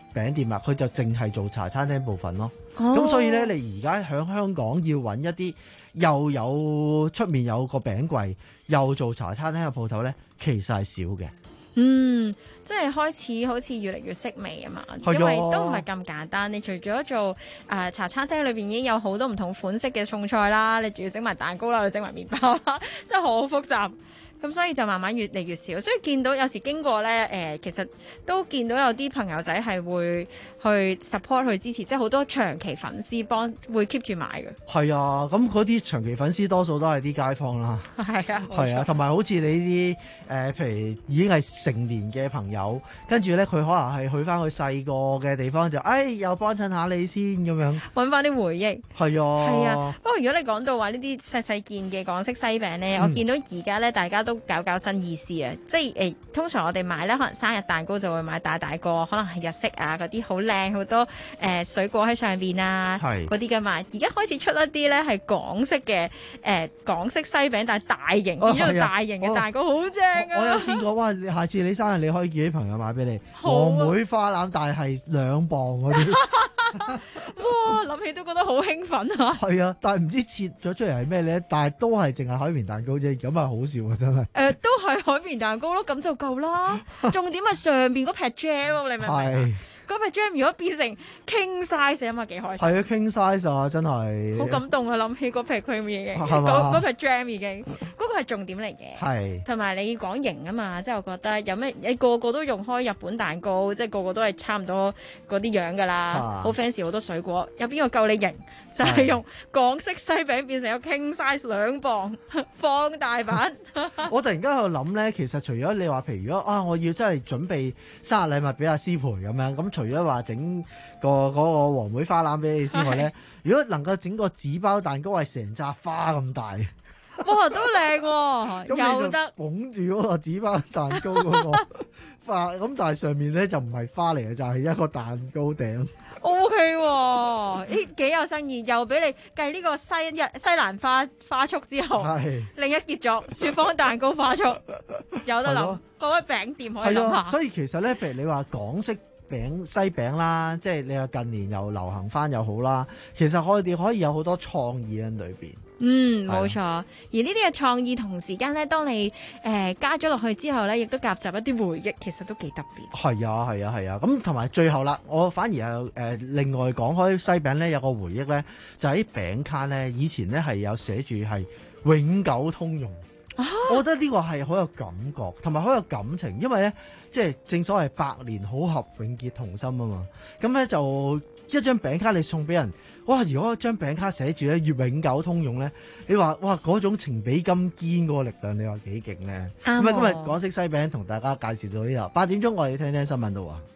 餅店啦，佢就淨係做茶餐廳部分咯。咁、哦、所以咧，你而家喺香港要揾一啲又有出面有個餅櫃，又做茶餐廳嘅鋪頭咧，其實係少嘅。 嗯，即係開始好似越嚟越式微啊嘛，因為都唔係咁簡單。你除咗做誒、呃、茶餐廳裏邊已經有好多唔同款式嘅餸菜啦，你仲要整埋蛋糕啦，又整埋麵包啦，真係好複雜。咁所以就慢慢越嚟越少，所以見到有時經過咧，誒、呃、其實都見到有啲朋友仔係會去 support 去支持，即係好多長期粉絲幫會 keep 住買嘅。 係啊，咁嗰啲長期粉絲多數都係啲街坊啦。 係啊， 係啊，同埋好似你啲誒、呃，譬如已經係成年嘅朋友，跟住咧佢可能係去翻佢細個嘅地方就，誒又幫襯下你先咁樣， 揾翻啲回憶。 係啊， 係啊。不過如果你講到話呢啲細細件嘅港式西餅咧、嗯，我見到而家咧大家都搞搞新意思啊！即係誒、欸，通常我哋買咧，可能生日蛋糕就會買大大個，可能係日式啊，嗰啲好靚，好多誒、呃、水果喺上邊啊，嗰啲嘅嘛。而家開始出一啲咧係港式嘅誒、呃、港式西餅，但係大型，呢、哦、個大型嘅蛋糕好正啊！ 我有見過，哇！下次你生日你可以叫啲朋友買俾你，黃梅花籃，但係兩磅嗰啲。 哇！諗起都覺得好興奮啊！ 係啊，但係唔知切咗出嚟係咩咧？但係都係淨係海綿蛋糕啫，咁啊好笑啊！真係。誒、 呃，都係海綿蛋糕咯，咁就夠啦。重點係上邊嗰撇 jam， 你明唔明啊？嗰撇 jam 如果變成 king size 啊嘛，幾開心。 係啊 ，king size 啊，真係。 好感動啊！諗起嗰撇 cream 已經，嗰嗰撇 jam 已經，嗰、嗰個係重點嚟嘅。係。同埋你講型啊嘛，即係我覺得有咩，你個個都用開日本蛋糕，即係個個都係差唔多嗰啲樣噶啦，好 fancy 好多水果，有邊個夠你型？就係、是、用港式西餅變成個 king size 兩磅放大版。 我突然間喺度諗咧，其實除咗你話，譬如如果啊，我要真係準備生日禮物俾阿師培咁樣，咁除咗話整個嗰個黃梅花籃俾你之外咧，如果能夠整個紙包蛋糕係成扎花咁大， 哇，都靚喎，有得捧住嗰個紙包蛋糕嗰個花，咁但係上面咧就唔係花嚟嘅，就係、是、一個蛋糕頂。 O K 喎，咦幾有新意，又俾你計呢個西日西蘭花花束之後，另一傑作雪芳蛋糕花束有得諗，各位餅店可以諗下。 所以其實咧，譬如你話港式餅西餅啦，即係你話近年又流行翻又好啦，其實我哋可以有好多創意喺裏邊。 嗯，冇錯。而呢啲嘅創意同時間咧，當你誒、呃、加咗落去之後咧，亦都夾雜一啲回憶，其實都幾特別。 係啊，係啊，係啊。咁同埋最後啦，我反而係誒、呃、另外講開西餅咧，有個回憶咧，就喺餅卡咧，以前咧係有寫住係永久通用。啊、我覺得呢個係好有感覺，同埋好有感情，因為咧即係正所謂百年好合，永結同心啊嘛。咁咧就一張餅卡你送俾人。哇！如果張餅卡寫住咧要永久通用咧，你話哇嗰種情比金堅嗰個力量，你話幾勁咧？咁啊，今日港式西餅同大家介紹到呢度，八點鐘我哋聽聽新聞度啊。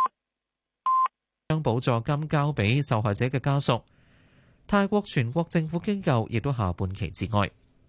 將補助金交俾受害者嘅家屬。泰國全國政府機構亦都下半旗致哀。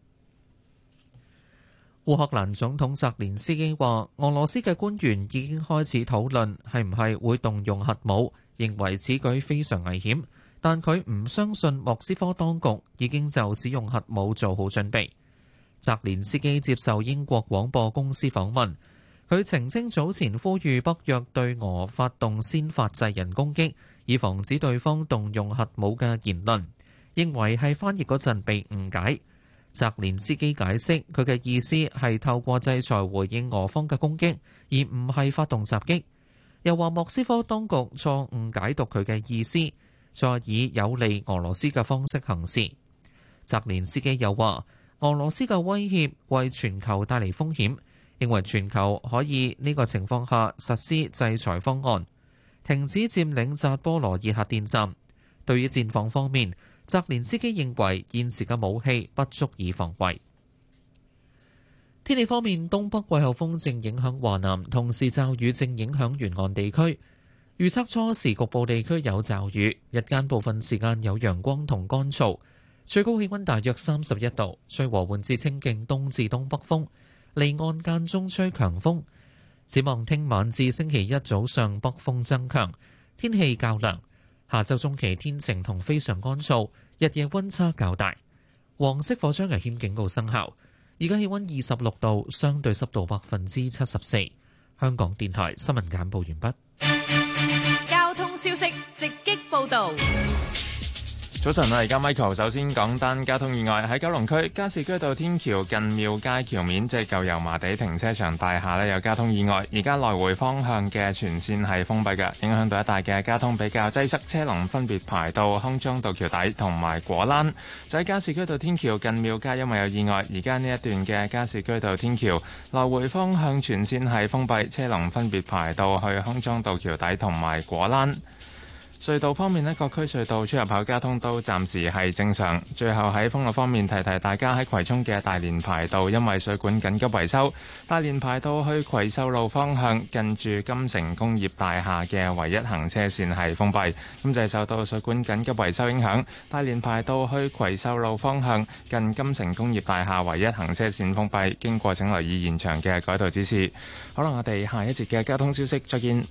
烏克蘭總統澤連斯基話，俄羅斯嘅官員已經開始討論係唔係會動用核武，認為此舉非常危險。但佢唔相信莫斯科當局已經就使用核武做好準備。澤連斯基接受英國廣播公司訪問，佢澄清早前呼籲北約對俄發動先發制人攻擊，以防止對方動用核武嘅言論，認為係翻譯嗰陣被誤解。澤連斯基解釋佢嘅意思係透過制裁回應俄方嘅攻擊，而唔係發動襲擊。又話莫斯科當局錯誤解讀佢嘅意思，再以有利俄羅斯嘅方式行事。澤連斯基又話，俄羅斯嘅威脅為全球帶嚟風險，認為全球可以呢個情況下實施制裁方案，停止佔領扎波羅熱核電站。對於戰況方面，澤連斯基認為現時嘅武器不足以防衛。天氣方面，東北季候風正影響華南，同時驟雨正影響沿岸地區。預測初時局部地區有驟雨，日間部分時間有陽光同乾燥，最高氣溫大約三十一度，吹和緩至清勁東至東北風，離岸間中吹強風。展望聽晚至星期一早上北風增強，天氣較涼。下週中期天晴同非常乾燥，日夜溫差較大。黃色火災危險警告生效。而家氣溫二十六度，相對濕度百分之七十四。香港電台新聞簡報完畢。 消息直擊報導。 早晨啊，而家 Michael 首先講單交通意外喺九龍區加士居道天橋近廟街橋面，即係舊油麻地停車場大廈呢有交通意外，而家來回方向嘅全線係封閉嘅，影響到一帶嘅交通比較擠塞，車龍分別排到康莊道橋底同埋果欄。就喺加士居道天橋近廟街，因為有意外，而家呢一段嘅加士居道天橋來回方向全線係封閉，車龍分別排到去康莊道橋底同埋果欄。隧道方面呢，各區隧道出入口交通都暫時係正常。最後喺封路方面，提提大家喺葵涌嘅大連排道，因為水管緊急維修，大連排道去葵秀路方向近住金城工業大廈嘅唯一行車線係封閉。咁就係受到水管緊急維修影響，大連排道去葵秀路方向近金城工業大廈唯一行車線封閉。經過請留意現場嘅改道指示。好啦，我哋下一節嘅交通消息再見。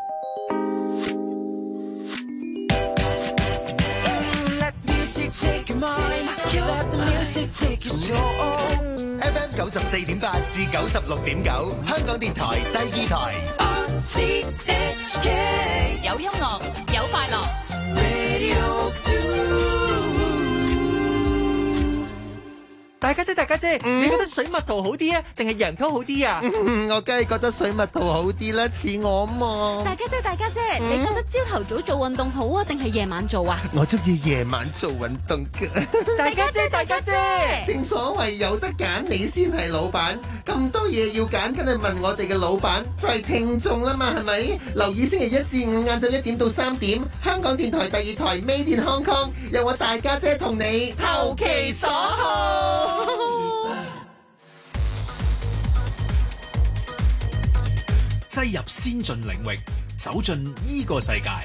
F M 九十四點八至九十六點九，香港電台第二台。 有音樂，有快樂。 大家姐，大家姐，嗯、你覺得水蜜桃好啲啊，定係楊桃好啲啊？ 嗯、我梗係覺得水蜜桃好啲啦，似我嘛。 大家姐，大家姐，嗯、你覺得朝頭早做運動好啊，定係夜晚做啊？ 我中意夜晚做運動㗎。 大家姐，大家姐， 正所謂有得揀，你先係老闆。咁多嘢要揀，梗係問我哋嘅老闆，就係聽眾啦嘛，係咪？留意星期一至五晏晝一點到三點，香港電台第二台 Made in Hong Kong，有我大家姐同你投其所好。 擠入先進領域，走進依個世界。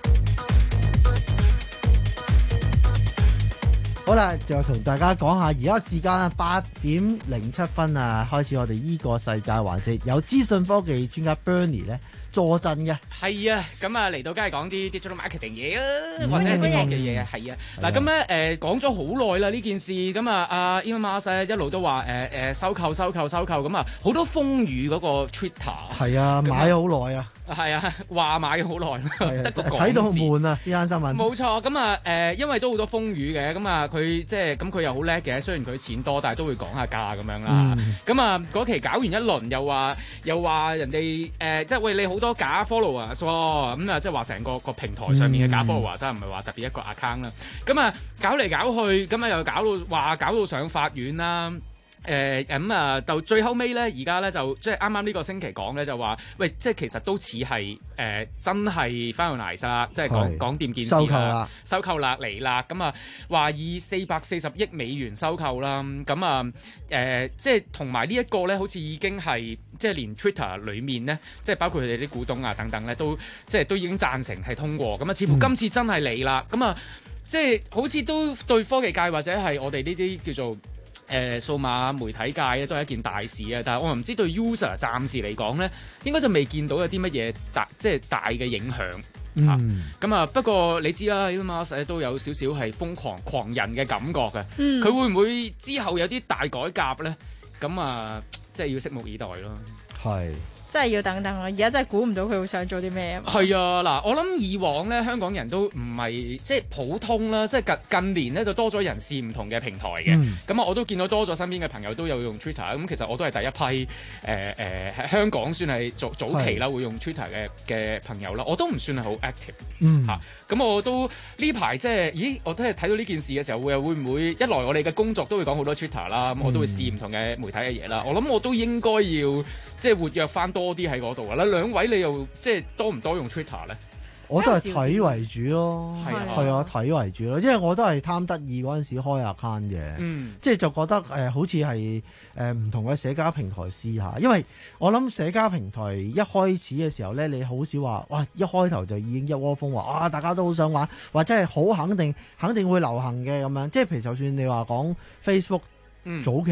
好啦，就同大家講下，而家時間啊八點零七分啊，開始我哋依個世界環節，有資訊科技專家 Bernie 咧坐鎮嘅。 係啊，咁啊嚟到梗係講啲 digital marketing 嘢啊，嗯、或者係啲嘅嘢啊，係啊。嗱咁咧誒講咗好耐啦呢件事，咁啊阿 Elon Musk 一路都話誒誒收購收購收購，咁啊好多風雨嗰個 Twitter。 係啊，買咗好耐啊。 係啊，話買好耐，得個講字。 睇到好悶啊！呢單新聞。 冇錯，咁啊誒，因為都好多風雨嘅，咁啊佢即係咁佢又好叻嘅，雖然佢錢多，但係都會講下價咁樣啦。咁啊嗰期搞完一輪，又話又話人哋誒、呃，即係喂你好多假 followers 喎，咁啊即係話成個個平台上面嘅假 followers，真係唔係話特別一個 account 啦。咁啊搞嚟搞去，咁啊又搞到話搞到上法院啦。誒咁啊，到最後尾咧，而家咧就即係啱啱呢個星期講咧，就話喂，即係其實都似係誒真係 finalize 啦，即係講講掂件事啦，收購啦，收購啦嚟啦，咁啊話以四百四十億美元收購啦，咁啊誒即係同埋呢一個咧，好似已經係即係連 Twitter 裡面咧，即係包括佢哋啲股東啊等等咧，都即係都已經贊成係通過，咁啊似乎今次真係嚟啦，咁、嗯、啊即係好似都對科技界或者係我哋呢啲叫做誒、呃、數碼媒體界咧都係一件大事啊！但係我唔知對 user 暫時嚟講咧，應該就未見到有啲乜嘢大即係大嘅影響嚇。咁、嗯、啊，不過你知啦，Elon Musk都有少少係瘋狂狂人嘅感覺嘅。佢、嗯、會唔會之後有啲大改革咧？咁啊，即係要拭目以待咯。係。 真係要等等啦！而家真係估唔到佢會想做啲咩啊！ 係啊，嗱，我諗以往咧，香港人都唔係即係普通啦，即係近近年咧就多咗人試唔同嘅平台嘅。咁、嗯、啊，我都見到多咗身邊嘅朋友都有用 Twitter。咁其實我都係第一批誒誒、呃呃、香港算係早早期啦，會用 Twitter 嘅嘅朋友啦。我都唔算係好 active 嚇。咁、嗯啊、我都呢排即係，咦？我都係睇到呢件事嘅時候，會會唔會一來我哋嘅工作都會講好多 Twitter 啦，咁我都會試唔同嘅媒體嘅嘢啦。我諗我都應該要即係活躍翻多啲喺嗰度啦。兩位你又即係多唔多用 Twitter 咧？ 我都係睇為主咯，係啊，睇為主咯，因為我都係貪得意嗰陣時開 account 嘅，嗯、即係就覺得誒、呃、好似係誒唔同嘅社交平台試下，因為我諗社交平台一開始嘅時候咧，你好少話哇一開頭就已經一窩蜂話啊大家都好想玩，或者係好肯定肯定會流行嘅咁樣，即係譬如就算你話講 Facebook 早期。嗯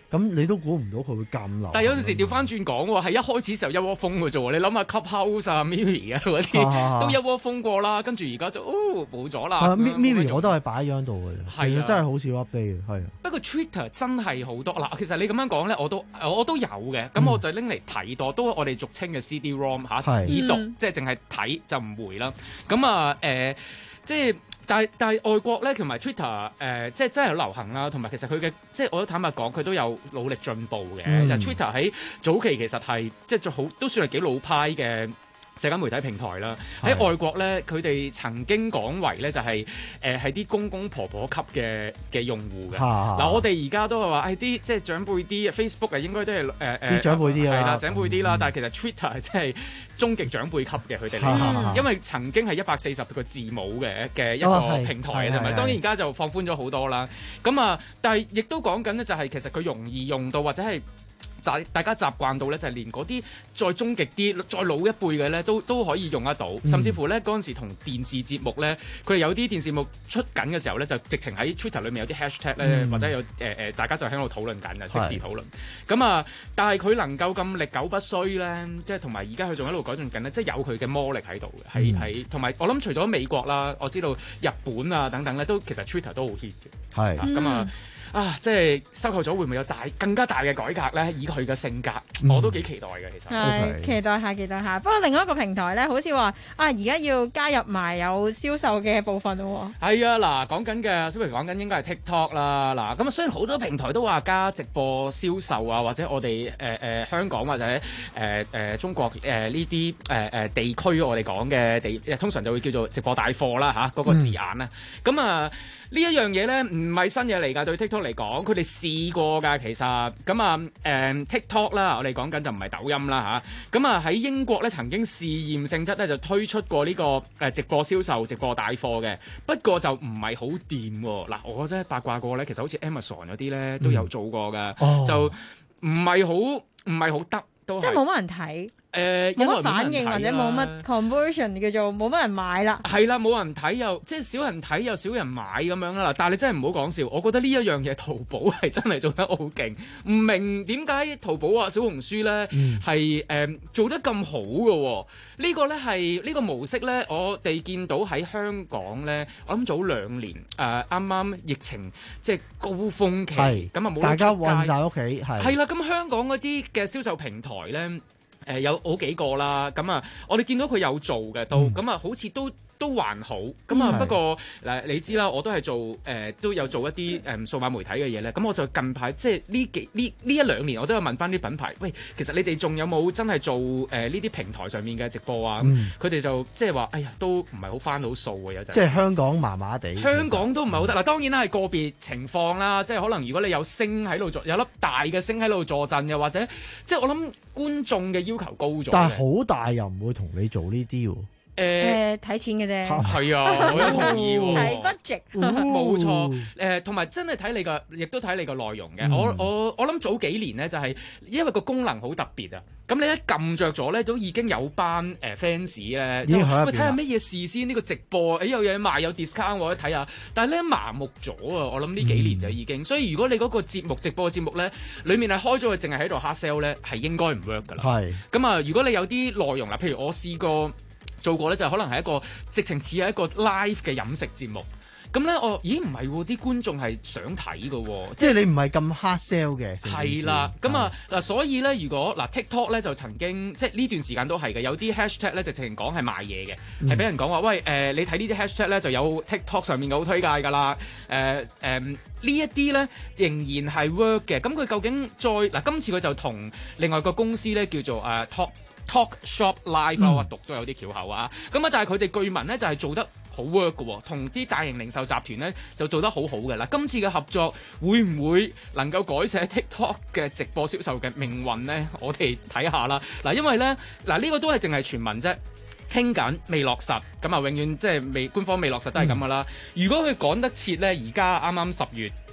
咁你都估唔到佢會咁流。 但係有陣時調翻轉講喎，係一開始時候一窩蜂嘅啫喎。你諗下 Clubhouse 啊、Mimi 啊嗰啲都一窩蜂過啦，跟住而家就哦冇咗啦。 Mimi 我都係擺喺樣度嘅， 係啊， 真係好少 update 嘅，係。 不過 Twitter 真係好多嗱，其實你咁樣講咧，我都我都有嘅。咁我就拎嚟睇多，都我哋俗稱嘅 C D-ROM 嚇，已讀即係淨係睇就唔回啦。咁啊誒，即係。但係但係外國咧，同埋 Twitter 誒、呃，即係真係好流行啦。同埋其實佢嘅即係我都坦白講，佢都有努力進步嘅。嗯、Twitter 喺早期其實係即係好都算係幾老派嘅社交媒體平台啦。喺外國咧，佢哋曾經講為咧就係誒係啲公公婆婆級嘅嘅用戶嘅。嗱、啊，我哋而家都係話誒啲即係長輩啲 Facebook 啊，應該都係誒誒啲長輩啲啦，係啦長輩啲啦。嗯、但係其實 Twitter 係真係終極長輩級嘅佢哋嚟，嗯、因為曾經係一百四十個字母嘅嘅一個平台嘅啫嘛。當然而家就放寬咗好多啦。咁啊，但係亦都講緊咧，就係其實佢容易用到或者係。大家習慣到咧，就係連嗰啲再終極啲、再老一輩嘅咧，都都可以用得到。甚至乎咧，嗰陣時同電視節目咧，佢哋有啲電視節目出緊嘅時候咧，就直情喺 Twitter 裏面有啲 hashtag 咧，嗯、或者有誒誒、呃，大家就喺度討論緊嘅即時討論。咁啊，但係佢能夠咁歷久不衰咧，即係同埋而家佢仲喺度改進緊咧，即係有佢嘅魔力喺度嘅，係係同埋我諗除咗美國啦，我知道日本啊等等咧，都其實 Twitter 都好 hit 嘅。係咁啊。啊！即係收購咗會唔會有大更加大嘅改革咧？以佢嘅性格，嗯、我都幾期待嘅。其實係、 okay. 期待下，期待下。不過另外一個平台咧，好似話啊，而家要加入埋有銷售嘅部分咯。 係啊，嗱，講緊嘅，小譬如講緊應該係 TikTok 啦。嗱，咁啊，雖然好多平台都話加直播銷售啊，或者我哋誒誒香港或者誒誒、呃呃、中國誒呢啲誒誒地區我哋講嘅地，通常就會叫做直播帶貨啦嚇，嗰、啊那個字眼啦。咁、嗯、啊。呢一樣嘢咧唔係新嘢嚟㗎，對 TikTok 嚟講，佢哋試過㗎其實。咁啊誒 TikTok 啦，我哋講緊就唔係抖音啦嚇。咁啊喺英國咧曾經試驗性質咧就推出過呢個誒直播銷售、直播帶貨嘅，不過就唔係好掂喎。嗱，我真係八卦過咧，其實好似 Amazon 嗰啲咧都有做過㗎，嗯、就唔係好唔係好得，都即係冇乜人睇。 誒冇乜反應或者冇乜 conversion 叫做冇乜人買啦， 係啦，冇人睇又即係少人睇又少人買咁樣啦。但係你真係唔好講笑，我覺得呢一樣嘢淘寶係真係做得好勁，唔明點解淘寶啊、小紅書咧係誒做得咁好嘅喎？呢個咧係呢個模式咧，我哋見到喺香港咧，我諗早兩年誒啱啱疫情即係高峰期，咁啊冇大家韞晒屋企，係係啦。咁香港嗰啲嘅銷售平台咧。誒、呃、有好幾個啦，咁啊，我哋見到佢有做嘅都，咁啊、嗯，好似都都還好，咁啊，不過嗱，你知啦，我都係做誒、呃，都有做一啲誒、呃、數碼媒體嘅嘢咧，咁我就近排即係呢幾呢呢一兩年，我都有問翻啲品牌，喂，其實你哋仲有冇真係做誒呢啲平台上面嘅直播啊？佢哋、嗯、就即係話，哎呀，都唔係好翻到數嘅有陣。即係香港麻麻地。香港都唔係好得，嗱、嗯，當然啦係個別情況啦，即係可能如果你有星喺度做，有粒大嘅星喺度坐鎮嘅，或者即係我諗觀眾嘅要求高咗。但係好大又唔會同你做呢啲喎。 誒睇錢嘅啫，係啊，我有同意喎。 睇 budget， 冇錯。誒同埋真係睇你個，亦都睇你個內容嘅。我我我諗早幾年咧，就係因為個功能好特別啊。咁你一撳着咗咧，都已經有班誒 fans 咧，就喂睇下咩嘢事先呢個直播，誒有嘢賣有 discount 我睇下。但係咧麻木咗啊！我諗呢幾年就已經。所以如果你嗰個節目直播嘅節目咧，裡面係開咗佢，淨係喺度 hard sell 咧，係應該唔 work 㗎啦。係。咁啊，如果你有啲內容啦，譬如我試過。做過咧就可能係一個直情似係一個 live 嘅飲食節目，咁咧我咦唔係喎，啲觀眾係想睇嘅喎，即係你唔係咁 hard sell 嘅。係啦，咁啊嗱，所以咧如果嗱 TikTok 咧就曾經即係呢段時間都係嘅，有啲 hashtag 咧直情講係賣嘢嘅，係俾、嗯、人講話喂誒、呃，你睇呢啲 hashtag 咧就有 TikTok 上面嘅好推介㗎啦，誒誒呢一啲咧仍然係 work 嘅，咁佢究竟再嗱今次佢就同另外個公司咧叫做誒、uh, Talk。Talk Shop Live 啦，我讀都有啲翹口啊，咁啊，但係佢哋據聞咧就係做得好 work 嘅喎，同啲大型零售集團咧就做得好好嘅啦。今次嘅合作會唔會能夠改寫 TikTok 嘅直播銷售嘅命運咧？我哋睇下啦。嗱，因為咧嗱呢個都係淨係傳聞啫，傾緊未落實，咁啊永遠即係未官方未落實都係咁噶啦。嗯、如果佢趕得切咧，而家啱啱十月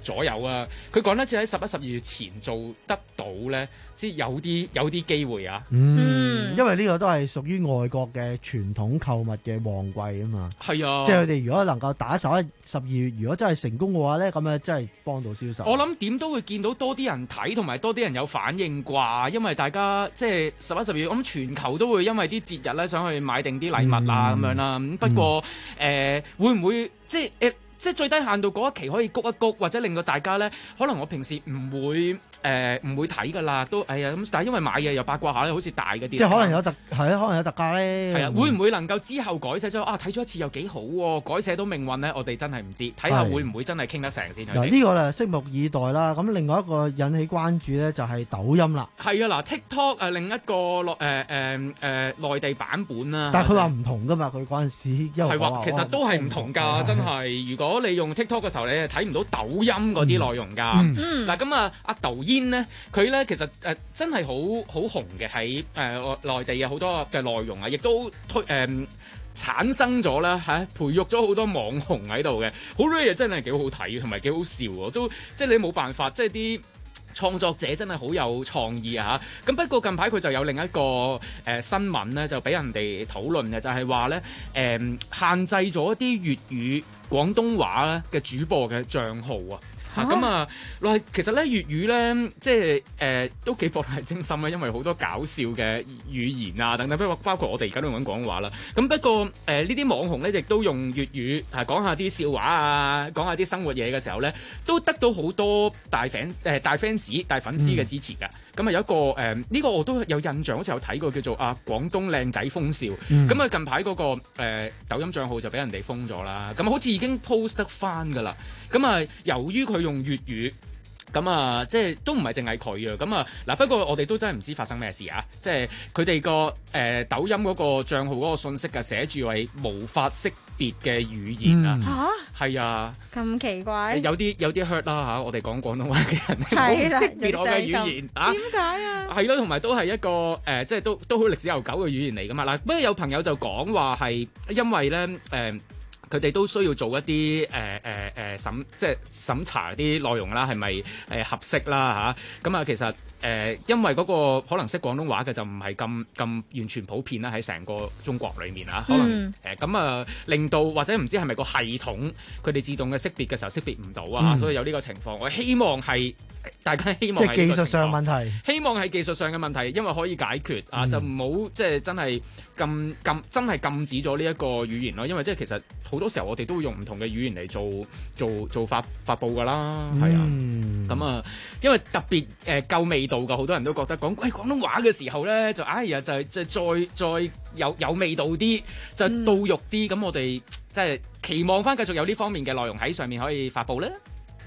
左右啊。佢講得只喺十一、十二月前做得到咧，即係有啲有啲機會啊。 嗯，因為呢個都係屬於外國嘅傳統購物嘅旺季啊嘛。 係啊， 即係佢哋如果能夠打十一、十二月，如果真係成功嘅話咧，咁啊真係幫到銷售。 我諗點都會見到多啲人睇，同埋多啲人有反應啩，因為大家即係十一、十二月，我諗全球都會因為啲節日咧想去買定啲禮物啊咁、嗯、樣啦。咁不過誒、嗯呃、會唔會即係誒？呃即係最低限度嗰一期可以谷一谷，或者令到大家咧，可能我平時唔會誒唔、呃、會睇㗎啦，都哎呀咁，但係因為買嘢又八卦下咧，好似大嗰啲， 即係可能有特係啊，可能有特價咧。 係啊，會唔會能夠之後改寫咗啊？睇咗一次又幾好喎，改寫到命運咧，我哋真係唔知，睇下會唔會真係傾得成先。 嗱呢個咧，拭目以待啦。咁另外一個引起關注咧，就係抖音啦。 係啊，嗱 TikTok 誒另一個內誒誒誒內地版本啦。 但係佢話唔同㗎嘛，佢嗰陣時係話其實都係唔同㗎，真係。如果你用 TikTok 嘅時候，你係睇唔到抖音嗰啲內容㗎。嗱咁啊，阿抖音咧，佢咧其實誒、呃、真係好好紅嘅喺誒內地嘅好多嘅內容啊，亦都推誒、呃、產生咗啦嚇，培育咗好多網紅喺度嘅，好多嘢真係幾好睇，同埋幾好笑喎，都即係你冇辦法，即係啲創作者真係好有創意啊嚇！咁不過近排佢就有另一個誒、呃、新聞咧，就俾人哋討論嘅，就係話咧誒限制咗一啲粵語廣東話咧嘅主播嘅帳號啊！嚇咁啊，嗱，其實咧粵語咧，即係誒、呃、都幾博大精深啊，因為好多搞笑嘅語言啊等等，包括包括我哋而家都用緊廣東話啦。咁不過誒呢啲網紅咧，亦都用粵語係講下啲笑話啊，講下啲生活嘢嘅時候咧，都得到好多大 fans 誒、呃、大 fans 大粉絲嘅支持㗎。咁、嗯、啊有一個誒呢、呃這個我都有印象，好似有睇過叫做啊廣東靚仔風笑。咁啊、嗯、近排嗰、那個、呃、抖音帳號就俾人哋封咗啦。咁好似已經 post 得翻㗎啦。咁啊，由於佢用粵語，咁啊，即係都唔係淨係佢啊。咁啊，嗱，不過我哋都真係唔知發生咩事啊。即係佢哋個誒抖音嗰個帳號嗰個信息啊，寫住係無法識別嘅語言、嗯、啊。嚇，係啊， 咁奇怪。 有啲有啲 hurt 啦嚇，我哋講廣東話嘅人冇識別我嘅語言啊。 點解啊？ 係咯，同埋都係一個誒、呃，即係都都好歷史悠久嘅語言嚟噶嘛。嗱，不過有朋友就講話係因為咧誒。呃佢哋都需要做一啲誒誒誒審，即係審查啲內容啦，係咪誒合適啦嚇？咁啊，其實誒、呃、因為嗰個可能識廣東話嘅就唔係咁咁完全普遍啦，喺成個中國裡面啊，可能誒咁啊，令到或者唔知係咪個系統佢哋自動嘅識別嘅時候識別唔到啊，嗯、所以有呢個情況。我希望係大家希望係技術上問題， 希望係技術上嘅問題，因為可以解決啊，嗯、就唔好即係真係禁禁真係禁止咗呢一個語言咯，因為即係其實。好多時候我哋都會用唔同嘅語言嚟做做做發發佈㗎啦，係、嗯、啊，咁啊，因為特別誒、呃、夠味道㗎，好多人都覺得講誒、哎、廣東話嘅時候咧，就哎呀就係即係再再有有味道啲，就到肉啲，咁、嗯、我哋即係期望翻繼續有呢方面嘅內容喺上面可以發佈咧。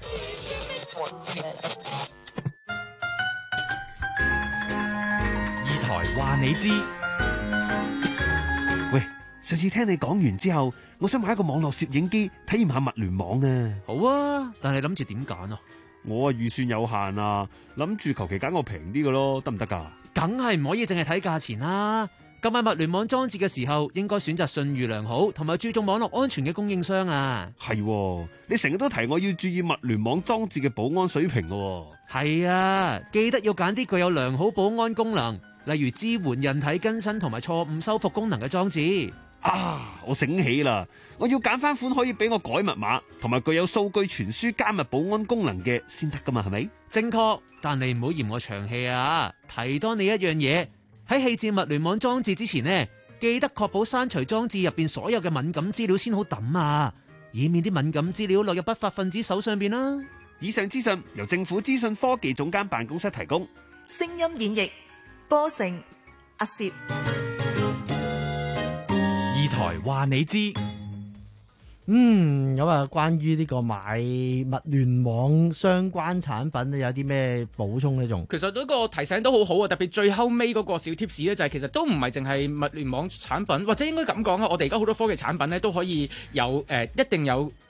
二台話你知，喂。上次聽你講完之後，我想買一個網絡攝影機體驗下物聯網啊！ 好啊，但係諗住點揀啊？ 我啊預算有限啊，諗住求其揀個平啲嘅咯，得唔得㗎？ 梗係唔可以淨係睇價錢啦！購買物聯網裝置嘅時候，應該選擇信譽良好同埋注重網絡安全嘅供應商啊！ 係喎，你成日都提我要注意物聯網裝置嘅保安水平喎。 係啊，記得要揀啲具有良好保安功能，例如支援人體更新同埋錯誤修復功能嘅裝置。 啊！我醒起啦，我要揀翻款可以俾我改密碼，同埋具有數據傳輸加密保安功能嘅先得噶嘛，係咪？ 正確，但你唔好嫌我長氣啊！提多你一樣嘢，喺棄置物聯網裝置之前呢，記得確保刪除裝置入邊所有嘅敏感資料先好抌啊，以免啲敏感資料落入不法分子手上邊啦。 以上資訊由政府資訊科技總監辦公室提供。 聲音演繹波成阿攝。 二台話你知， 嗯，咁啊，關於呢個買物聯網相關產品咧，有啲咩補充呢？仲其實嗰個提醒都好好啊，特別最後尾嗰個小貼士咧，就係其實都唔係淨係物聯網產品，或者應該咁講啊，我哋而家好多科技產品咧都可以有誒、呃，一定有。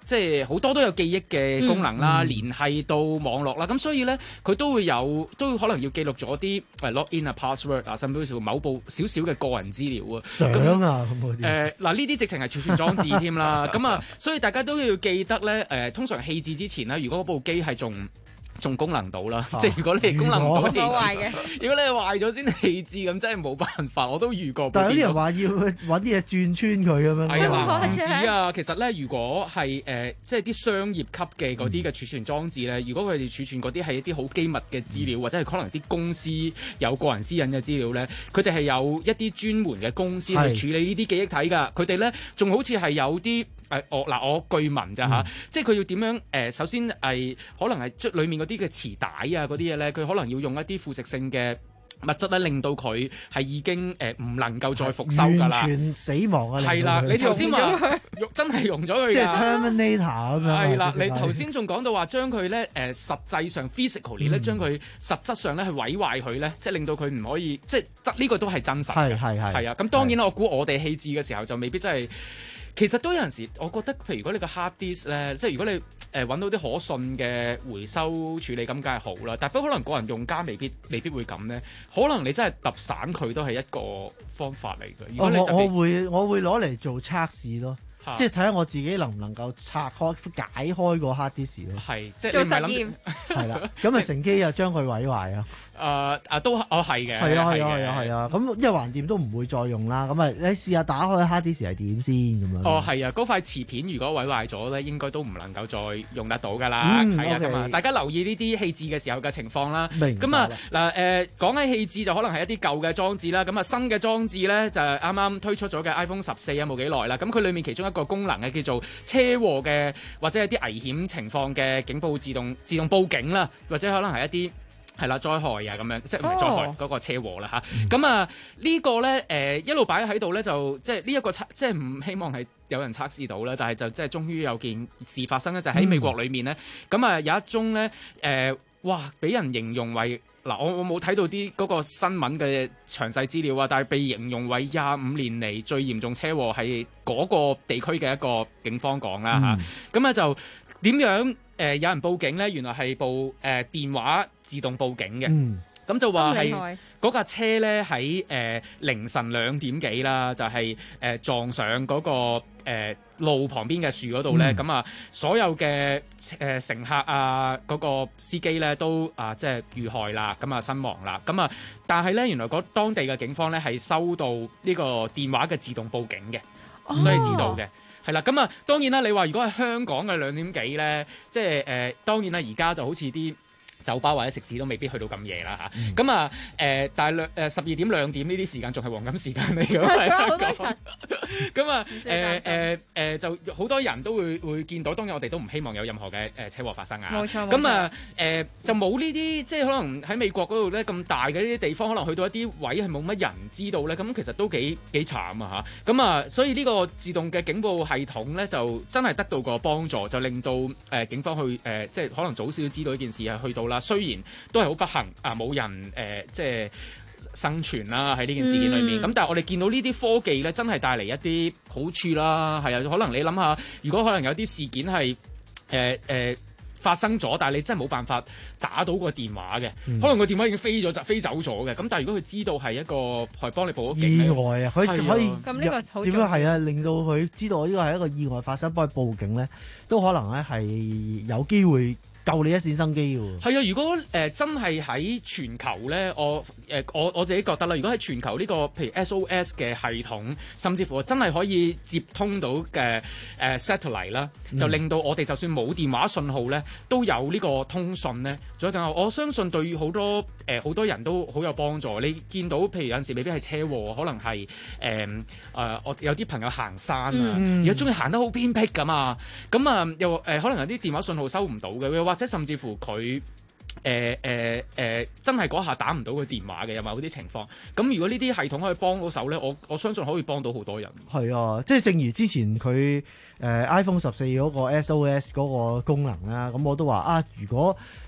即係好多都有記憶嘅功能啦， 嗯、 聯繫到網絡啦，咁所以咧佢都會有，都可能要記錄咗啲誒 login 啊、password 啊，甚至乎某部少少嘅個人資料啊。 相啊咁嗰啲。 誒嗱，呢啲直情係儲存裝置添啦。咁啊，所以大家都要記得咧，誒、呃、通常棄置之前咧，如果部機係仲仲功能到啦，啊、即係如果你功能唔到棄置，如果你係壞咗先棄置，咁真係冇辦法。我都遇過。 但係有啲人話要揾啲嘢轉穿佢咁樣。 係啊，唔止啊，其實咧，如果係誒、呃、即係啲商業級嘅嗰啲嘅儲存裝置咧，嗯、如果佢哋儲存嗰啲係一啲好機密嘅資料，嗯、或者係可能啲公司有個人私隱嘅資料咧，佢哋係有一啲專門嘅公司去處理呢啲記憶體㗎。佢哋咧仲好似係有啲。誒我嗱我據聞咋嚇，嗯、即係佢要點樣誒、呃？首先係可能係將裡面嗰啲嘅磁帶啊嗰啲嘢咧，佢可能要用一啲腐蝕性嘅物質咧，令到佢係已經誒唔能夠再復修㗎啦， 完全死亡啊！ 係啦，你頭先話用真係用咗佢， 即係 Terminator 咁樣。 係啦，你頭先仲講到話將佢咧誒實際上 physically 咧將佢實質上咧去毀壞佢咧，即係令到佢唔可以，即係呢、呢個都係真實嘅。係係係。係啊，咁當然啦，我估我哋棄置嘅時候就未必真係。其實都有陣時，我覺得譬如如果你個 hard disk 咧，即係如果你誒揾、呃、到啲可信嘅回收處理咁，梗係好啦。但係不過可能個人用家未必未必會咁咧。可能你真係揼散佢都係一個方法嚟嘅。如果你我我會我會攞嚟做測試咯。 啊、 即係睇下我自己能唔能夠拆開解開個 hard disk 咯。 係，即係做實驗。 係啦，咁啊乘機又將佢毀壞啊。 誒啊、呃、都哦係嘅。 係啊係啊係啊係啊，咁一橫掂都唔會再用啦。咁啊，你試下打開 hard disk 係點先咁樣。 哦係啊，嗰塊磁片如果毀壞咗咧，應該都唔能夠再用得到㗎啦。係、嗯、啊，咁啊 okay，大家留意呢啲棄置嘅時候嘅情況啦。 明白。 咁啊嗱誒，講起棄置就可能係一啲舊嘅裝置啦。咁啊新嘅裝置咧就係啱啱推出咗嘅 iPhone 十四啊冇幾耐啦。咁佢裡面其中一個功能咧叫做車禍嘅或者係啲危險情況嘅警報自動自動報警啦，或者可能係一啲係啦災害啊咁樣，即係唔係災害嗰、oh. 個車禍啦嚇。咁啊、嗯、呢個咧誒、呃、一路擺喺度咧，就即係呢一個測，即係唔希望係有人測試到啦。但係就即係終於有件事發生咧，就喺、是、美國裏面咧。咁啊、嗯、有一宗咧誒、呃，哇俾人形容為嗱，我我冇睇到啲嗰個新聞嘅詳細資料啊，但係被形容為廿五年嚟最嚴重車禍係嗰個地區嘅一個警方講啦嚇。咁啊、嗯、就點樣誒、呃、有人報警咧？原來係部誒、呃、電話自動報警嘅。咁、嗯、就話係嗰架車咧喺誒凌晨兩點幾啦，就係、是、誒、呃、撞上嗰、那個、呃、路旁邊嘅樹嗰度咧。咁啊、嗯，所有嘅誒、呃、乘客啊，嗰、那個司機咧都啊即係遇害啦，咁啊身亡啦。咁啊，但係咧原來嗰當地嘅警方咧係收到呢個電話嘅自動報警嘅，哦、所以知道嘅。係啦，咁啊當然啦，你話如果係香港嘅兩點幾咧，即係誒、呃、當然啦，而家就好似啲酒吧或者食肆都未必去到咁夜啦嚇，咁啊誒，但係兩誒十二點兩點呢啲時間仲係黃金時間嚟㗎，仲有好多人。咁啊誒誒誒，就好多人都會會見到。當然我哋都唔希望有任何嘅誒車禍發生啊。 冇錯。 咁啊誒就冇呢啲，即係可能喺美國嗰度咧咁大嘅呢啲地方，可能去到一啲位係冇乜人知道咧，咁其實都幾幾慘啊嚇。咁啊，所以呢個自動嘅警報系統咧，就真係得到個幫助，就令到誒、呃、警方去誒、呃、即係可能早少少知道呢件事係去到啦。雖然都係好不幸啊，冇人誒、呃、即係生存啦喺呢件事件裏面。咁、嗯、但係我哋見到呢啲科技咧，真係帶嚟一啲好處啦。係啊，可能你諗下，如果可能有啲事件係誒誒發生咗，但係你真係冇辦法打到個電話嘅，嗯、可能個電話已經飛咗就飛走咗嘅。咁但係如果佢知道係一個係幫你報咗警， 意外啊，佢可以可以咁呢個好點樣係啊，令到佢知道呢個係一個意外發生，幫佢報警咧，都可能咧係有機會救你一線生機喎。 係啊，如果誒、呃、真係喺全球咧，我誒、呃、我我自己覺得啦，如果喺全球呢、這個譬如 S O S 嘅系統，甚至乎真係可以接通到嘅誒 satellite 啦，呃、就令到我哋就算冇電話信號咧，都有呢個通訊咧，再更我相信對好多誒好、呃、多人都好有幫助。你見到譬如有陣時未必係車禍，可能係誒誒我有啲朋友行山啊，而家中意行得好偏僻㗎嘛，咁啊又誒、呃、可能有啲電話信號收唔到嘅，或者甚至乎佢誒誒誒真係嗰下打唔到個電話嘅，有冇啲情況？咁如果呢啲系統可以幫到手咧，我我相信可以幫到好多人。 係啊，即係正如之前佢誒、呃、iPhone 十四嗰個 S O S 嗰個功能啦，咁我都話啊，如果誒、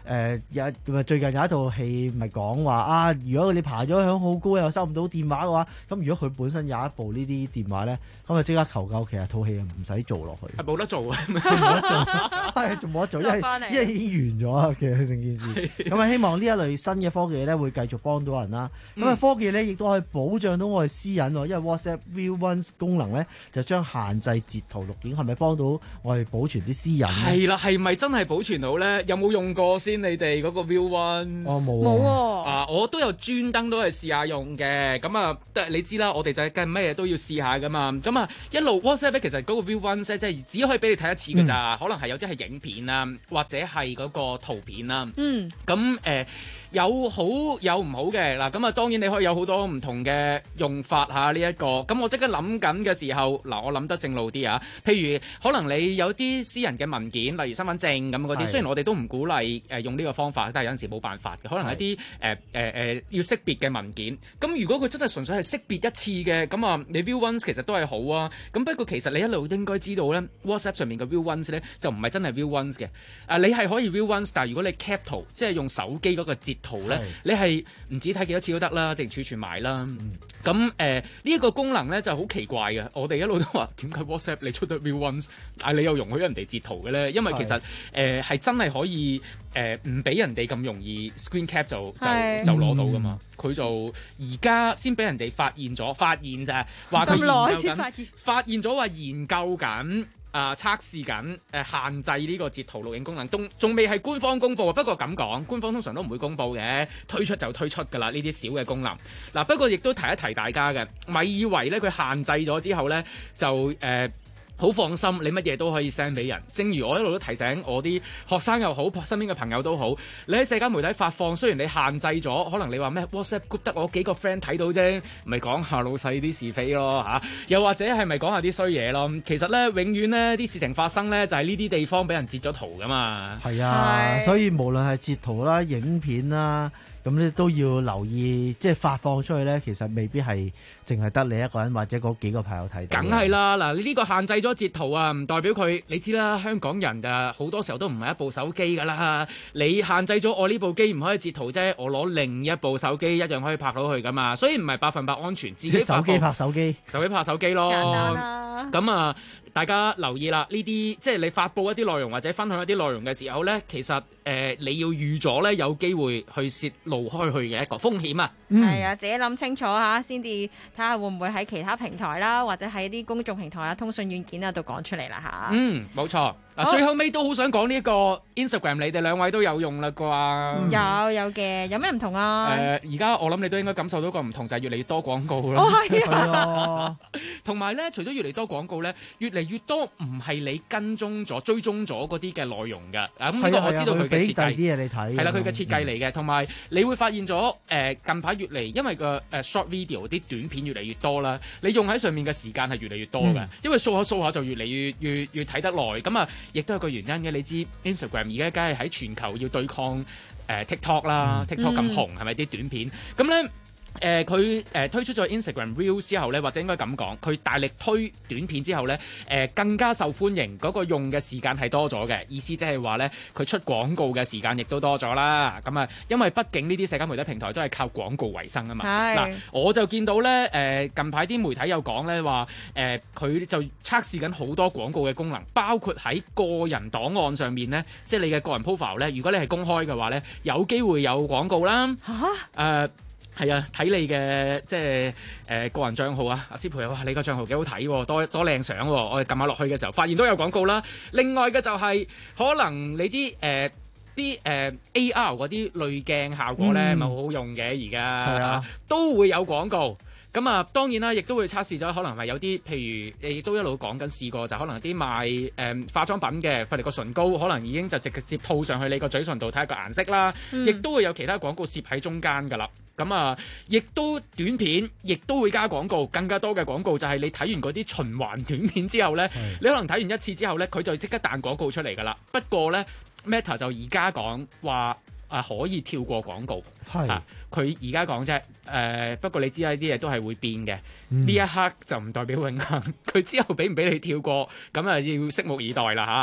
誒有咪最近有一套戲咪講話啊，如果你爬咗響好高又收唔到電話嘅話，咁如果佢本身有一部呢啲電話咧，咁啊即刻求救，其實套戲唔使做落去。 係冇得做啊！ 冇得做，係仲冇得做，因為因為已經完咗啊，其實成件事。咁啊，希望呢一類新嘅科技咧會繼續幫到人啦。咁啊，科技咧亦都可以保障到我哋私隱喎，因為 WhatsApp View Once 功能咧就將限制截圖錄影，係咪幫到我哋保存啲私隱？ 係啦，係咪真係保存到咧？有冇用過先？你哋嗰個 View Once？ 哦，冇冇喎。 啊，我都有專登都係試下用嘅。咁啊，你知啦，我哋就係跟咩嘢都要試下噶嘛。咁啊，一路 WhatsApp 其實嗰個 View Once 即係只可以俾你睇一次㗎咋，嗯、可能係有啲係影片啊，或者係嗰個圖片啊。 嗯。 咁誒。呃有好有唔好嘅嗱，咁啊當然你可以有好多唔同嘅用法嚇呢一個。咁我即刻諗緊嘅時候，嗱我諗得正路啲啊。譬如可能你有啲私人嘅文件，例如身份證咁嗰啲，雖然我哋都唔鼓勵誒用呢個方法，但係有陣時冇辦法嘅。可能一啲誒誒誒要識別嘅文件，咁如果佢真係純粹係識別一次嘅，咁啊你 View Once 其實都係好啊。咁不過其實你一路應該知道咧 ，WhatsApp 上面嘅 View Once 咧就唔係真係 View Once 嘅。啊，你係可以 View Once，但係如果你 cap 圖，即係用手機嗰個截圖咧，你係唔止睇幾多次都得啦，直情儲存埋啦。咁誒呢一個功能咧就好奇怪嘅，我哋一路都話點解 WhatsApp 你出得 View Once，但係你又容許人哋截圖嘅咧？因為其實誒係、呃、真係可以誒唔俾人哋咁容易 screen cap 就就就攞到噶嘛。佢、嗯、就而家先俾人哋發現咗，發現咋話佢研究緊，發現發現咗話研究緊。啊！測試緊誒限制呢個截圖錄影功能，仲仲未係官方公佈啊。不過咁講，官方通常都唔會公佈嘅，推出就推出㗎啦。呢啲小嘅功能嗱、啊，不過亦都提一提大家嘅，咪以為咧佢限制咗之後咧就誒。呃好放心，你乜嘢都可以 send 俾人。正如我一路都提醒我啲學生又好，身邊嘅朋友都好，你喺社交媒體發放，雖然你限制咗，可能你話咩 WhatsApp group 得我幾個 friend 睇到啫，咪講下老細啲是非咯嚇、啊，又或者係咪講下啲衰嘢咯？其實咧，永遠咧啲事情發生咧，就係呢啲地方俾人截咗圖噶嘛。係啊，所以無論係截圖啦、影片啦。咁咧都要留意，即係發放出去咧，其實未必係淨係得你一個人或者嗰幾個朋友睇到。 梗係啦，嗱呢個限制咗截圖啊，唔代表佢，你知啦，香港人啊好多時候都唔係一部手機㗎啦。你限制咗我呢部機唔可以截圖啫，我攞另一部手機一樣可以拍到佢㗎嘛。所以唔係百分百安全，自己手機拍手機， 手機拍手機咯。簡單啦。 咁啊。大家留意啦，呢啲即係你發布一啲內容或者分享一啲內容嘅時候咧，其實誒、呃、你要預咗咧有機會去泄露開去嘅一個風險啊。 係、嗯、啊，自己諗清楚嚇，先至睇下會唔會喺其他平台啦，或者喺啲公眾平台啊、通訊軟件啊度講出嚟啦嚇。 嗯，冇錯。嗱，最後尾都好想講呢一個 Instagram， 你哋兩位都有用啦啩、嗯？ 有有嘅，有咩唔同啊？誒、 呃，而家我諗你都應該感受到個唔同，就係、是、越嚟越多廣告啦。 哦，係啊。 同埋咧，除咗越嚟越多廣告咧，越嚟越多唔係你跟蹤咗、追蹤咗嗰啲嘅內容㗎。咁呢個我知道佢嘅設計。 啲嘢你睇。係啦，佢嘅設計嚟嘅，同埋、嗯、你會發現咗誒、呃、近排越嚟，因為個誒 short video 啲短片越嚟越多啦，你用喺上面嘅時間係越嚟越多嘅、嗯，因為掃下掃下就越嚟越越越睇得耐。咁啊，亦都有個原因。你知 Instagram 而家梗係喺全球要對抗誒、呃、TikTok 啦、嗯、，TikTok 咁紅係咪啲短片？咁咧誒佢誒推出咗 Instagram Reels 之後咧，或者應該咁講，佢大力推短片之後咧，誒、呃、更加受歡迎，嗰、那個用嘅時間係多咗嘅。意思即係話咧，佢出廣告嘅時間亦都多咗啦。咁啊，因為畢竟呢啲社交媒體平台都係靠廣告為生啊嘛。嗱，我就見到咧誒、呃、近排啲媒體有講咧話誒佢就測試緊好多廣告嘅功能，包括喺個人檔案上面咧，即係你嘅個人 profile 咧，如果你係公開嘅話咧，有機會有廣告啦。嚇、啊！誒、呃。係啊，睇你嘅即係誒、呃、個人帳號啊，阿師培話你個帳號幾好睇喎，多多靚相喎，我哋撳下落去嘅時候，發現都有廣告啦。另外嘅就係、是、可能你啲誒啲誒 A R 嗰啲濾鏡效果咧，咪、嗯、好好用嘅而家，係啊，都會有廣告。咁啊，當然啦，亦都會測試咗，可能係有啲，譬如亦都一路講緊試過，就可能啲賣誒、嗯、化妝品嘅，佢哋個唇膏可能已經就直接套上去你個嘴唇度睇下個顏色啦，亦、嗯、都會有其他廣告攝喺中間㗎啦。咁啊，亦都短片，亦都會加廣告，更加多嘅廣告就係你睇完嗰啲循環短片之後咧，你可能睇完一次之後咧，佢就即刻彈廣告出嚟㗎啦。不過咧 ，Meta 就而家講話。啊，可以跳過廣告，係佢而家講啫。誒、呃，不過你知啦，啲嘢都係會變嘅。呢、嗯、一刻就唔代表永恆，佢之後俾唔俾你跳過，咁啊要拭目以待啦嚇。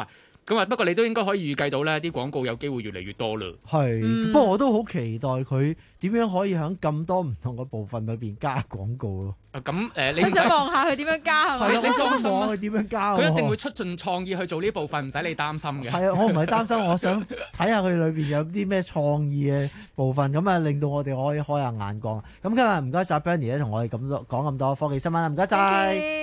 咁啊，不過你都應該可以預計到咧，啲廣告有機會越嚟越多啦。 係， 嗯不過我都好期待佢點樣可以喺咁多唔同嘅部分裏邊加廣告咯。 啊，咁誒，你你想望下佢點樣加係咪？ 係啊， 你我放心啊想望佢點樣加喎。 佢一定會出盡創意去做呢部分，唔使你擔心嘅。 係啊，我唔係擔心，我想睇下佢裏邊有啲咩創意嘅部分，咁啊令到我哋可以開下眼光。咁今日唔該晒 Bernie 咧，同我哋咁多講咁多科技新聞啊，唔該晒。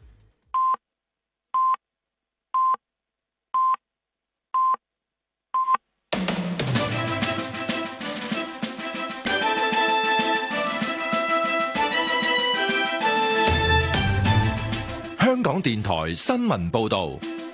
香港電台新聞報道，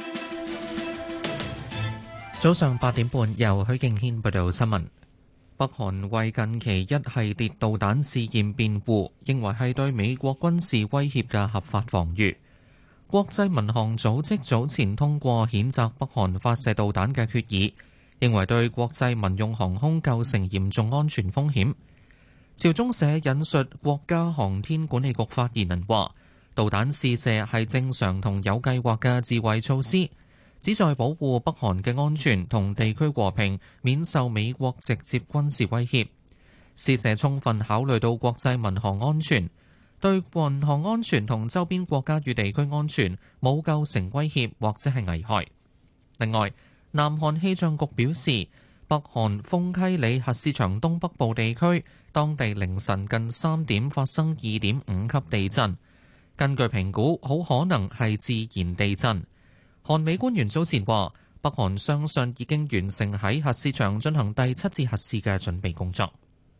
早上八點半，由許敬軒報道新聞。北韓為近期一系列導彈試驗辯護，認為係對美國軍事威脅嘅合法防禦。國際民航組織早前通過譴責北韓發射導彈嘅決議，認為對國際民用航空構成嚴重安全風險。朝中社引述國家航天管理局發言人話，導彈試射係正常同有計劃嘅自衛措施，旨在保護北韓嘅安全同地區和平，免受美國直接軍事威脅。試射充分考慮到國際民航安全，對民航安全同周邊國家與地區安全冇構成威脅或者係危害。另外，南韓氣象局表示，北韓豐溪里核試場東北部地區，當地凌晨近三點發生二點五級地震。根據評估，好可能係自然地震。韓美官員早前話，北韓相信已經完成喺核試場進行第七次核試嘅準備工作。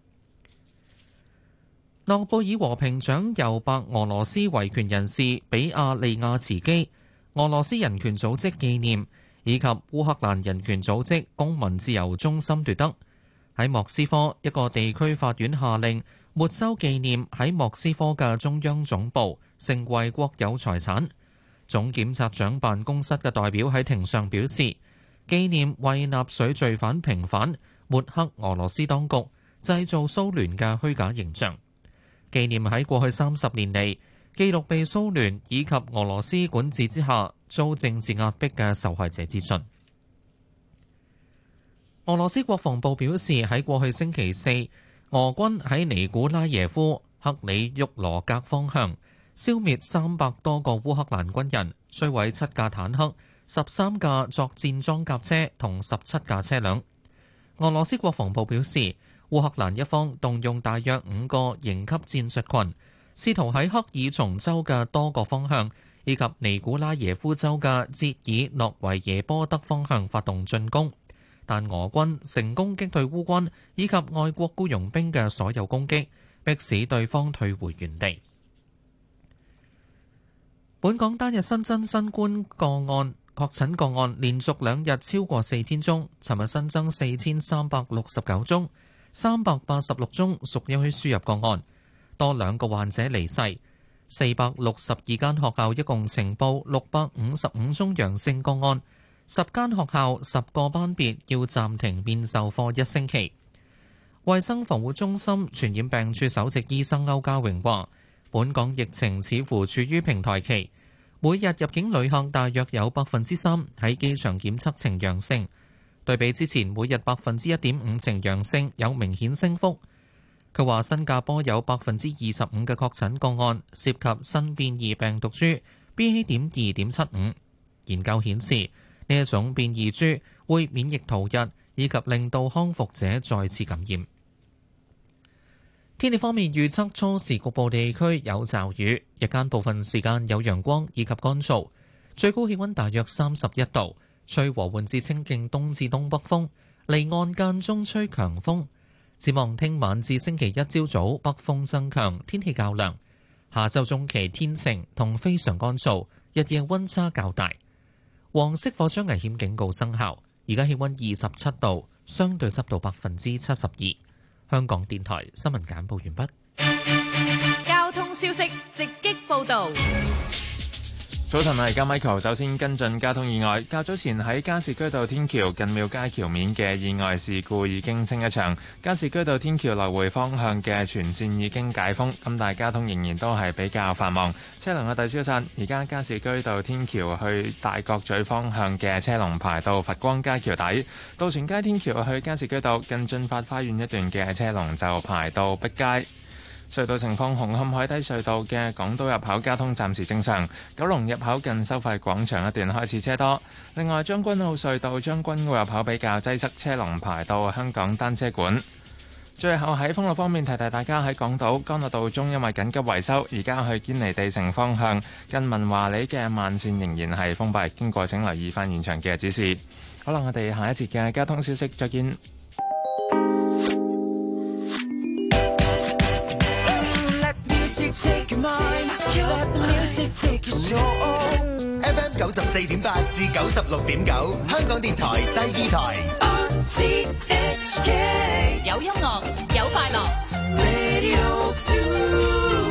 諾貝爾和平獎由白俄羅斯維權人士比亞利亞茨基、俄羅斯人權組織紀念以及烏克蘭人權組織公民自由中心奪得。喺莫斯科，一個地區法院下令沒收紀念喺莫斯科嘅中央總部，成為國有財產。總檢察長辦公室嘅代表喺庭上表示，紀念為納粹罪犯平反，抹黑俄羅斯當局，製造蘇聯嘅虛假形象。紀念喺過去三十年嚟記錄被蘇聯以及俄羅斯管治之下遭政治壓迫嘅受害者資訊。俄羅斯國防部表示，喺過去星期四，俄軍喺尼古拉耶夫克里沃羅格方向消滅三百多個烏克蘭軍人，摧毀七架坦克、十三架作戰裝甲車同十七架車輛。俄羅斯國防部表示，烏克蘭一方動用大約五個營級戰術群，試圖喺克爾松州嘅多個方向以及尼古拉耶夫州嘅捷爾諾維耶波德方向發動進攻，但俄軍成功擊退烏軍以及外國僱傭兵嘅所有攻擊，迫使對方退回原地。本港單日新增新冠個案確診個案連續兩日超過四千宗，尋日新增四千三百六十九宗，三百八十六宗屬於輸入個案，多兩個患者離世。四百六十二間學校一共呈報六百五十五宗陽性個案，十間學校十個班別要暫停面授課一星期。衛生防護中心傳染病處首席醫生歐家榮話，本港疫情似乎處於平台期，每日入境旅客大約有百分之三喺機場檢測呈陽性，對比之前每日百分之一點五呈陽性有明顯升幅。佢話新加坡有百分之二十五嘅確診個案涉及新變異病毒株 B A 點二點七五，研究顯示呢一種變異株會免疫逃逸，以及令到康復者再次感染。天氣方面預測初時局部地區有驟雨，日間部分時間有陽光以及乾燥，最高氣溫大約三十一度，吹和緩至清勁東至東北風，離岸間中吹強風。展望聽晚至星期一朝早北風增強，天氣較涼。下晝中期天晴同非常乾燥，日夜溫差較大。黃色火災危險警告生效。而家氣溫二十七度，相對濕度百分之七十二。香港電台新聞簡報完畢。 交通消息直擊報道。 早晨，我係加 Michael。首先跟進交通意外，較早前喺加士居道天橋近廟街橋面嘅意外事故已經清一場，加士居道天橋來回方向嘅全線已經解封，咁但係交通仍然都係比較繁忙，車龍嘅大消散。而家加士居道天橋去大角咀方向嘅車龍排到佛光街橋底，渡船街天橋去加士居道近駿發花園一段嘅車龍就排到碧街。隧道情況，紅磡海底隧道嘅港島入口交通暫時正常，九龍入口近收費廣場一段開始車多。另外，將軍澳隧道將軍澳入口比較擠塞，車龍排到香港單車館。最後喺封路方面提提大家，喺港島干諾道中因為緊急維修，而家去堅尼地城方向近文華里嘅慢線仍然係封閉，經過請留意翻現場嘅指示。好啦，我哋下一節嘅交通消息再見。 Take mine, let the music take your soul. F M 九十四點八至九十六點九，香港電台第二台。O T H K 有音樂，有快樂。 Radio two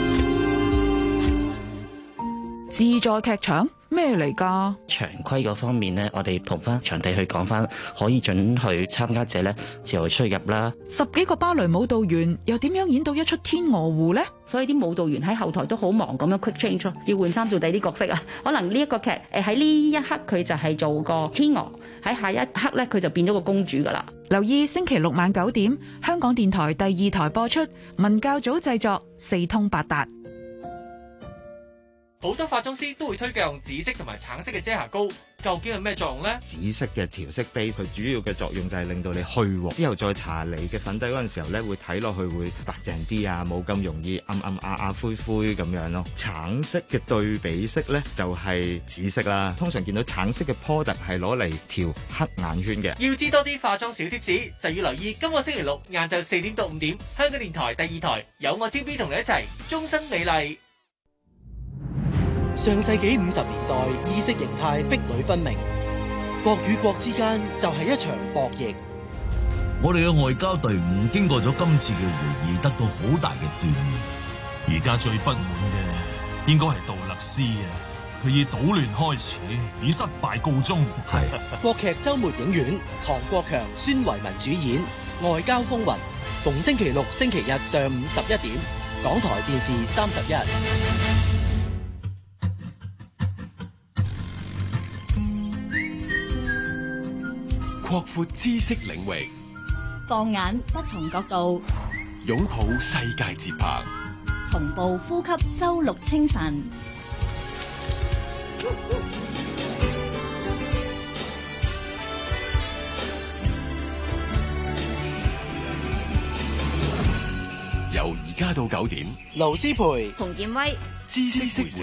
自在劇場咩嚟㗎？ 場規嗰方面呢，我哋同翻場地去講翻，可以准許參加者呢自由出入啦。 十幾個芭蕾舞蹈員又點樣演到一出天鵝湖呢？ 所以啲舞蹈員喺後台都好忙咁樣 quick change 咯，要換衫做第啲角色啊。可能呢一個劇誒喺呢一刻佢就係做個天鵝，喺下一刻咧佢就變咗個公主㗎啦。 留意星期六晚九點，香港電台第二台播出，文教組製作，四通八達。 好多化妝師都會推介用紫色同埋橙色嘅遮瑕膏，究竟係咩作用呢？ 紫色嘅調色 base 佢主要嘅作用就係令到你去黃，之後再搽你嘅粉底嗰陣時候咧，會睇落去會白淨啲啊，冇咁容易暗暗啞啞灰灰咁樣咯。橙色嘅對比色咧就係紫色啦，通常見到橙色嘅 product 係攞嚟調黑眼圈嘅。 要知多啲化妝小貼士，就要留意今個星期六晏晝四點到五點，香港電台第二台有我超 B 同你一齊終身美麗。 上世紀五十年代，意識形態壁壘分明，國與國之間就係一場博弈。 我哋嘅外交隊伍經過咗今次嘅會議，得到好大嘅鍛煉。 而家最不滿嘅應該係杜勒斯啊！佢以搗亂開始，以失敗告終。 係國劇週末影院，唐國強、孫維民主演《外交風雲》，逢星期六、星期日上午十一點，港台電視三十一。 擴闊知識領域， 放眼不同角度， 擁抱世界節拍， 同步呼吸周六清晨。 由而家到九點， 盧思培、 洪建威， 知識識社。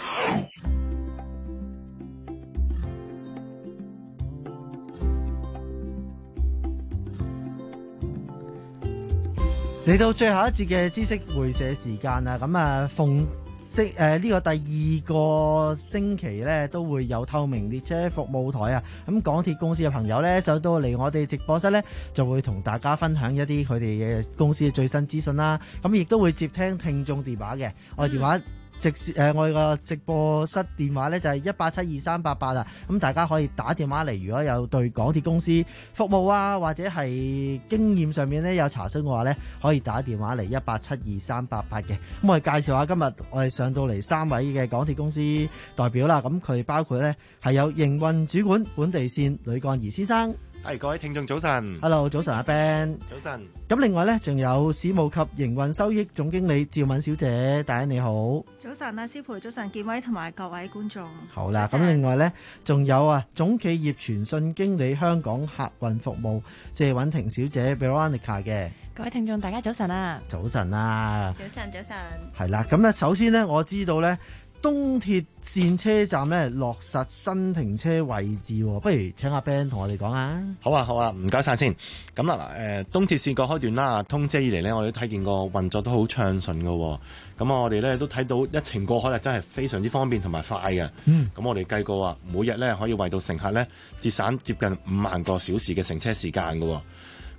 嚟到最後一節嘅知識會社時間啦，咁啊逢星誒呢個第二個星期咧都會有透明列車服務台啊，咁港鐵公司嘅朋友咧上到嚟我哋直播室咧就會同大家分享一啲佢哋嘅公司嘅最新資訊啦，咁亦都會接聽聽眾電話嘅，我哋電話。直誒、呃，我哋個直播室電話咧就係一八七二三八八啊，咁大家可以打電話嚟，如果有對港鐵公司服務啊或者係經驗上面咧有查詢嘅話咧，可以打電話嚟一八七二三八八嘅。咁我哋介紹下今日我哋上到嚟三位嘅港鐵公司代表啦，咁佢包括咧係有營運主管本地線呂幹儀先生。 係各位聽眾早晨 ，Hello 早晨阿 Ben， 早晨。 咁另外咧仲有市務及營運收益總經理趙敏小姐，大家你好。 早晨啊，思培，早晨建威同埋各位觀眾。 好啦，咁另外咧仲有啊總企業傳訊經理香港客運服務謝允婷小姐 Veronica 嘅。 各位聽眾大家早晨啊。 早晨啊。 早晨早晨。 係啦，咁咧首先咧我知道咧。東鐵線車站咧落實新停車位置，不如請阿 Ben 同我哋講下。 好啊，好啊，唔該晒先。咁啦，嗱，誒，東鐵線個開段啦，通車以嚟呢，我哋都睇見個運作都好暢順噶。咁我哋咧都睇到一程過海咧，真係非常之方便同埋快嘅。嗯。咁我哋計過啊，每日咧可以為到乘客咧節省接近五萬個小時嘅乘車時間噶。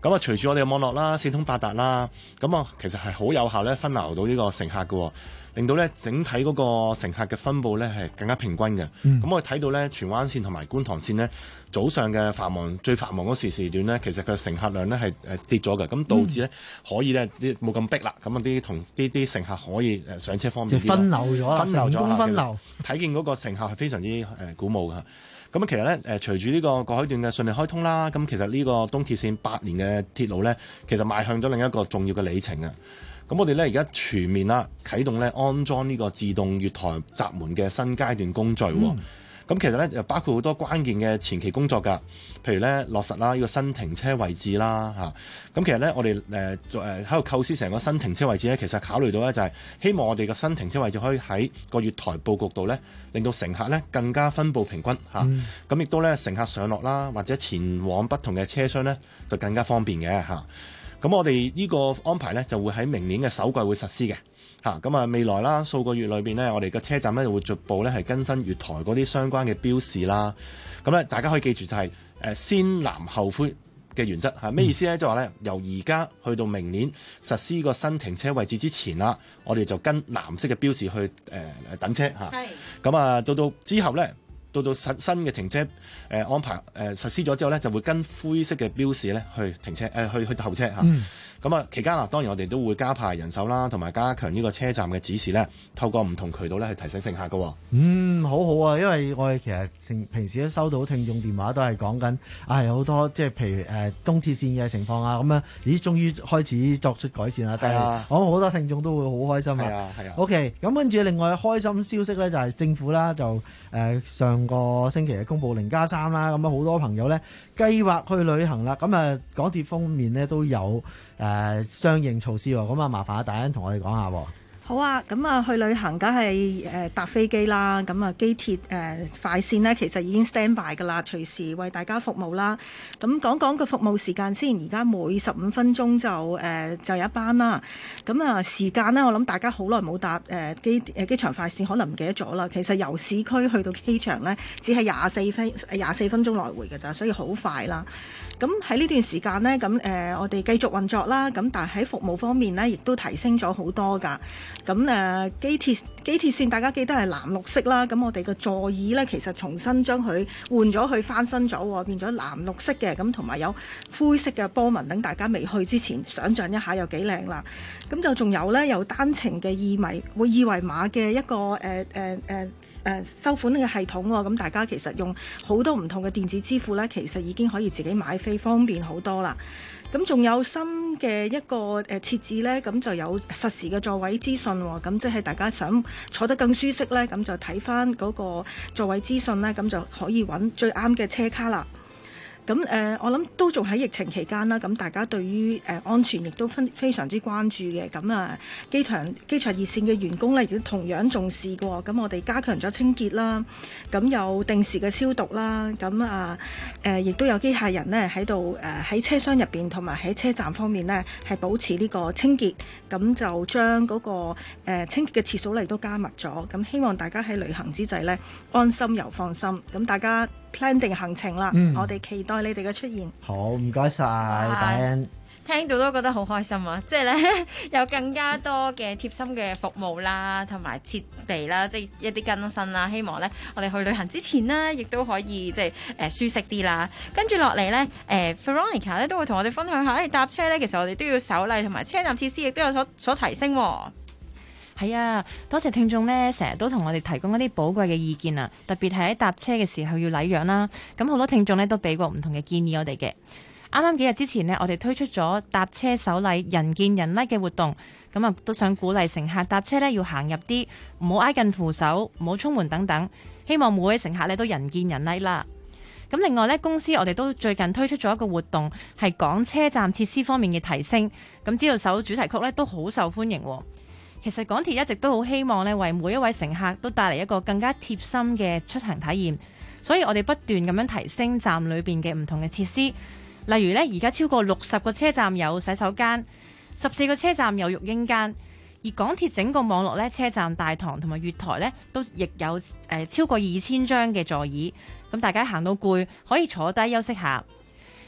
咁啊，隨住我哋嘅網絡啦、四通八達啦，咁啊，其實係好有效咧分流到呢個乘客嘅，令到咧整體嗰個乘客嘅分佈咧係更加平均嘅。咁、嗯、我哋睇到咧荃灣線同埋觀塘線呢，早上嘅繁忙最繁忙嗰時時段咧，其實佢乘客量咧係誒跌咗嘅，咁導致咧可以咧啲冇咁逼啦，咁啊啲同啲啲乘客可以誒上車方便啲。 分流咗啦，成功分流。 睇見嗰個乘客係非常之誒鼓舞嘅。咁其實咧誒，隨住呢個過海段嘅順利開通啦，咁其實呢個東鐵線八年嘅鐵路咧，其實邁向咗另一個重要嘅里程啊！咁我哋咧而家全面啦啟動咧安裝呢個自動月台閘門嘅新階段工序。嗯咁其實咧又包括好多關鍵嘅前期工作㗎，譬如咧落實啦呢個新停車位置啦嚇。咁其實咧我哋誒誒喺度構思成個新停車位置咧，其實考慮到咧就係希望我哋個新停車位置可以喺個月台佈局度咧，令到乘客咧更加分佈平均嚇。咁亦、嗯、都咧乘客上落啦，或者前往不同嘅車廂咧，就更加方便嘅嚇。咁我哋呢個安排咧就會喺明年嘅首季會實施嘅。嚇咁啊！未來啦，數個月裏邊呢，我哋嘅車站咧就會逐步咧係更新月台嗰啲相關嘅標示啦。咁咧，大家可以記住就係誒先藍後灰嘅原則嚇。咩意思咧？就話咧，由而家去到明年實施個新停車位置之前啦，我哋就跟藍色嘅標示去誒、呃、等車嚇。係。咁啊，到到之後咧，到到新新嘅停車誒、呃、安排誒、呃、實施咗之後咧，就會跟灰色嘅標示咧去停車誒、呃、去去候車嚇。嗯咁啊，期間啊，當然我哋都會加派人手啦，同埋加強呢個車站嘅指示咧，透過唔同渠道咧去提醒乘客嘅。 嗯，好好啊，因為我哋其實平時都收到聽眾電話，都係講緊啊，有好多即係譬如誒、呃、東鐵線嘅情況啊，咁樣咦，終於開始作出改善啦。係啊，我好多聽眾都會好開心啊。係啊，係啊。OK，咁跟住另外開心消息咧，就係政府啦，就誒、呃、上個星期係公布零加三啦，咁啊好多朋友咧計劃去旅行啦，咁啊港鐵方面咧都有。誒、呃、相應措施喎，咁啊麻煩阿大恩同我哋講下喎。 好啊，咁啊去旅行梗係誒搭飛機啦，咁啊機鐵誒、呃、快線呢，其實已經 stand by 㗎啦，隨時為大家服務啦。咁講講個服務時間先，而家每十五分鐘就誒、呃、就有一班啦。咁啊時間呢，我諗大家好耐冇搭誒、呃、機誒機場快線，可能唔記得咗啦。其實由市區去到機場呢，只係廿四分廿四分鐘來回㗎咋，所以好快啦。咁喺呢段時間呢，咁誒、呃、我哋繼續運作啦。咁但係喺服務方面呢，亦都提升咗好多㗎。咁誒、呃、機鐵機鐵線大家記得係藍綠色啦。咁我哋嘅座椅呢，其實重新將佢換咗去翻新咗，變咗藍綠色嘅。咁同埋有灰色嘅波紋，等大家未去之前想像一下有幾靚啦。咁就仲有呢，有單程嘅二維會二維碼嘅一個誒誒誒誒收款嘅系統喎。咁大家其實用好多唔同嘅電子支付呢，其實已經可以自己買飛，方便好多啦。咁仲有新嘅一個誒設置呢，咁就有實時嘅座位資訊喎。咁即係大家想坐得更舒適呢，咁就睇翻嗰個座位資訊呢，咁就可以揾最啱嘅車卡啦。咁誒、呃，我諗都仲喺疫情期間啦，咁大家對於誒、呃、安全亦都分非常之關注嘅。咁啊，機場機場熱線嘅員工咧，亦都同樣重視過。咁我哋加強咗清潔啦，咁有定時嘅消毒啦，咁啊誒，亦、呃、都有機械人呢喺度誒喺車廂入邊同埋喺車站方面呢係保持呢個清潔。咁就將嗰、那個、呃、清潔嘅次數嚟都加密咗。咁希望大家喺旅行之際呢，安心又放心。咁大家 plan 定行程啦，嗯、我哋期待你哋嘅出現。 好，唔該晒，大恩。 聽到都覺得好開心啊！即係咧有更加多嘅貼心嘅服務啦，同埋設備啦，即係一啲更新啦。希望咧我哋去旅行之前呢，亦都可以即係誒舒適啲啦。跟住落嚟咧，誒、呃、Veronica 咧都會同我哋分享下，誒搭車咧其實我哋都要守例，同埋車站設施亦都有所所提升。 係啊，多謝聽眾呢，成日都同我哋提供一啲寶貴嘅意見啊！特別係喺搭車嘅時候要禮讓啦。咁好多聽眾呢都俾過唔同嘅建議我哋嘅。啱啱幾日之前呢，我哋推出咗搭車守禮人見人 like 嘅活動，咁啊都想鼓勵乘客搭車呢要行入啲，唔好挨近扶手，唔好衝門等等。希望每位乘客呢都人見人 like 啦。咁另外呢，公司我哋都最近推出咗一個活動，係講車站設施方面嘅提升。咁知道首主題曲呢都好受歡迎。其實港鐵一直都好希望咧，為每一位乘客都帶嚟一個更加貼心嘅出行體驗，所以我哋不斷咁樣提升站裏邊嘅唔同嘅設施。例如呢，而家超過六十個車站有洗手間，十四個車站有育嬰間，而港鐵整個網絡呢，車站大堂同埋月台呢，都亦有誒、呃、超過二千張嘅座椅，咁大家行到攰可以坐低休息下。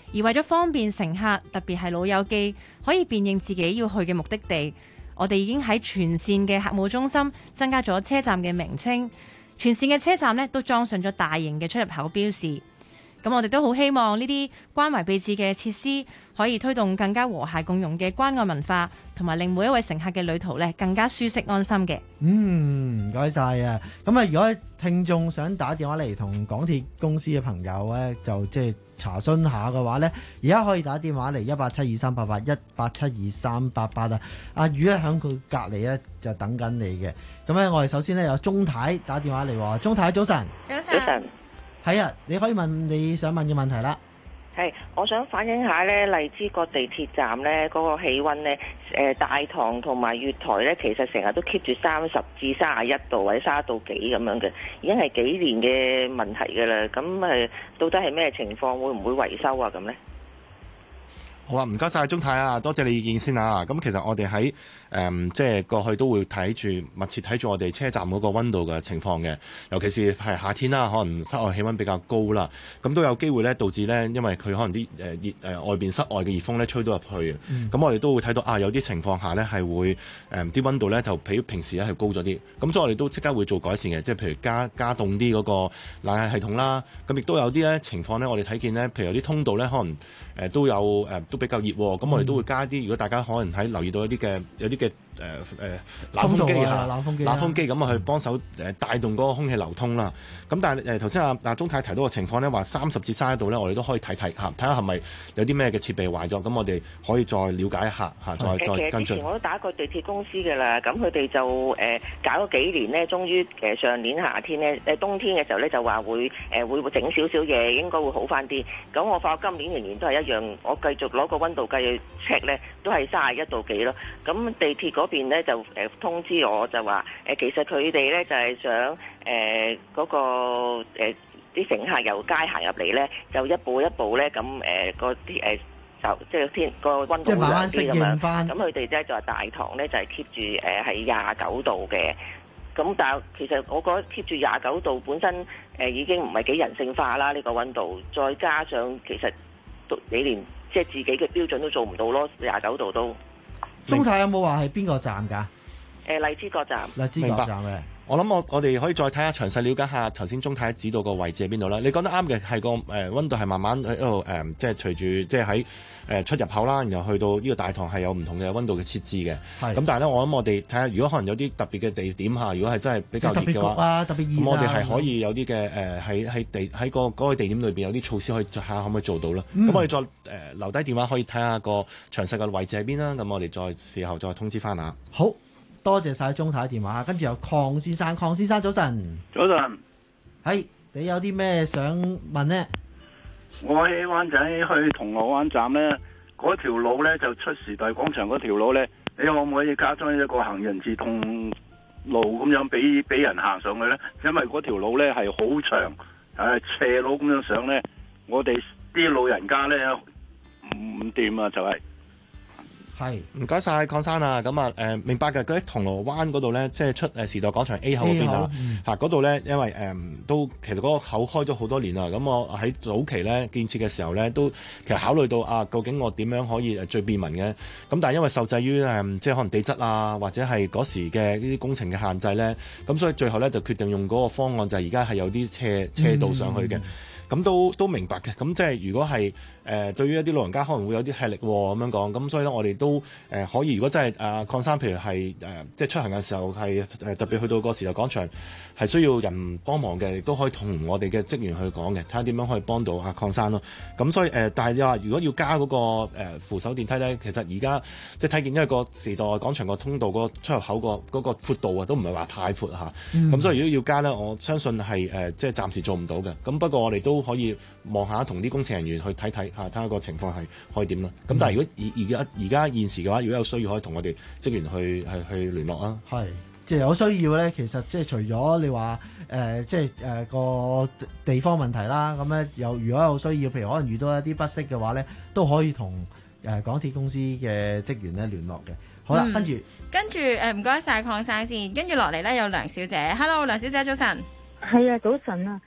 而為咗方便乘客，特別係老友記可以辨認自己要去嘅目的地，我哋已經喺全線嘅客務中心增加咗車站嘅名稱，全線嘅車站呢都裝上咗大型嘅出入口標示。咁我哋都好希望呢啲關懷備至嘅設施可以推動更加和諧共融嘅關愛文化，同埋令每一位乘客嘅旅途呢更加舒適安心嘅。 嗯，唔該晒啊！咁啊，如果聽眾想打電話嚟同港鐵公司嘅朋友咧，就即係查詢下嘅話咧，而家可以打電話嚟一八七二三八八一八七二三八八啊！阿宇咧喺佢隔離咧就等緊你嘅。咁咧，我哋首先咧有鐘太打電話嚟喎，鐘太早晨。 早晨。 係啊，你可以問你想問嘅問題啦。 係，我想反映下咧，荔枝角地鐵站咧嗰個氣温咧，誒大堂同埋月台咧，其實成日都 keep 住三十至三十一度或者三十度幾咁樣嘅，已經係幾年嘅問題㗎啦。咁誒，到底係咩情況？會唔會維修啊？咁咧？ 好啊，唔該晒鐘太啊，多謝你意見先啊。咁其實我哋喺誒即係過去都會睇住密切睇住我哋車站嗰個温度嘅情況嘅，尤其是係夏天啦，可能室外氣温比較高啦，咁都有機會咧導致咧，因為佢可能啲誒熱誒外邊室外嘅熱風咧吹到入去，咁、嗯、我哋都會睇到啊，有啲情況下咧係會誒啲温度咧就比平時咧係高咗啲，咁所以我哋都即刻會做改善嘅，即係譬如加加凍啲嗰個冷氣系統啦，咁亦都有啲咧情況咧，我哋睇見咧，譬如有啲通道咧可能誒都有誒都比較熱喎，咁我哋都會加啲。如果大家可能喺留意到一啲嘅有啲嘅誒誒冷風機嚇、冷風機、冷風機咁啊，去幫手誒帶動嗰個空氣流通啦。咁但係誒頭先阿阿鐘太提到嘅情況咧，話三十至三十度咧，我哋都可以睇睇嚇，睇下係咪有啲咩嘅設備壞咗，咁我哋可以再了解一下嚇，再再跟進。 之前我都打過地鐵公司㗎啦，咁佢哋就誒、呃、搞咗幾年咧，終於誒上年夏天咧誒冬天嘅時候咧就話會誒、呃、會整少少嘢，應該會好翻啲。咁我發覺今年仍然都係一樣，我繼續攞個温度計去 check 咧，都係三十一度幾咯。咁地鐵嗰邊咧就誒通知我就話誒，其實佢哋咧就係想誒嗰、呃那個誒啲乘客由街行入嚟咧，就一步一步咧咁誒個啲誒就即係天個温度會涼啲咁樣。咁佢哋咧就話大堂咧就係 keep 住誒係廿九度嘅。咁但係其實我覺得 keep 住廿九度本身誒已經唔係幾人性化啦，呢、這個温度，再加上其實你連即係自己嘅標準都做唔到咯，廿九度都。 鐘太有冇話係邊個站㗎？ 誒荔枝角站。 荔枝角站嘅。 我諗我我哋可以再睇下詳細了解下頭先鐘太指到個位置喺邊度啦。你講得啱嘅係個誒温度係慢慢喺度誒，即係隨住即係喺誒出入口啦，然後去到呢個大堂係有唔同嘅温度嘅設置嘅。係。咁但係咧，我諗我哋睇下，如果可能有啲特別嘅地點嚇，如果係真係比較熱嘅話， 特別熱啊， 咁我哋係可以有啲嘅誒喺喺地喺個嗰個地點裏邊有啲措施可以睇下可唔可以做到啦。咁、嗯、我哋再誒、呃、留低電話可以睇下個詳細嘅位置喺邊啦。咁我哋再事後再通知翻下。 好。多謝晒鐘太電話，跟住有鄺先生，鄺先生早晨。 早晨。 係，你有啲咩想問呢？ 我喺灣仔去銅鑼灣站呢，嗰條路呢就出時代廣場嗰條路呢，你可唔可以加裝一個行人自動路咁樣俾俾人行上去呢？因為嗰條路呢係好長，誒斜路咁樣上呢，我哋啲老人家呢唔掂啊，就係、是。 係，唔該晒鄺生啊，咁啊誒明白嘅，嗰啲銅鑼灣嗰度咧，即係出誒時代廣場 A 口嗰邊啊，嚇嗰度咧，因為誒、嗯、都其實嗰個口開咗好多年啦，咁我喺早期咧建設嘅時候咧，都其實考慮到啊，究竟我點樣可以誒最便民嘅，咁但係因為受制於誒即係可能地質啊，或者係嗰時嘅呢啲工程嘅限制咧，咁所以最後咧就決定用嗰個方案，就係而家係有啲斜斜道上去嘅。嗯咁都都明白嘅，咁即係如果係誒、呃、對於一啲老人家可能會有啲吃力喎咁樣講，咁所以咧我哋都誒、呃、可以，如果真係啊鄺生，譬如係誒、呃、即係出行嘅時候係誒、呃、特別去到個時代廣場係需要人幫忙嘅，亦都可以同我哋嘅職員去講嘅，睇下點樣可以幫到阿鄺生咯。咁所以誒、呃，但係你話如果要加嗰、那個、呃、扶手電梯咧，其實而家即係睇見因為個時代廣場個通道個出入口個嗰個闊度啊，都唔係話太闊嚇。咁、嗯、所以如果要加咧，我相信係誒、呃、即係暫時做唔到嘅。咁不過我哋都可以望下同啲工程人員去睇睇嚇，睇下個情況係可以點咯。咁、嗯、但係如果而而家而家現時嘅話，如果有需要，可以同我哋職員去係去聯絡啊。 係，即係有需要咧。其實即係除咗你話誒、呃，即係誒個地方問題啦。咁咧有如果有需要，譬如可能遇到一啲不適嘅話咧，都可以同誒、呃、港鐵公司嘅職員咧聯絡嘅。好啦，嗯、跟住跟住誒唔該晒鄺生先，跟住落嚟咧有梁小姐 ，Hello 梁小姐早晨。 係啊，早晨啊。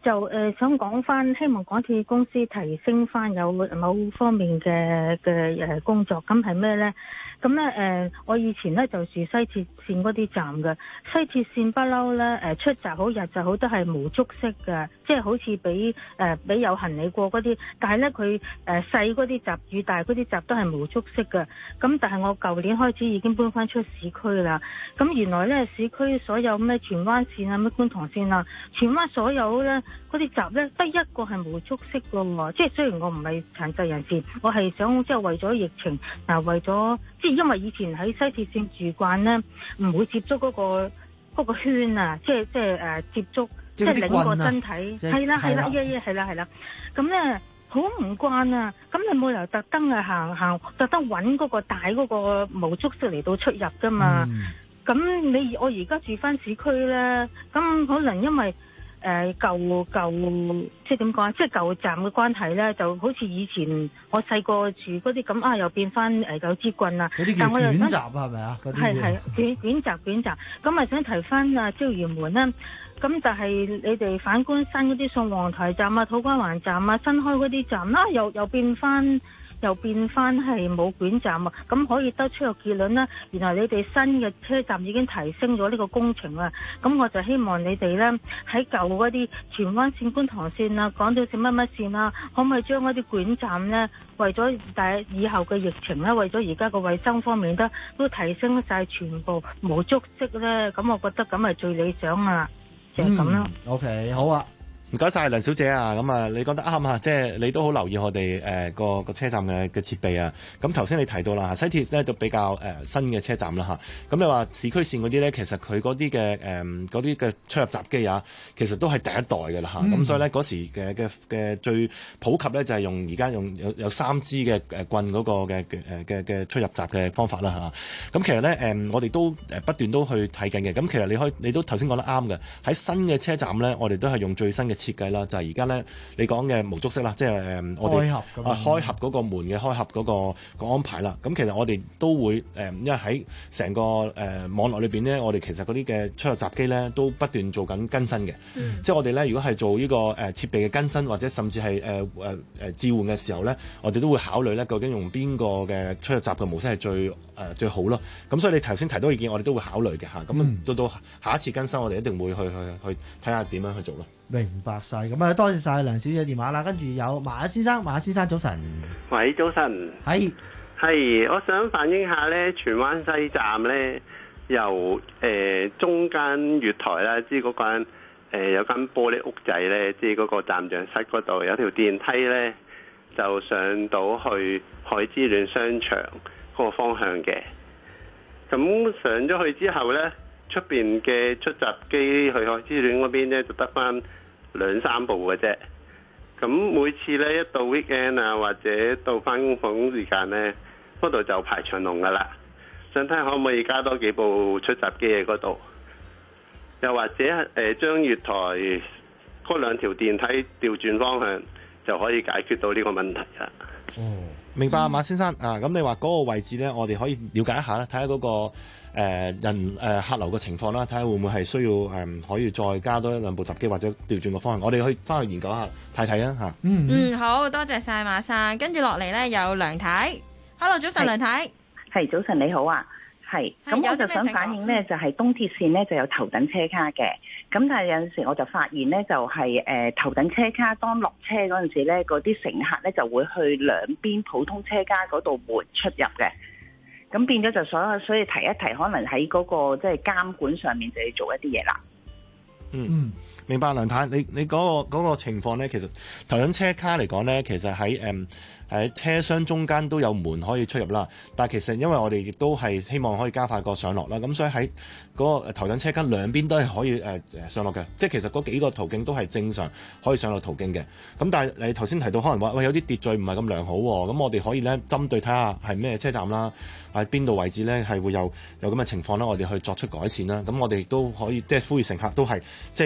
就誒、呃、想講翻，希望港鐵公司提升翻有某方面嘅嘅誒工作，咁係咩呢？咁咧誒，我以前咧就住西鐵線嗰啲站嘅，西鐵線不嬲咧誒出閘好入閘好都係無足式嘅，即係好似俾誒俾有行李過嗰啲，但係咧佢誒細嗰啲閘與大嗰啲閘都係無足式嘅。咁但係我舊年開始已經搬翻出市區啦。咁原來咧市區所有咩荃灣線啊、咩觀塘線啊，荃灣所有咧嗰啲閘咧得一個係無足式嘅喎。即係雖然我唔係殘疾人士，我係想即係為咗疫情嗱，為咗即係因為以前喺西鐵線住慣咧，唔會接觸嗰、嗰個嗰個圈啊，即係即係誒接觸，即係擰個身體，係啦係啦，係係係啦係啦，咁咧好唔慣啊！咁你冇理由特登啊行行，特登揾嗰個大嗰個無足式嚟到出入噶嘛？咁、嗯、你我而家住翻市區咧，咁可能因為。誒、呃、舊舊即係點講啊？即係舊站嘅關係咧，就好似以前我細個住嗰啲咁啊，又變翻誒有支棍啊！ 嗰啲叫捲閘係咪啊？ 係係捲捲閘捲閘，咁啊想提翻啊椒鹽門啦。咁就係你哋反觀新嗰啲宋皇臺站啊、土瓜灣站啊、新開嗰啲站啦、啊，又又變翻。又變翻係冇捲站啊！咁可以得出個結論啦。原來你哋新嘅車站已經提升咗呢個工程啦。咁我就希望你哋呢，喺舊嗰啲荃灣線、觀塘線啊、港島線乜乜線啊，可唔可以將嗰啲捲站呢，為咗大以後嘅疫情呢，為咗而家個衞生方面都都提升晒全部無足式呢？咁我覺得咁係最理想啊！就係咁啦。 OK， 好啊。 唔該晒梁小姐啊，咁啊，你講得啱啊，即係你都好留意我哋誒、呃、個個車站嘅嘅設備啊。咁頭先你提到啦，西鐵咧就比較誒、呃、新嘅車站啦嚇。咁、啊、你話市區線嗰啲咧，其實佢嗰啲嘅誒嗰啲嘅出入閘機啊，其實都係第一代嘅啦嚇。咁、嗯、所以咧嗰時嘅嘅嘅最普及咧就係用而家用有有三支嘅誒棍嗰個嘅誒嘅嘅出入閘嘅方法啦嚇。咁、啊、其實咧誒、呃、我哋都誒不斷都去睇緊嘅。咁其實你可以你都頭先講得啱嘅，喺新嘅車站咧，我哋都係用最新嘅設計啦，就係而家咧你講嘅無足式啦，即係誒我哋開合啊開合嗰個門嘅開合嗰個個安排啦。咁其實我哋都會誒、呃，因為喺成個誒、呃、網絡裏邊咧，我哋其實嗰啲嘅出入閘機咧都不斷做緊更新嘅。嗯、即係我哋咧，如果係做呢、這個誒、呃、設備嘅更新，或者甚至係誒誒誒置換嘅時候咧，我哋都會考慮咧，究竟用邊個嘅出入閘嘅模式係最誒、呃、最好咯。咁所以你頭先提到意見，我哋都會考慮嘅嚇。咁、嗯、到到下一次更新，我哋一定會去去去睇下點樣去做咯。 明白晒，咁啊多謝晒梁小姐電話啦，跟住有馬先生，馬先生早晨。 喂，早晨。係係，我想反映下咧，荃灣西站咧，由誒、呃、中間月台啦，即係嗰間誒、呃、有間玻璃屋仔咧，即係嗰個站長室嗰度有條電梯咧，就上到去海之戀商場嗰個方向嘅。咁上咗去之後咧，出邊嘅出閘機去海之戀嗰邊咧，就得翻兩三部嘅啫，咁每次咧一到 weekend 啊，或者到翻工放工時間咧，嗰度就排長龍噶啦。想睇下可唔可以加多幾部出閘機喺嗰度，又或者誒將、呃、月台嗰兩條電梯調轉方向，就可以解決到呢個問題啦。 哦，明白啊，馬先生啊，咁你話嗰個位置咧，我哋可以了解一下啦，睇下嗰個。誒、呃、人誒、呃、客流嘅情況啦，睇下會唔會係需要誒、嗯、可以再加多一兩部閘機或者調轉個方向，我哋可以翻去研究一下睇睇啊嚇。 嗯嗯，好多謝晒馬生，跟住落嚟咧有梁太 ，Hello 早晨梁太， 係早晨你好啊，係咁我就想反映咧，就係、是、東鐵線咧就有頭等車卡嘅，咁但係有陣時我就發現咧就係、是、誒、呃、頭等車卡當落車嗰陣時咧，嗰啲乘客咧就會去兩邊普通車卡嗰度門出入嘅。咁變咗就所有，所以提一提，可能喺嗰、那個即係監管上面就要做一啲嘢啦。 嗯，明白，梁太，你你嗰、那個那個情況咧，其實頭等車卡嚟講咧，其實喺誒喺車廂中間都有門可以出入啦。但係其實因為我哋亦都係希望可以加快個上落啦，咁所以喺嗰個頭等車卡兩邊都係可以誒誒、呃、上落嘅，即係其實嗰幾個途徑都係正常可以上落途徑嘅。咁但係你頭先提到可能話喂有啲秩序唔係咁良好喎，咁我哋可以咧針對睇下係咩車站啦，喺邊度位置咧係會有有咁嘅情況啦，我哋去作出改善啦。咁我哋亦都可以即係呼籲乘客都係即係誒、呃、即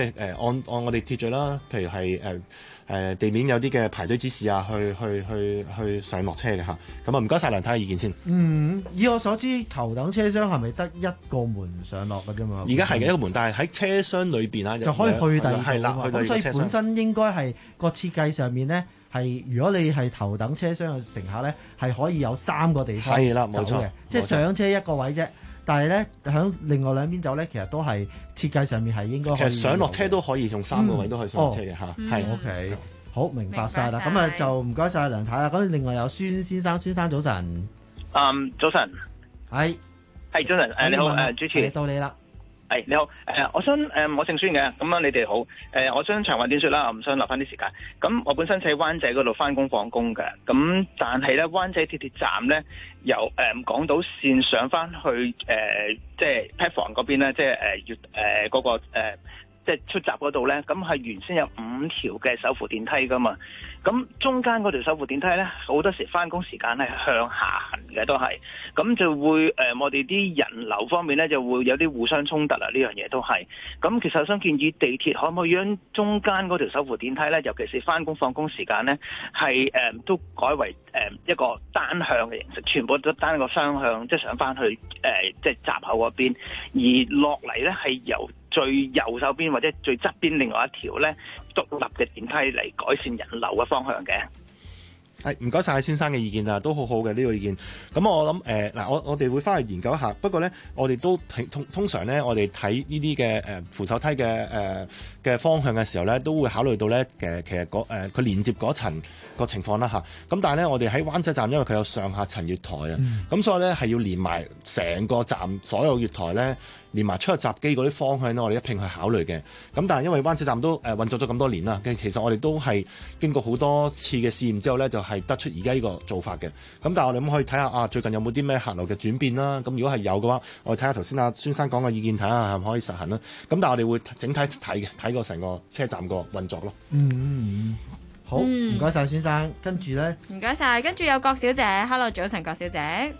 即係誒按按我哋秩序啦，譬如係誒誒地面有啲嘅排隊指示啊，去去去去上落車嘅嚇。咁啊唔該晒梁太嘅意見先。 嗯，以我所知，頭等車廂係咪得一個門上落嘅啫嘛？ 而家係嘅一個門，但係喺車廂裏邊啊， 就可以去第二係啦，去第二個車廂。 咁所以本身應該係個設計上面咧，係如果你係頭等車廂嘅乘客咧，係可以有三個地方係啦，冇錯嘅，即係上車一個位啫。但係咧，響另外兩邊走咧，其實都係設計上面係應該可以。 其實上落車都可以用三個位都可以上落車嘅嚇，係、 嗯。O、okay, K， 好明白晒啦。咁啊就唔該晒梁太啦。咁另外有孫先生，孫生早晨。 嗯，早晨。 係係早晨。誒你好，誒主持。 到你啦。 係你好。誒我想誒我姓孫嘅，咁樣你哋好。誒我想長話短説啦，我唔想留翻啲時間。咁我本身喺灣仔嗰度翻工放工嘅，咁但係咧灣仔鐵鐵站咧。由誒、呃、港島線上翻去誒、呃，即係 platform 嗰邊咧，即係誒月誒嗰個、呃、即係出閘嗰度咧，咁係原先有五條嘅手扶電梯噶嘛，咁中間嗰條手扶電梯咧，好多時翻工時間係向下行嘅都係，咁就會誒、呃、我哋啲人流方面咧就會有啲互相衝突啦，呢樣嘢都係，咁其實我想建議地鐵可唔可以將中間嗰條手扶電梯咧，尤其是翻工放工時間咧，係誒、呃、都改為誒、呃、一個單向嘅形式，全部都單個雙向，即係上翻去誒、呃、即係閘口嗰邊，而落嚟咧係由最右手邊或者最側邊另外一條咧獨立嘅電梯嚟改善人流嘅方向嘅。 係唔該晒先生嘅意見啊，都好好嘅呢個意見。咁我諗誒嗱，我我哋會翻去研究一下。不過咧，我哋都通通常咧，我哋睇呢啲嘅誒扶手梯嘅誒嘅方向嘅時候咧，都會考慮到咧誒其實嗰誒佢連接嗰層個情況啦嚇。咁但係咧，我哋喺灣仔站，因為佢有上下層月台啊，咁、嗯、所以咧係要連埋成個站所有月台咧。連埋出入閘機嗰啲方向咧，我哋一併去考慮嘅。咁但係因為灣仔站都誒、呃、運作咗咁多年啦，其實我哋都係經過好多次嘅試驗之後咧，就係、是、得出而家呢個做法嘅。咁但係我哋咁可以睇下啊，最近有冇啲咩客流嘅轉變啦？咁如果係有嘅話，我哋睇下頭先阿孫生講嘅意見，睇下係咪可以實行啦。咁但係我哋會整體睇嘅，睇過成個車站個運作咯。 嗯嗯，好，唔該晒孫生。跟住咧， 唔該晒。跟住有郭小姐 ，Hello， 早晨，郭小姐。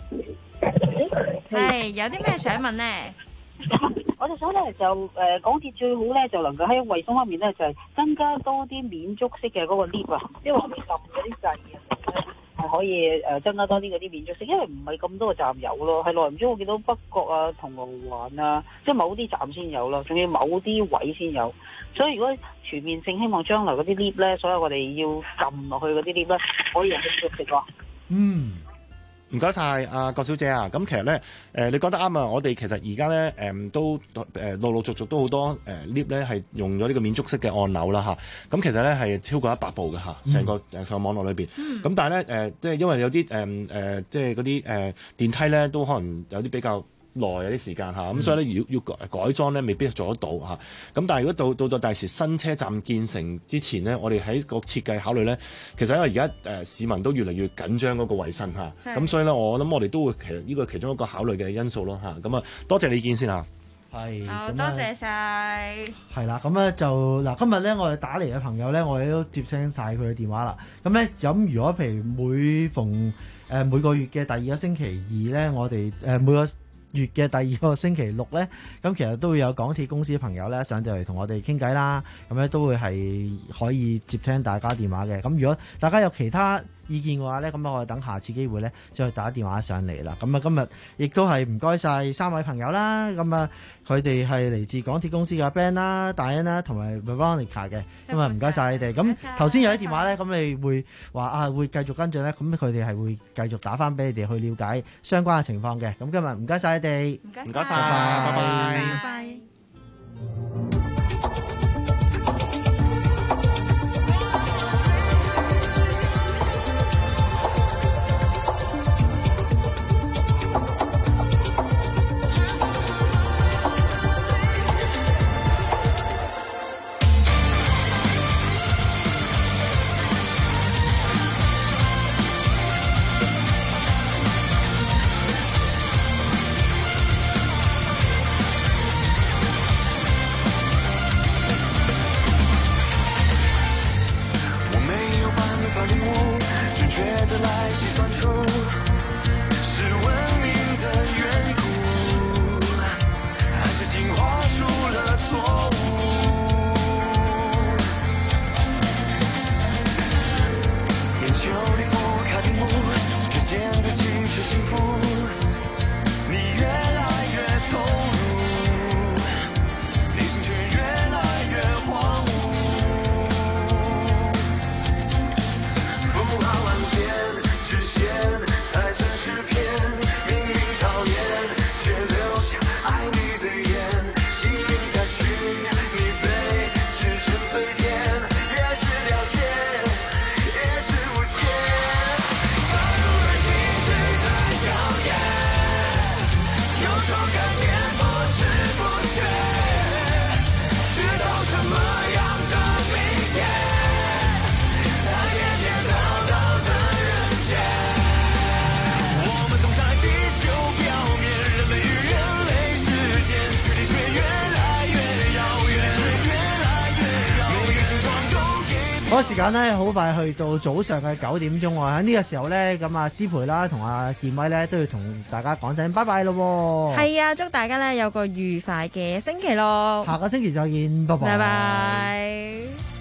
係有啲咩想問呢？ 我就想咧就誒、呃、港鐵最好咧就能夠喺衛生方面咧就係、是、增加多啲免觸式嘅嗰個 lift 啊，因為我哋撳嗰啲掣嘅係可以誒、呃、增加多啲嗰啲免觸式，因為唔係咁多個站有咯，係耐唔中我見到北角啊、銅鑼灣啊，即係某啲站先有咯，仲要某啲位先有，所以如果全面性希望將來嗰啲 lift 咧，所有我哋要撳落去嗰啲 lift 咧，可以有免觸式咯。 嗯。 唔該晒，阿郭小姐啊！咁其實咧，誒、呃、你講得啱啊！我哋其實而家咧，誒都誒陸陸續續都好多誒 lift 咧係用咗呢個免觸式嘅按鈕啦嚇。咁其實咧係超過一百部嘅嚇，成個誒上網絡裏邊。咁、嗯、但係咧誒，即係因為有啲誒誒，即係嗰啲誒電梯咧都可能有啲比較耐有啲時間嚇，咁、嗯、所以咧要要改改裝咧未必做得到嚇。咁但係如果到到到第時新車站建成之前咧，我哋喺個設計考慮咧，其實因為而家誒市民都越嚟越緊張嗰個衞生嚇，咁所以咧我諗我哋都會其實呢個其中一個考慮嘅因素咯嚇。咁啊多謝你意見先嚇。 係， 好多謝晒。 係啦，咁咧就嗱，今日咧我哋打嚟嘅朋友咧，我哋都接聽晒佢嘅電話啦。咁咧咁如果譬如每逢誒、呃、每個月嘅第二個星期二咧，我哋誒、呃、每個月嘅第二個星期六咧，咁其實都會有港鐵公司嘅朋友咧上到嚟同我哋傾偈啦，咁咧都會係可以接聽大家電話嘅。咁如果大家有其他意見嘅話咧，咁我哋等下次機會咧再打電話上嚟啦。咁啊今日亦都係唔該晒三位朋友啦。咁啊佢哋係嚟自港鐵公司嘅 Ben 啦、大恩啦同埋 Veronica 嘅。咁啊唔該晒你哋。咁頭先有啲電話咧，咁你會話啊會繼續跟進咧，咁佢哋係會繼續打翻俾你哋去了解相關嘅情況嘅。咁今日唔該晒你哋， 唔該晒， 拜拜， 拜拜。 还是进化出了错误。 啊，時間咧好快去到早上嘅九點鐘喎，喺呢個時候咧，咁啊思培啦同阿健威咧都要同大家講聲拜拜咯。 係啊，祝大家咧有個愉快嘅星期六， 下個星期再見，拜拜。 拜拜。